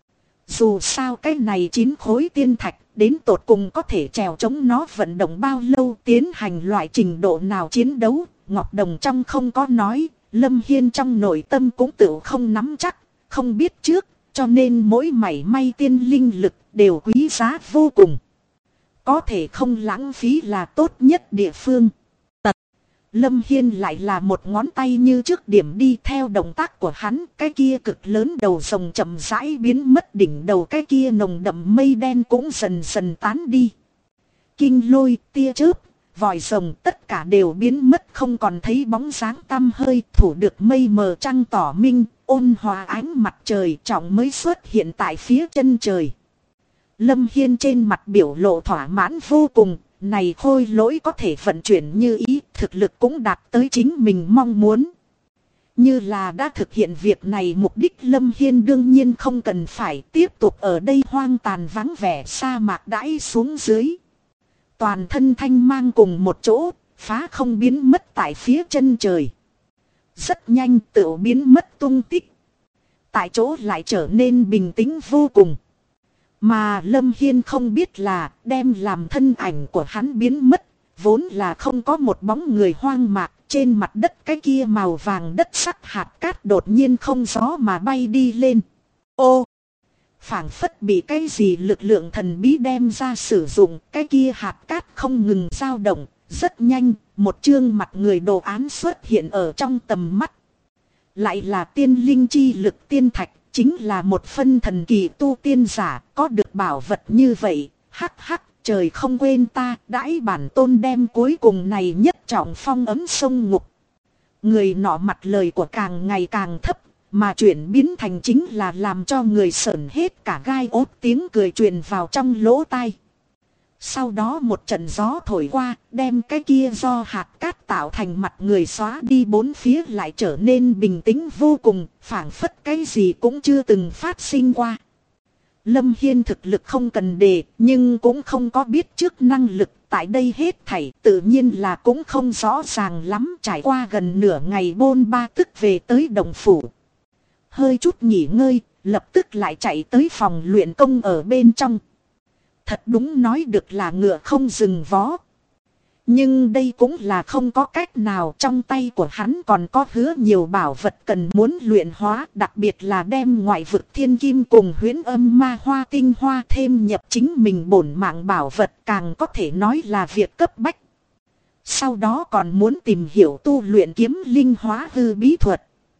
Dù sao cái này 9 khối tiên thạch, đến tột cùng có thể trèo chống nó vận động bao lâu, tiến hành loại trình độ nào chiến đấu, Ngọc Đồng trong không có nói, Lâm Hiên trong nội tâm cũng tự không nắm chắc, không biết trước, cho nên mỗi mảy may tiên linh lực đều quý giá vô cùng. Có thể không lãng phí là tốt nhất địa phương. Lâm Hiên lại là một ngón tay như trước điểm đi theo động tác của hắn, cái kia cực lớn đầu rồng chậm rãi biến mất, đỉnh đầu cái kia nồng đậm mây đen cũng dần dần tán đi. Kinh lôi, tia chớp, vòi rồng tất cả đều biến mất không còn thấy bóng dáng tăm hơi, thủ được mây mờ trăng tỏ minh, ôn hòa ánh mặt trời trọng mới xuất hiện tại phía chân trời. Lâm Hiên trên mặt biểu lộ thỏa mãn vô cùng. Này khôi lỗi có thể vận chuyển như ý, thực lực cũng đạt tới chính mình mong muốn. Như là đã thực hiện việc này, mục đích Lâm Hiên đương nhiên không cần phải tiếp tục ở đây hoang tàn vắng vẻ sa mạc đãi xuống dưới. Toàn thân thanh mang cùng một chỗ, phá không biến mất tại phía chân trời. Rất nhanh tự biến mất tung tích. Tại chỗ lại trở nên bình tĩnh vô cùng. Mà Lâm Hiên không biết là đem làm thân ảnh của hắn biến mất, vốn là không có một bóng người hoang mạc, trên mặt đất cái kia màu vàng đất sắc hạt cát đột nhiên không gió mà bay đi lên. Ô! Phảng phất bị cái gì lực lượng thần bí đem ra sử dụng, cái kia hạt cát không ngừng dao động, rất nhanh, một chương mặt người đồ án xuất hiện ở trong tầm mắt. Lại là tiên linh chi lực tiên thạch. Chính là một phân thần kỳ tu tiên giả, có được bảo vật như vậy, hắc hắc, trời không quên ta, đãi bản tôn đem cuối cùng này nhất trọng phong ấm sông ngục. Người nọ mặt lời của càng ngày càng thấp, mà chuyển biến thành chính là làm cho người sởn hết cả gai ốt, tiếng cười truyền vào trong lỗ tai. Sau đó một trận gió thổi qua, đem cái kia do hạt cát tạo thành mặt người xóa đi, bốn phía lại trở nên bình tĩnh vô cùng, phảng phất cái gì cũng chưa từng phát sinh qua. Lâm Hiên thực lực không cần đề, nhưng cũng không có biết trước năng lực, tại đây hết thảy tự nhiên là cũng không rõ ràng lắm. Trải qua gần nửa ngày bôn ba tức về tới đồng phủ. Hơi chút nghỉ ngơi, lập tức lại chạy tới phòng luyện công ở bên trong. Thật đúng nói được là ngựa không dừng vó. Nhưng đây cũng là không có cách nào, trong tay của hắn còn có hứa nhiều bảo vật cần muốn luyện hóa, đặc biệt là đem ngoại vực thiên kim cùng huyễn âm ma hoa tinh hoa thêm nhập chính mình bổn mạng bảo vật, càng có thể nói là việc cấp bách. Sau đó còn muốn tìm hiểu tu luyện kiếm linh hóa hư bí thuật.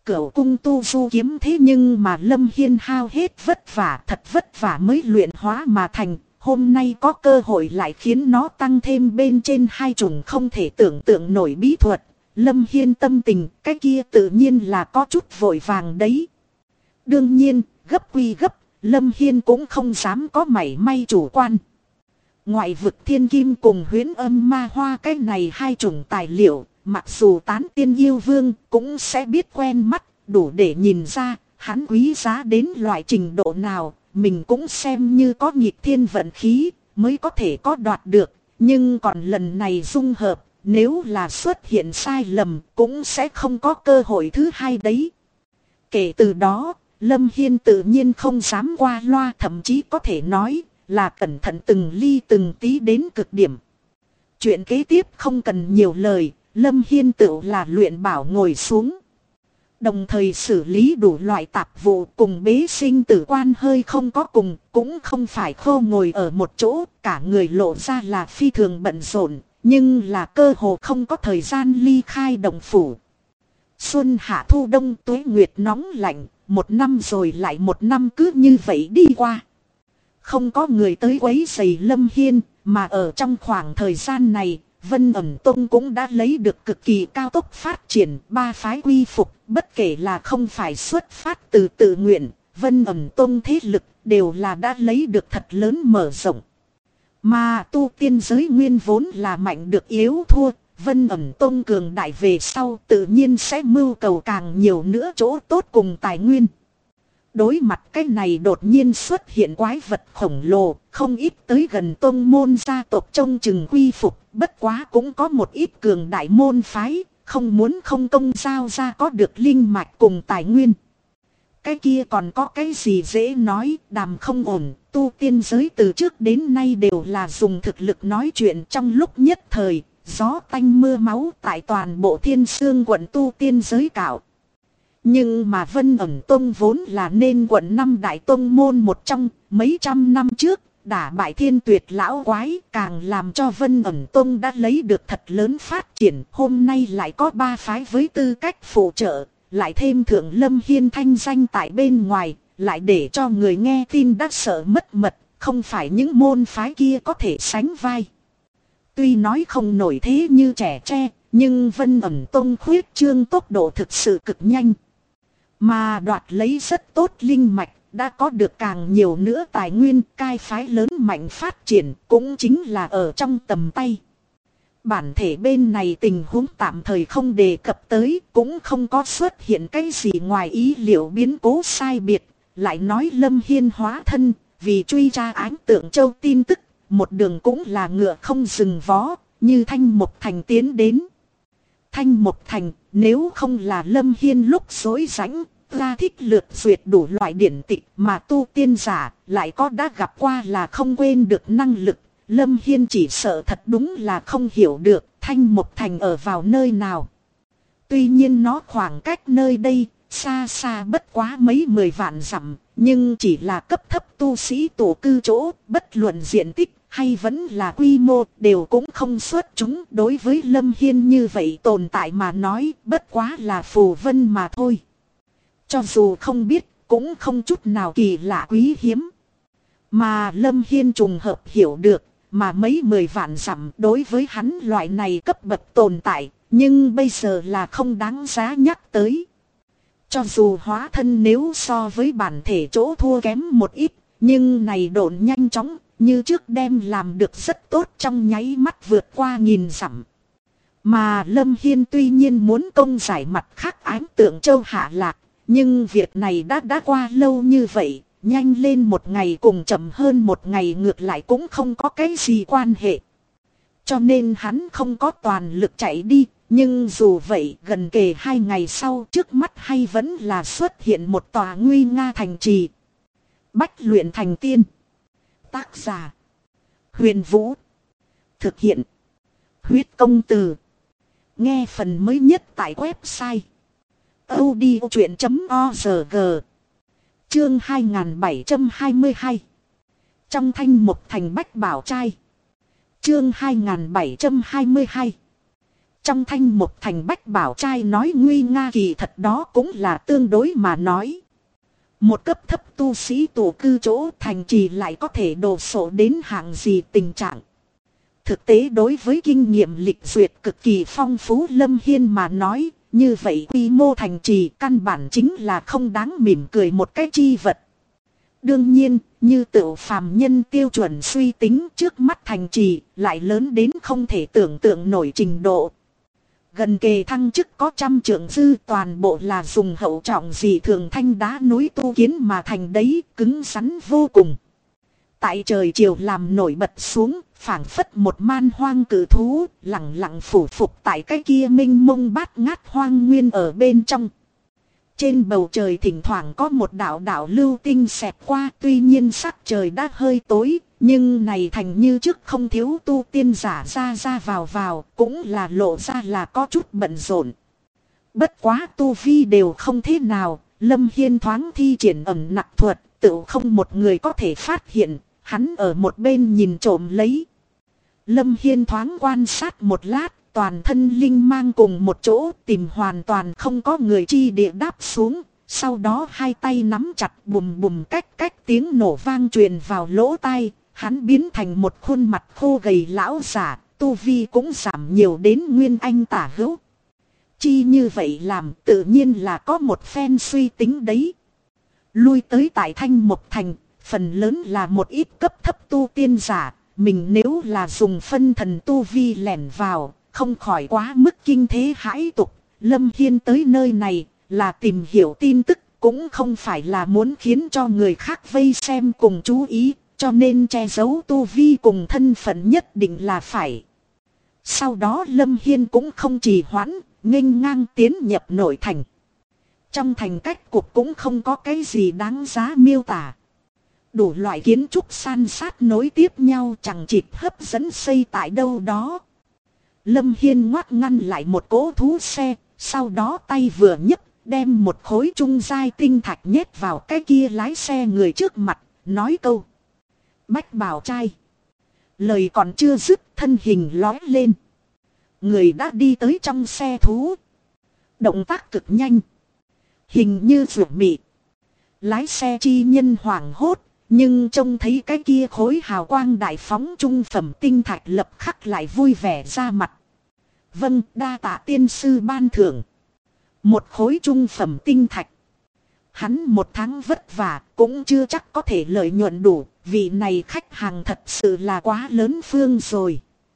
Cửu cung tu du kiếm thế nhưng mà Lâm Hiên hao hết vất vả, thật vất vả mới luyện hóa mà thành. Hôm nay có cơ hội lại khiến nó tăng thêm bên trên hai chủng không thể tưởng tượng nổi bí thuật. Lâm Hiên tâm tình cái kia tự nhiên là có chút vội vàng đấy. Đương nhiên, gấp quy gấp, Lâm Hiên cũng không dám có mảy may chủ quan. Ngoại vực thiên kim cùng huyễn âm ma hoa cái này hai chủng tài liệu, mặc dù tán tiên yêu vương cũng sẽ biết quen mắt, đủ để nhìn ra hắn quý giá đến loại trình độ nào. Mình cũng xem như có nghịch thiên vận khí mới có thể có đoạt được. Nhưng còn lần này dung hợp, nếu là xuất hiện sai lầm cũng sẽ không có cơ hội thứ hai đấy. Kể từ đó, Lâm Hiên tự nhiên không dám qua loa, thậm chí có thể nói là cẩn thận từng ly từng tí đến cực điểm. Chuyện kế tiếp không cần nhiều lời, Lâm Hiên tự là luyện bảo ngồi xuống. Đồng thời xử lý đủ loại tạp vụ cùng bế sinh tử quan hơi không có cùng, cũng không phải khô ngồi ở một chỗ, cả người lộ ra là phi thường bận rộn, nhưng là cơ hồ không có thời gian ly khai động phủ. Xuân hạ thu đông tuế nguyệt nóng lạnh, một năm rồi lại một năm cứ như vậy đi qua. Không có người tới quấy rầy Lâm Hiên, mà ở trong khoảng thời gian này, Vân Ẩn Tông cũng đã lấy được cực kỳ cao tốc phát triển, ba phái quy phục, bất kể là không phải xuất phát từ tự nguyện, Vân Ẩn Tông thế lực đều là đã lấy được thật lớn mở rộng. Mà tu tiên giới nguyên vốn là mạnh được yếu thua, Vân Ẩn Tông cường đại về sau tự nhiên sẽ mưu cầu càng nhiều nữa chỗ tốt cùng tài nguyên. Đối mặt cái này đột nhiên xuất hiện quái vật khổng lồ, không ít tới gần tông môn gia tộc trông chừng quy phục, bất quá cũng có một ít cường đại môn phái, không muốn không công giao ra có được linh mạch cùng tài nguyên. Cái kia còn có cái gì dễ nói, đàm không ổn, tu tiên giới từ trước đến nay đều là dùng thực lực nói chuyện trong lúc nhất thời, gió tanh mưa máu tại toàn bộ Thiên Sương quận tu tiên giới cạo. Nhưng mà Vân Ẩn Tông vốn là nên quận 5 đại tông môn một trong, mấy trăm năm trước, đả bại Thiên Tuyệt lão quái, càng làm cho Vân Ẩn Tông đã lấy được thật lớn phát triển. Hôm nay lại có ba phái với tư cách phụ trợ, lại thêm Thượng Lâm Hiên thanh danh tại bên ngoài, lại để cho người nghe tin đã sợ mất mật, không phải những môn phái kia có thể sánh vai. Tuy nói không nổi thế như trẻ tre, nhưng Vân Ẩn Tông khuyết trương tốc độ thực sự cực nhanh. Mà đoạt lấy rất tốt linh mạch, đã có được càng nhiều nữa tài nguyên, cai phái lớn mạnh phát triển, cũng chính là ở trong tầm tay. Bản thể bên này tình huống tạm thời không đề cập tới, cũng không có xuất hiện cái gì ngoài ý liệu biến cố sai biệt. Lại nói Lâm Hiên hóa thân, vì truy tra Ánh Tượng Châu tin tức, một đường cũng là ngựa không dừng vó, như Thanh Mộc Thành tiến đến. Thanh Mộc Thành, nếu không là Lâm Hiên lúc rối rãnh, ra thích lượt duyệt đủ loại điển tịch mà tu tiên giả, lại có đã gặp qua là không quên được năng lực. Lâm Hiên chỉ sợ thật đúng là không hiểu được Thanh Mộc Thành ở vào nơi nào. Tuy nhiên nó khoảng cách nơi đây, xa xa bất quá mấy 10 vạn dặm, nhưng chỉ là cấp thấp tu sĩ tổ cư chỗ, bất luận diện tích hay vẫn là quy mô đều cũng không xuất chúng. Đối với Lâm Hiên như vậy tồn tại mà nói, bất quá là phù vân mà thôi. Cho dù không biết, cũng không chút nào kỳ lạ quý hiếm. Mà Lâm Hiên trùng hợp hiểu được, mà mấy 10 vạn dặm đối với hắn loại này cấp bậc tồn tại, nhưng bây giờ là không đáng giá nhắc tới. Cho dù hóa thân nếu so với bản thể chỗ thua kém một ít, nhưng này độn nhanh chóng, như trước đem làm được rất tốt, trong nháy mắt vượt qua 1000 dặm. Mà Lâm Hiên tuy nhiên muốn công giải mặt khác Ánh Tượng Châu hạ lạc, nhưng việc này đã qua lâu như vậy, nhanh lên một ngày cùng chậm hơn một ngày ngược lại cũng không có cái gì quan hệ. Cho nên hắn không có toàn lực chạy đi, nhưng dù vậy gần kề 2 ngày sau, trước mắt hay vẫn là xuất hiện một tòa nguy nga thành trì. Bách luyện thành tiên. Tác giả: Huyền Vũ. Thực hiện: Huyết Công Từ. Nghe phần mới nhất tại website audiochuyện.org. Chương 2722. Trong Thanh Mộc Thành Bách Bảo Trai. Chương 2722. Trong Thanh Mục Thành Bách Bảo Trai nói nguy nga kỳ thật đó cũng là tương đối mà nói. Một cấp thấp tu sĩ tụ cư chỗ thành trì lại có thể đổ sộ đến hạng gì tình trạng. Thực tế đối với kinh nghiệm lịch duyệt cực kỳ phong phú Lâm Hiên mà nói, như vậy quy mô thành trì căn bản chính là không đáng mỉm cười một cái chi vật. Đương nhiên, như tựu phàm nhân tiêu chuẩn suy tính trước mắt thành trì lại lớn đến không thể tưởng tượng nổi trình độ. Gần kề thăng chức có 100 trượng dư toàn bộ là dùng hậu trọng dị thường thanh đá núi tu kiến mà thành đấy, cứng rắn vô cùng. Tại trời chiều làm nổi bật xuống, phảng phất một man hoang cử thú, lặng lặng phủ phục tại cái kia minh mông bát ngát hoang nguyên ở bên trong. Trên bầu trời thỉnh thoảng có một đạo đạo lưu tinh xẹt qua, tuy nhiên sắc trời đã hơi tối, nhưng này thành như trước không thiếu tu tiên giả ra ra vào, cũng là lộ ra là có chút bận rộn. Bất quá tu vi đều không thế nào, Lâm Hiên thoáng thi triển ẩn nặc thuật, tự không một người có thể phát hiện, hắn ở một bên nhìn trộm lấy. Lâm Hiên thoáng quan sát một lát, toàn thân linh mang cùng một chỗ tìm hoàn toàn không có người chi địa đáp xuống. Sau đó hai tay nắm chặt bùm bùm cách tiếng nổ vang truyền vào lỗ tai. Hắn biến thành một khuôn mặt khô gầy lão giả, tu vi cũng giảm nhiều đến nguyên anh tả hữu. Chi như vậy làm tự nhiên là có một phen suy tính đấy. Lui tới tại Thanh Mục Thành, phần lớn là một ít cấp thấp tu tiên giả. Mình nếu là dùng phân thần tu vi lẻn vào, không khỏi quá mức kinh thế hãi tục. Lâm Hiên tới nơi này là tìm hiểu tin tức, cũng không phải là muốn khiến cho người khác vây xem cùng chú ý, cho nên che giấu tu vi cùng thân phận nhất định là phải. Sau đó Lâm Hiên cũng không trì hoãn, nghênh ngang tiến nhập nội thành. Trong thành cách cục cũng không có cái gì đáng giá miêu tả. Đủ loại kiến trúc san sát nối tiếp nhau chẳng chịt hấp dẫn xây tại đâu đó. Lâm Hiên ngoắt ngăn lại một cỗ thú xe, sau đó tay vừa nhấc đem một khối trung giai tinh thạch nhét vào cái kia lái xe người trước mặt, nói câu. Bách Bảo Trai. Lời còn chưa dứt, thân hình lói lên. Người đã đi tới trong xe thú. Động tác cực nhanh. Hình như rượu mị. Lái xe chi nhân hoảng hốt. Nhưng trông thấy cái kia khối hào quang đại phóng trung phẩm tinh thạch lập khắc lại vui vẻ ra mặt. Vâng, đa tạ tiên sư ban thưởng. Một khối trung phẩm tinh thạch. Hắn một tháng vất vả cũng chưa chắc có thể lợi nhuận đủ. Vị này khách hàng thật sự là quá lớn phương rồi.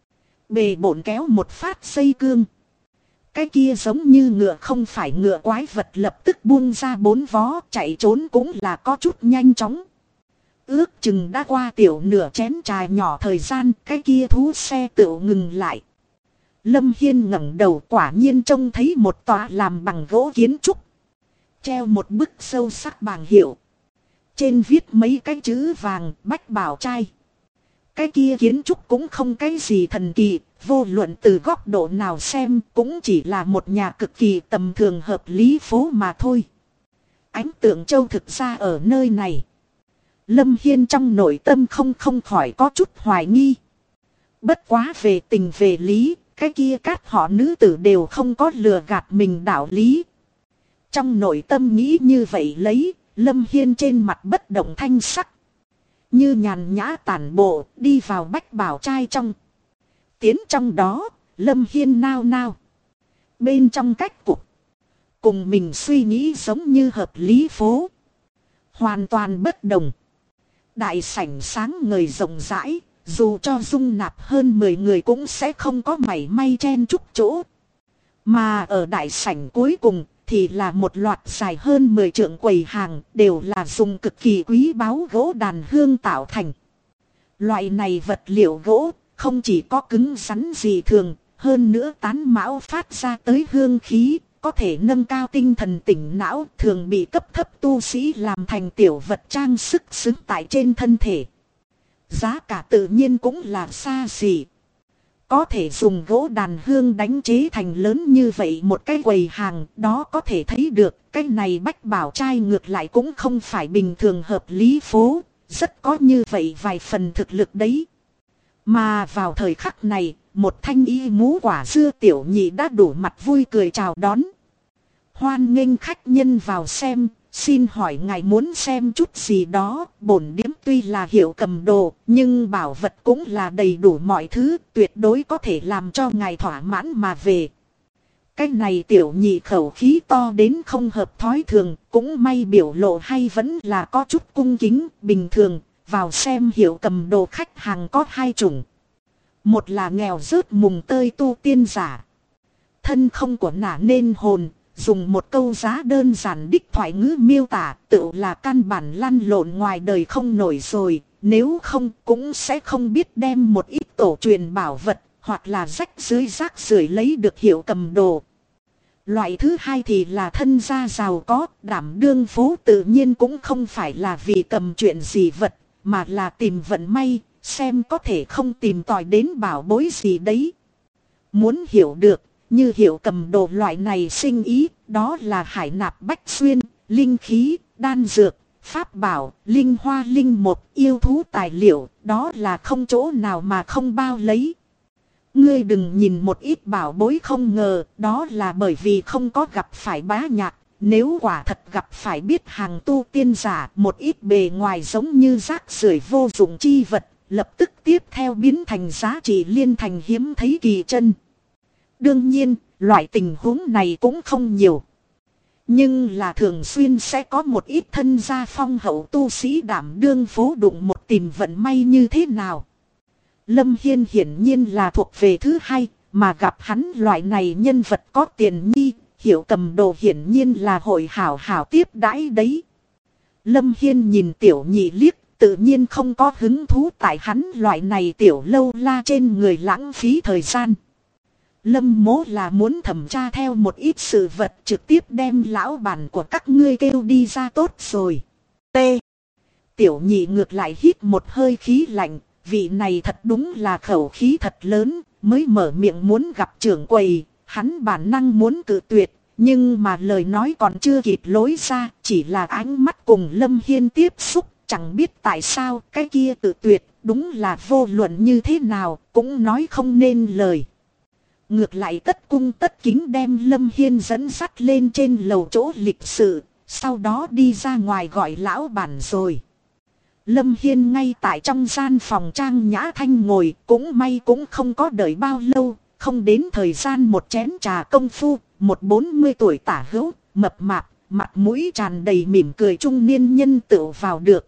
Bề bổn kéo một phát dây cương. Cái kia giống như ngựa không phải ngựa quái vật lập tức buông ra bốn vó, chạy trốn cũng là có chút nhanh chóng. Ước chừng đã qua tiểu nửa chén trà nhỏ thời gian, cái kia thú xe tự ngừng lại. Lâm Hiên ngẩng đầu, quả nhiên trông thấy một tòa làm bằng gỗ kiến trúc. Treo một bức sâu sắc bảng hiệu. Trên viết mấy cái chữ vàng Bách Bảo Trai. Cái kia kiến trúc cũng không cái gì thần kỳ, vô luận từ góc độ nào xem cũng chỉ là một nhà cực kỳ tầm thường hợp lý phố mà thôi. Ánh Tượng Châu thực ra ở nơi này. Lâm Hiên trong nội tâm không khỏi có chút hoài nghi. Bất quá về tình về lý, cái kia các họ nữ tử đều không có lừa gạt mình đạo lý. Trong nội tâm nghĩ như vậy lấy, Lâm Hiên trên mặt bất động thanh sắc. Như nhàn nhã tản bộ, đi vào Bách Bảo Trai trong. Tiến trong đó, Lâm Hiên nao nao. Bên trong cách cục, cùng mình suy nghĩ giống như hợp lý phố. Hoàn toàn bất đồng. Đại sảnh sáng ngời rộng rãi, dù cho dung nạp hơn 10 người cũng sẽ không có mảy may chen chúc chỗ. Mà ở đại sảnh cuối cùng thì là một loạt dài hơn 10 trượng quầy hàng, đều là dùng cực kỳ quý báu gỗ đàn hương tạo thành. Loại này vật liệu gỗ không chỉ có cứng rắn dị thường, hơn nữa tán mão phát ra tới hương khí, có thể nâng cao tinh thần tỉnh não, thường bị cấp thấp tu sĩ làm thành tiểu vật trang sức xứng tại trên thân thể. Giá cả tự nhiên cũng là xa xỉ. Có thể dùng gỗ đàn hương đánh chế thành lớn như vậy một cái quầy hàng, đó có thể thấy được cái này Bách Bảo Trai ngược lại cũng không phải bình thường hợp lý phố, rất có như vậy vài phần thực lực đấy. Mà vào thời khắc này, một thanh y mũ quả dưa tiểu nhị đã đủ mặt vui cười chào đón. Hoan nghênh khách nhân vào xem, xin hỏi ngài muốn xem chút gì đó. Bổn điếm tuy là hiệu cầm đồ, nhưng bảo vật cũng là đầy đủ mọi thứ, tuyệt đối có thể làm cho ngài thỏa mãn mà về. Cái này tiểu nhị khẩu khí to đến không hợp thói thường, cũng may biểu lộ hay vẫn là có chút cung kính. Bình thường, vào xem hiệu cầm đồ khách hàng có hai chủng. Một là nghèo rớt mùng tơi tu tiên giả. Thân không của nả nên hồn, dùng một câu giá đơn giản đích thoại ngữ miêu tả, tự là căn bản lăn lộn ngoài đời không nổi rồi. Nếu không cũng sẽ không biết đem một ít tổ truyền bảo vật, hoặc là rách dưới rác rưởi lấy được hiệu cầm đồ. Loại thứ hai thì là thân gia giàu có, đảm đương phố tự nhiên cũng không phải là vì cầm chuyện gì vật, mà là tìm vận may, xem có thể không tìm tòi đến bảo bối gì đấy. Muốn hiểu được, như hiệu cầm đồ loại này sinh ý, đó là hải nạp bách xuyên, linh khí, đan dược, pháp bảo, linh hoa linh mục, yêu thú tài liệu, đó là không chỗ nào mà không bao lấy. Ngươi đừng nhìn một ít bảo bối không ngờ, đó là bởi vì không có gặp phải bá nhạc. Nếu quả thật gặp phải biết hàng tu tiên giả, một ít bề ngoài giống như rác rưởi vô dụng chi vật, lập tức tiếp theo biến thành giá trị liên thành hiếm thấy kỳ chân. Đương nhiên, loại tình huống này cũng không nhiều. Nhưng là thường xuyên sẽ có một ít thân gia phong hậu tu sĩ đảm đương phố đụng một tìm vận may như thế nào. Lâm Hiên hiển nhiên là thuộc về thứ hai, mà gặp hắn loại này nhân vật có tiền nhi, hiệu cầm đồ hiển nhiên là hội hảo hảo tiếp đãi đấy. Lâm Hiên nhìn tiểu nhị liếc, tự nhiên không có hứng thú tại hắn loại này tiểu lâu la trên người lãng phí thời gian. Lâm Mỗ là muốn thẩm tra theo một ít sự vật, trực tiếp đem lão bản của các ngươi kêu đi ra tốt rồi. T. Tiểu nhị ngược lại hít một hơi khí lạnh, vị này thật đúng là khẩu khí thật lớn, mới mở miệng muốn gặp trưởng quầy, hắn bản năng muốn cự tuyệt, nhưng mà lời nói còn chưa kịp lối ra, chỉ là ánh mắt cùng Lâm Hiên tiếp xúc, chẳng biết tại sao cái kia cự tuyệt, đúng là vô luận như thế nào, cũng nói không nên lời. Ngược lại tất cung tất kính đem Lâm Hiên dẫn dắt lên trên lầu chỗ lịch sự, sau đó đi ra ngoài gọi lão bản rồi. Lâm Hiên ngay tại trong gian phòng trang nhã thanh ngồi, cũng may cũng không có đợi bao lâu, không đến thời gian một chén trà công phu, một 40 tuổi tả hữu, mập mạp, mặt mũi tràn đầy mỉm cười trung niên nhân tựu vào được.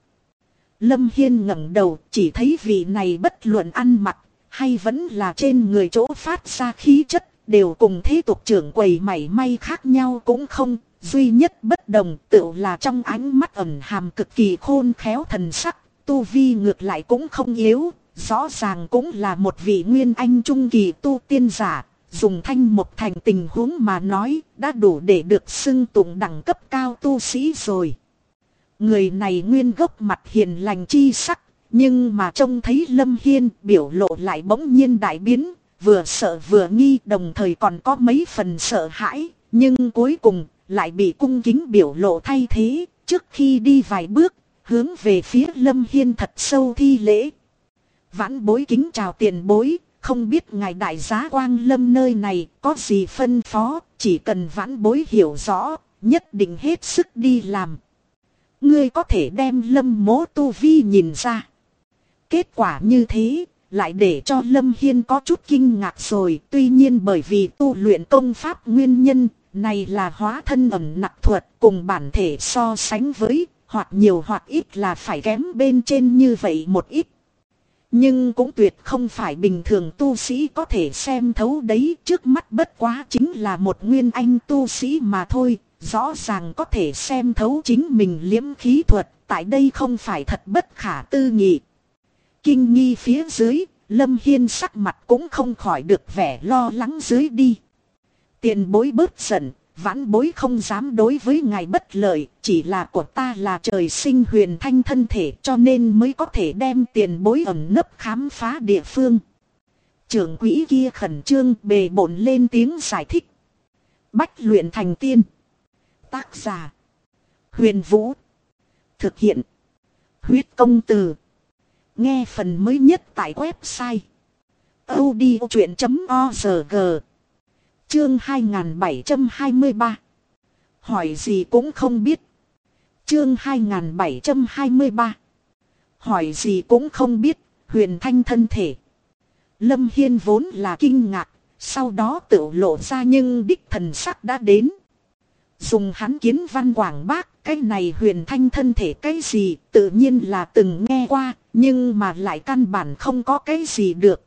Lâm Hiên ngẩng đầu, chỉ thấy vị này bất luận ăn mặc, hay vẫn là trên người chỗ phát ra khí chất, đều cùng thế tục trưởng quầy mảy may khác nhau cũng không. Duy nhất bất đồng tựu là trong ánh mắt ẩn hàm cực kỳ khôn khéo thần sắc, tu vi ngược lại cũng không yếu, rõ ràng cũng là một vị nguyên anh trung kỳ tu tiên giả, dùng thanh một thành tình huống mà nói, đã đủ để được xưng tụng đẳng cấp cao tu sĩ rồi. Người này nguyên gốc mặt hiền lành chi sắc, nhưng mà trông thấy Lâm Hiên biểu lộ lại bỗng nhiên đại biến, vừa sợ vừa nghi, đồng thời còn có mấy phần sợ hãi, nhưng cuối cùng lại bị cung kính biểu lộ thay thế. Trước khi đi vài bước, hướng về phía Lâm Hiên thật sâu thi lễ. Vãn bối kính chào tiền bối, không biết ngài đại giá Quang Lâm nơi này có gì phân phó, chỉ cần vãn bối hiểu rõ, nhất định hết sức đi làm. Ngươi có thể đem Lâm Mỗ tu vi nhìn ra. Kết quả như thế, lại để cho Lâm Hiên có chút kinh ngạc rồi. Tuy nhiên bởi vì tu luyện công pháp nguyên nhân, này là hóa thân ẩn nặc thuật, cùng bản thể so sánh với, hoặc nhiều hoặc ít là phải kém bên trên như vậy một ít. Nhưng cũng tuyệt không phải bình thường tu sĩ có thể xem thấu đấy. Trước mắt bất quá chính là một nguyên anh tu sĩ mà thôi, rõ ràng có thể xem thấu chính mình liễm khí thuật, tại đây không phải thật bất khả tư nghị. Kinh nghi phía dưới, Lâm Hiên sắc mặt cũng không khỏi được vẻ lo lắng dưới đi. Tiền bối bớt giận, vãn bối không dám đối với ngài bất lợi, chỉ là của ta là trời sinh huyền thanh thân thể, cho nên mới có thể đem tiền bối ẩn nấp khám phá địa phương. Trưởng quỹ kia khẩn trương bề bộn lên tiếng giải thích. Bách luyện thành tiên. Tác giả: Huyền Vũ. Thực hiện: Huyết Công Từ. Nghe phần mới nhất tại website audiochuyện.org. Chương 2723. Hỏi gì cũng không biết. Chương 2723. Hỏi gì cũng không biết, Huyền Thanh thân thể. Lâm Hiên vốn là kinh ngạc, sau đó tự lộ ra nhưng đích thần sắc đã đến. Dùng hắn kiến văn quảng bác, cái này Huyền Thanh thân thể cái gì, tự nhiên là từng nghe qua, nhưng mà lại căn bản không có cái gì được.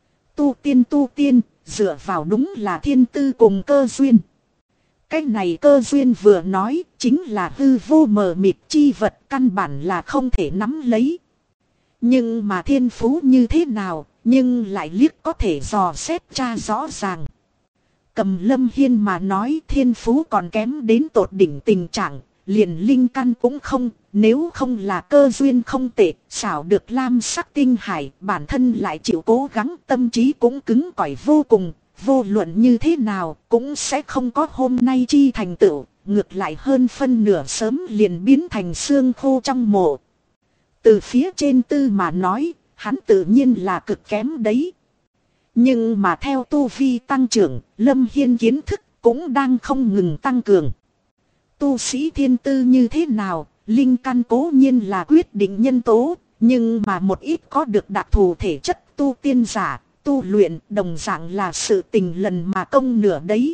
Tu tiên, dựa vào đúng là thiên tư cùng cơ duyên. Cái này cơ duyên vừa nói, chính là hư vô mờ mịt chi vật, căn bản là không thể nắm lấy. Nhưng mà thiên phú như thế nào, nhưng lại liếc có thể dò xét tra rõ ràng. Cầm Lâm Hiên mà nói thiên phú còn kém đến tột đỉnh tình trạng, liền linh căn cũng không, nếu không là cơ duyên không tệ, xảo được lam sắc tinh hải, bản thân lại chịu cố gắng, tâm trí cũng cứng cỏi vô cùng, vô luận như thế nào cũng sẽ không có hôm nay chi thành tựu, ngược lại hơn phân nửa sớm liền biến thành xương khô trong mộ. Từ phía trên tư mà nói, hắn tự nhiên là cực kém đấy. Nhưng mà theo tu vi tăng trưởng, Lâm Hiên kiến thức cũng đang không ngừng tăng cường. Tu sĩ thiên tư như thế nào, linh căn cố nhiên là quyết định nhân tố, nhưng mà một ít có được đặc thù thể chất tu tiên giả, tu luyện đồng dạng là sự tình lần mà công nửa đấy.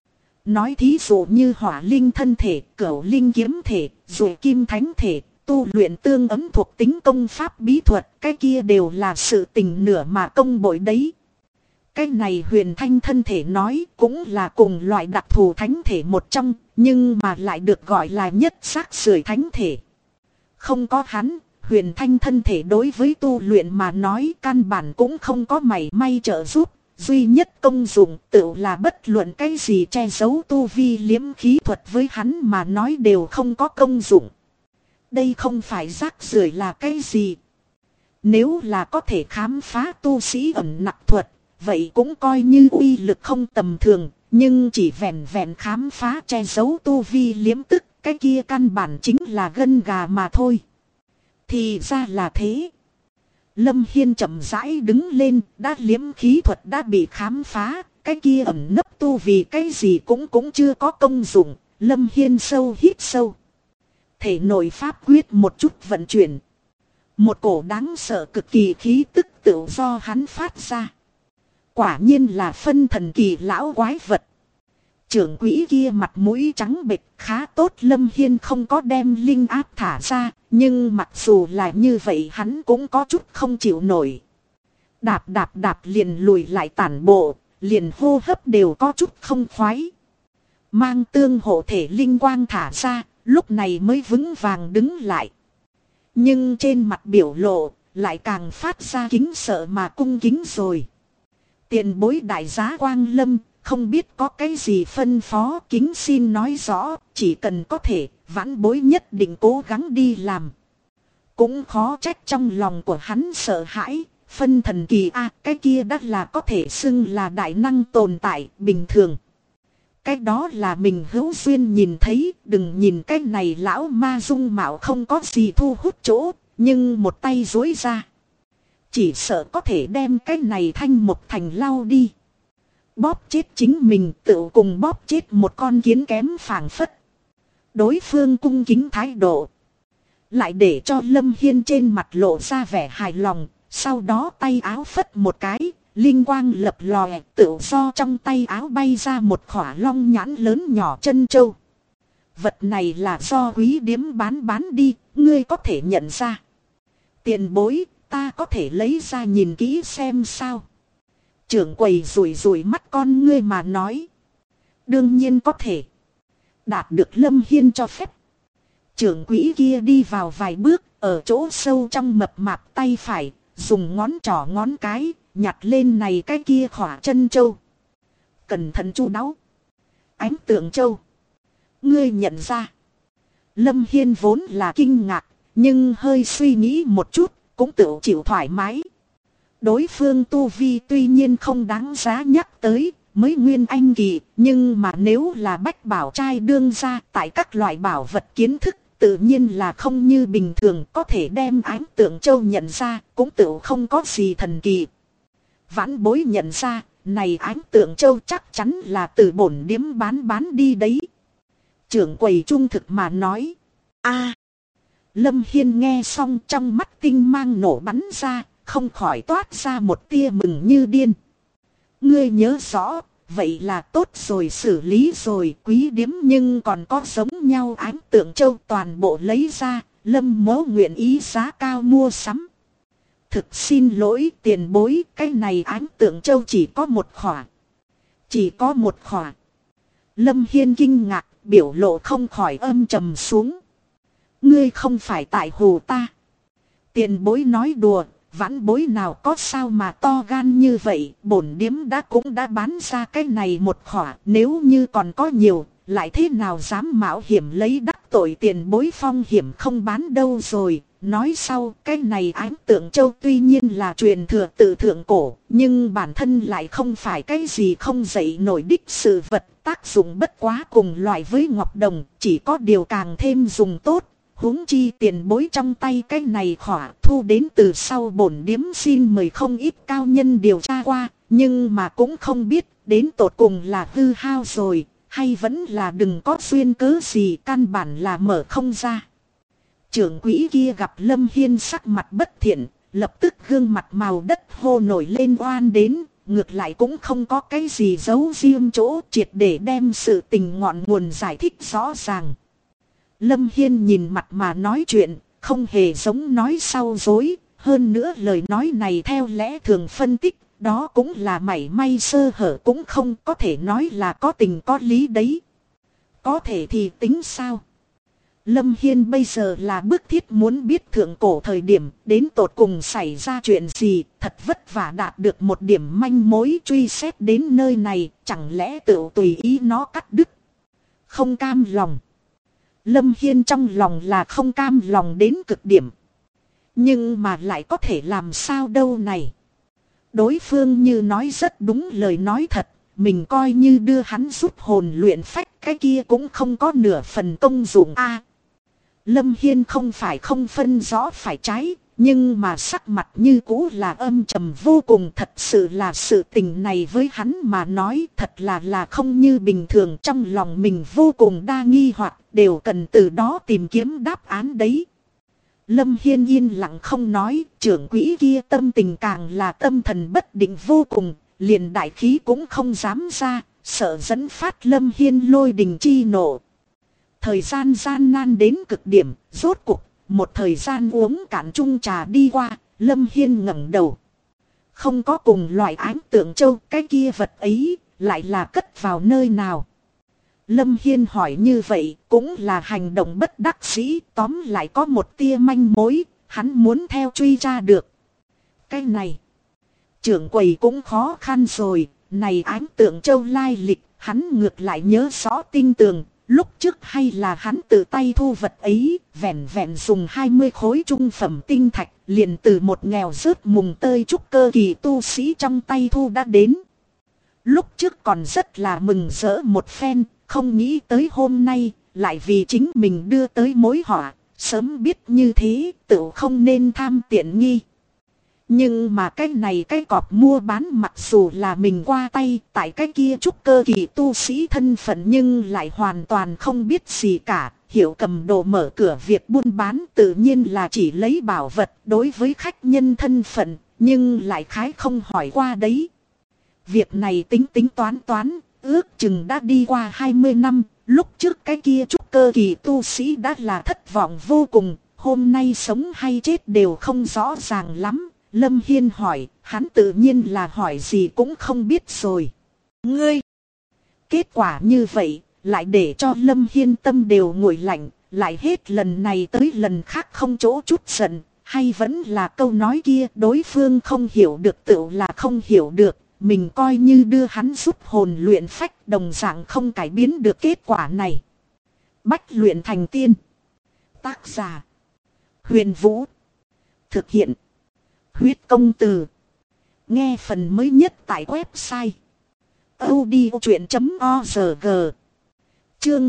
Nói thí dụ như hỏa linh thân thể, cửu linh kiếm thể, rồi kim thánh thể, tu luyện tương ứng thuộc tính công pháp bí thuật, cái kia đều là sự tình nửa mà công bội đấy. Cái này Huyền Thanh thân thể nói cũng là cùng loại đặc thù thánh thể một trong, nhưng mà lại được gọi là nhất xác sưởi thánh thể. Không có hắn, Huyền Thanh thân thể đối với tu luyện mà nói căn bản cũng không có mảy may trợ giúp, duy nhất công dụng tự là bất luận cái gì che giấu tu vi liếm khí thuật với hắn mà nói đều không có công dụng. Đây không phải rác rưởi là cái gì. Nếu là có thể khám phá tu sĩ ẩn nặc thuật, vậy cũng coi như uy lực không tầm thường, nhưng chỉ vẹn vẹn khám phá che giấu tu vi liếm tức, cái kia căn bản chính là gân gà mà thôi. Thì ra là thế. Lâm Hiên chậm rãi đứng lên, đã liếm khí thuật đã bị khám phá, cái kia ẩn nấp tu vì cái gì cũng chưa có công dụng. Lâm Hiên sâu hít sâu. Thể nội pháp quyết một chút vận chuyển. Một cổ đáng sợ cực kỳ khí tức tự do hắn phát ra. Quả nhiên là phân thần kỳ lão quái vật. Trưởng quỹ kia mặt mũi trắng bệch khá tốt, Lâm Hiên không có đem linh áp thả ra, nhưng mặc dù là như vậy hắn cũng có chút không chịu nổi. Đạp liền lùi lại tản bộ, liền hô hấp đều có chút không khoái. Mang tương hộ thể linh quang thả ra, lúc này mới vững vàng đứng lại. Nhưng trên mặt biểu lộ lại càng phát ra kính sợ mà cung kính rồi. Tiền bối đại giá Quang Lâm, không biết có cái gì phân phó, kính xin nói rõ, chỉ cần có thể, vãn bối nhất định cố gắng đi làm. Cũng khó trách trong lòng của hắn sợ hãi, phân thần kỳ cái kia đắt là có thể xưng là đại năng tồn tại bình thường. Cái đó là mình hữu duyên nhìn thấy, đừng nhìn cái này lão ma dung mạo không có gì thu hút chỗ, nhưng một tay duỗi ra. Chỉ sợ có thể đem cái này thanh một thành lau đi. Bóp chết chính mình tự cùng bóp chết một con kiến kém phảng phất. Đối phương cung kính thái độ. Lại để cho Lâm Hiên trên mặt lộ ra vẻ hài lòng. Sau đó tay áo phất một cái. Linh quang lập lòe tự do trong tay áo bay ra một khỏa long nhãn lớn nhỏ chân châu. Vật này là do quý điếm bán đi. Ngươi có thể nhận ra. Tiền bối ta có thể lấy ra nhìn kỹ xem sao. Trưởng quầy rủi mắt con ngươi mà nói. Đương nhiên có thể. Đạt được Lâm Hiên cho phép. Trưởng quỹ kia đi vào vài bước. Ở chỗ sâu trong mập mạp tay phải. Dùng ngón trỏ ngón cái. Nhặt lên này cái kia khỏa chân châu. Cẩn thận chu đáo. Ánh tượng châu. Ngươi nhận ra. Lâm Hiên vốn là kinh ngạc. Nhưng hơi suy nghĩ một chút. Cũng tự chịu thoải mái. Đối phương tu vi tuy nhiên không đáng giá nhắc tới, mới nguyên anh kỳ, nhưng mà nếu là bách bảo trai đương ra tại các loại bảo vật kiến thức, tự nhiên là không như bình thường có thể đem ánh tượng châu nhận ra, cũng tự không có gì thần kỳ. Vãn bối nhận ra, này Ánh Tượng Châu chắc chắn là từ bổn điếm bán đi đấy. Trưởng quầy trung thực mà nói. A. Lâm Hiên nghe xong trong mắt tinh mang nổ bắn ra, không khỏi toát ra một tia mừng như điên. Ngươi nhớ rõ, vậy là tốt rồi, xử lý rồi, quý điếm nhưng còn có giống nhau Ánh Tượng Châu toàn bộ lấy ra, Lâm mỗ nguyện ý giá cao mua sắm. Thực xin lỗi tiền bối, cái này Ánh Tượng Châu chỉ có một khỏa. Chỉ có một khỏa. Lâm Hiên kinh ngạc, biểu lộ không khỏi âm trầm xuống. Ngươi không phải tại hù ta. Tiền bối nói đùa, vãn bối nào có sao mà to gan như vậy. Bổn điếm cũng đã bán ra cái này một khỏa. Nếu như còn có nhiều, lại thế nào dám mạo hiểm lấy đắc tội tiền bối, phong hiểm không bán đâu rồi. Nói sau, cái này Ánh Tượng Châu tuy nhiên là truyền thừa từ thượng cổ, nhưng bản thân lại không phải cái gì không dậy nổi đích sự vật, tác dụng bất quá cùng loại với ngọc đồng, chỉ có điều càng thêm dùng tốt. Huống chi tiền bối trong tay cái này khỏa thu đến từ sau bổn điếm xin mời không ít cao nhân điều tra qua, nhưng mà cũng không biết đến tột cùng là hư hao rồi, hay vẫn là đừng có duyên cớ gì, căn bản là mở không ra. Trưởng quỹ kia gặp Lâm Hiên sắc mặt bất thiện, lập tức gương mặt màu đất hô nổi lên oan đến, ngược lại cũng không có cái gì giấu riêng chỗ, triệt để đem sự tình ngọn nguồn giải thích rõ ràng. Lâm Hiên nhìn mặt mà nói chuyện, không hề giống nói sau dối, hơn nữa lời nói này theo lẽ thường phân tích, đó cũng là mảy may sơ hở cũng không, có thể nói là có tình có lý đấy. Có thể thì tính sao? Lâm Hiên bây giờ là bức thiết muốn biết thượng cổ thời điểm đến tột cùng xảy ra chuyện gì, thật vất vả đạt được một điểm manh mối, truy xét đến nơi này, chẳng lẽ tự tùy ý nó cắt đứt. Không cam lòng. Lâm Hiên trong lòng là không cam lòng đến cực điểm. Nhưng mà lại có thể làm sao đâu này. Đối phương như nói rất đúng lời nói thật. Mình coi như đưa hắn giúp hồn luyện phách, cái kia cũng không có nửa phần công dụng a. Lâm Hiên không phải không phân rõ phải trái, nhưng mà sắc mặt như cũ là âm trầm vô cùng. Thật sự là sự tình này với hắn mà nói thật là không như bình thường. Trong lòng mình vô cùng đa nghi hoặc đều cần từ đó tìm kiếm đáp án đấy. Lâm Hiên yên lặng không nói, trưởng quỹ kia tâm tình càng là tâm thần bất định vô cùng, liền đại khí cũng không dám ra, sợ dẫn phát Lâm Hiên lôi đình chi nộ. Thời gian gian nan đến cực điểm, rốt cuộc, một thời gian uống cạn chung trà đi qua, Lâm Hiên ngẩng đầu. Không có cùng loại Ánh Tượng Châu, cái kia vật ấy, lại là cất vào nơi nào? Lâm Hiên hỏi như vậy, cũng là hành động bất đắc dĩ, tóm lại có một tia manh mối, hắn muốn theo truy ra được. Cái này, trưởng quầy cũng khó khăn rồi, này Ánh Tượng Châu lai lịch, hắn ngược lại nhớ rõ tinh tường. Lúc trước hay là hắn tự tay thu vật ấy, vẹn vẹn dùng 20 khối trung phẩm tinh thạch, liền từ một nghèo rớt mùng tơi trúc cơ kỳ tu sĩ trong tay thu đã đến. Lúc trước còn rất là mừng rỡ một phen, không nghĩ tới hôm nay, lại vì chính mình đưa tới mối họa, sớm biết như thế, tự không nên tham tiện nghi. Nhưng mà cái này cái cọp mua bán mặc dù là mình qua tay, tại cái kia trúc cơ kỳ tu sĩ thân phận nhưng lại hoàn toàn không biết gì cả. Hiểu cầm đồ mở cửa việc buôn bán tự nhiên là chỉ lấy bảo vật đối với khách nhân thân phận, nhưng lại khái không hỏi qua đấy. Việc này tính toán, ước chừng đã đi qua 20 năm, lúc trước cái kia trúc cơ kỳ tu sĩ đã là thất vọng vô cùng, hôm nay sống hay chết đều không rõ ràng lắm. Lâm Hiên hỏi, hắn tự nhiên là hỏi gì cũng không biết rồi. Ngươi! Kết quả như vậy, lại để cho Lâm Hiên tâm đều nguội lạnh, lại hết lần này tới lần khác không chỗ chút giận, hay vẫn là câu nói kia, đối phương không hiểu được tự là không hiểu được, mình coi như đưa hắn giúp hồn luyện phách, đồng dạng không cải biến được kết quả này. Bách luyện thành tiên. Tác giả: Huyền Vũ. Thực hiện: Huyết Công Từ. Nghe phần mới nhất tại website audiochuyện.org. Chương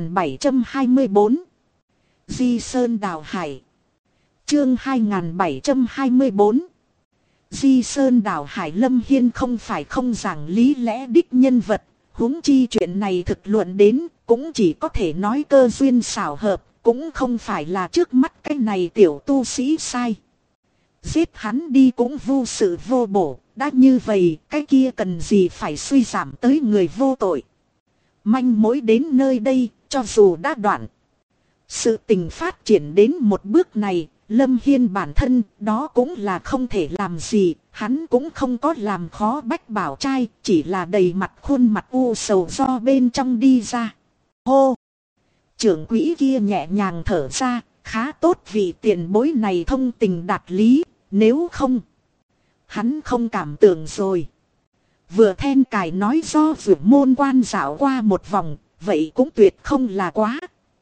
2724. Di Sơn Đào Hải. Chương 2724. Di Sơn đảo Hải Lâm Hiên không phải không giảng lý lẽ đích nhân vật, huống chi chuyện này thực luận đến, cũng chỉ có thể nói cơ duyên xảo hợp, cũng không phải là trước mắt cái này tiểu tu sĩ sai. Giết hắn đi cũng vô sự vô bổ, đã như vậy, cái kia cần gì phải suy giảm tới người vô tội. Manh mối đến nơi đây, cho dù đã đoạn. Sự tình phát triển đến một bước này, Lâm Hiên bản thân, đó cũng là không thể làm gì, hắn cũng không có làm khó Bách Bảo trai, chỉ là đầy mặt khuôn mặt u sầu do bên trong đi ra. Hô! Trưởng quỹ kia nhẹ nhàng thở ra, khá tốt vì tiền bối này thông tình đạt lý, nếu không, hắn không cảm tưởng rồi. Vừa then cài nói do vượt môn quan dạo qua một vòng, vậy cũng tuyệt không là quá.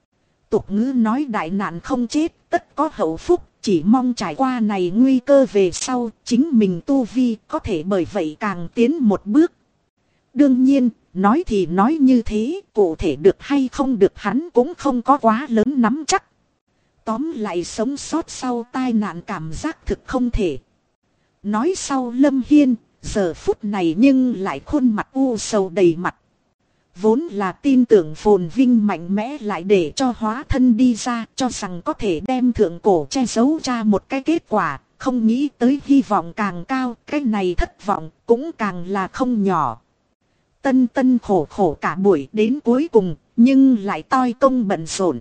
Tục ngữ nói đại nạn không chết, tất có hậu phúc, chỉ mong trải qua này nguy cơ về sau, chính mình tu vi có thể bởi vậy càng tiến một bước. Đương nhiên, nói thì nói như thế, cụ thể được hay không được hắn cũng không có quá lớn nắm chắc. Tóm lại sống sót sau tai nạn cảm giác thực không thể. Nói sau Lâm Hiên, giờ phút này nhưng lại khuôn mặt u sầu đầy mặt. Vốn là tin tưởng phồn vinh mạnh mẽ lại để cho hóa thân đi ra, cho rằng có thể đem thượng cổ che giấu ra một cái kết quả, không nghĩ tới hy vọng càng cao, cái này thất vọng cũng càng là không nhỏ. Tân tân khổ khổ cả buổi đến cuối cùng, nhưng lại toi công bận rộn.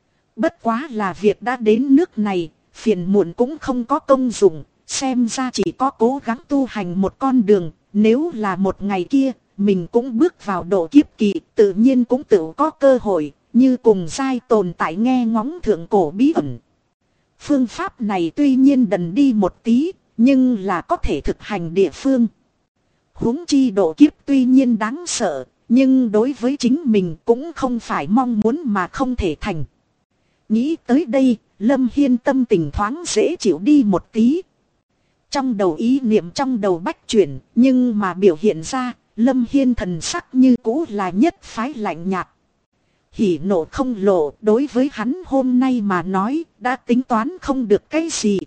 Bất quá là việc đã đến nước này, phiền muộn cũng không có công dụng, xem ra chỉ có cố gắng tu hành một con đường, nếu là một ngày kia, mình cũng bước vào độ kiếp kỳ, tự nhiên cũng tự có cơ hội, như cùng giai tồn tại nghe ngóng thượng cổ bí ẩn. Phương pháp này tuy nhiên đần đi một tí, nhưng là có thể thực hành địa phương. Huống chi độ kiếp tuy nhiên đáng sợ, nhưng đối với chính mình cũng không phải mong muốn mà không thể thành. Nghĩ tới đây, Lâm Hiên tâm tình thoáng dễ chịu đi một tí. Trong đầu ý niệm trong đầu bách chuyển, nhưng mà biểu hiện ra, Lâm Hiên thần sắc như cũ là nhất phái lạnh nhạt. Hỉ nộ không lộ, đối với hắn hôm nay mà nói, đã tính toán không được cái gì.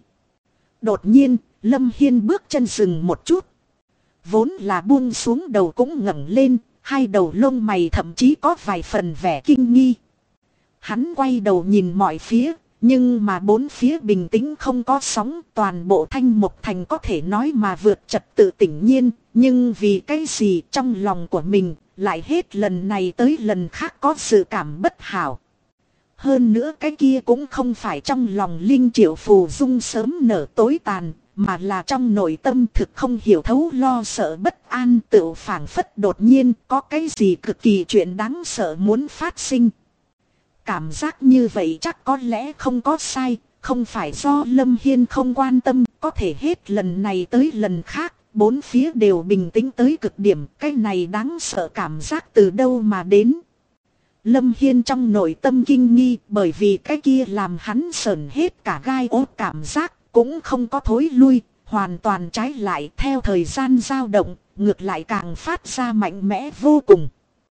Đột nhiên, Lâm Hiên bước chân dừng một chút. Vốn là buông xuống đầu cũng ngẩng lên, hai đầu lông mày thậm chí có vài phần vẻ kinh nghi. Hắn quay đầu nhìn mọi phía, nhưng mà bốn phía bình tĩnh không có sóng, toàn bộ Thanh Mục Thành có thể nói mà vượt trật tự tĩnh nhiên, nhưng vì cái gì trong lòng của mình lại hết lần này tới lần khác có sự cảm bất hảo. Hơn nữa cái kia cũng không phải trong lòng Linh Triệu Phù Dung sớm nở tối tàn, mà là trong nội tâm thực không hiểu thấu lo sợ bất an, tự phảng phất đột nhiên có cái gì cực kỳ chuyện đáng sợ muốn phát sinh. Cảm giác như vậy chắc có lẽ không có sai, không phải do Lâm Hiên không quan tâm, có thể hết lần này tới lần khác, bốn phía đều bình tĩnh tới cực điểm, cái này đáng sợ cảm giác từ đâu mà đến. Lâm Hiên trong nội tâm kinh nghi, bởi vì cái kia làm hắn sởn hết cả gai ốt cảm giác, cũng không có thối lui, hoàn toàn trái lại theo thời gian dao động, ngược lại càng phát ra mạnh mẽ vô cùng.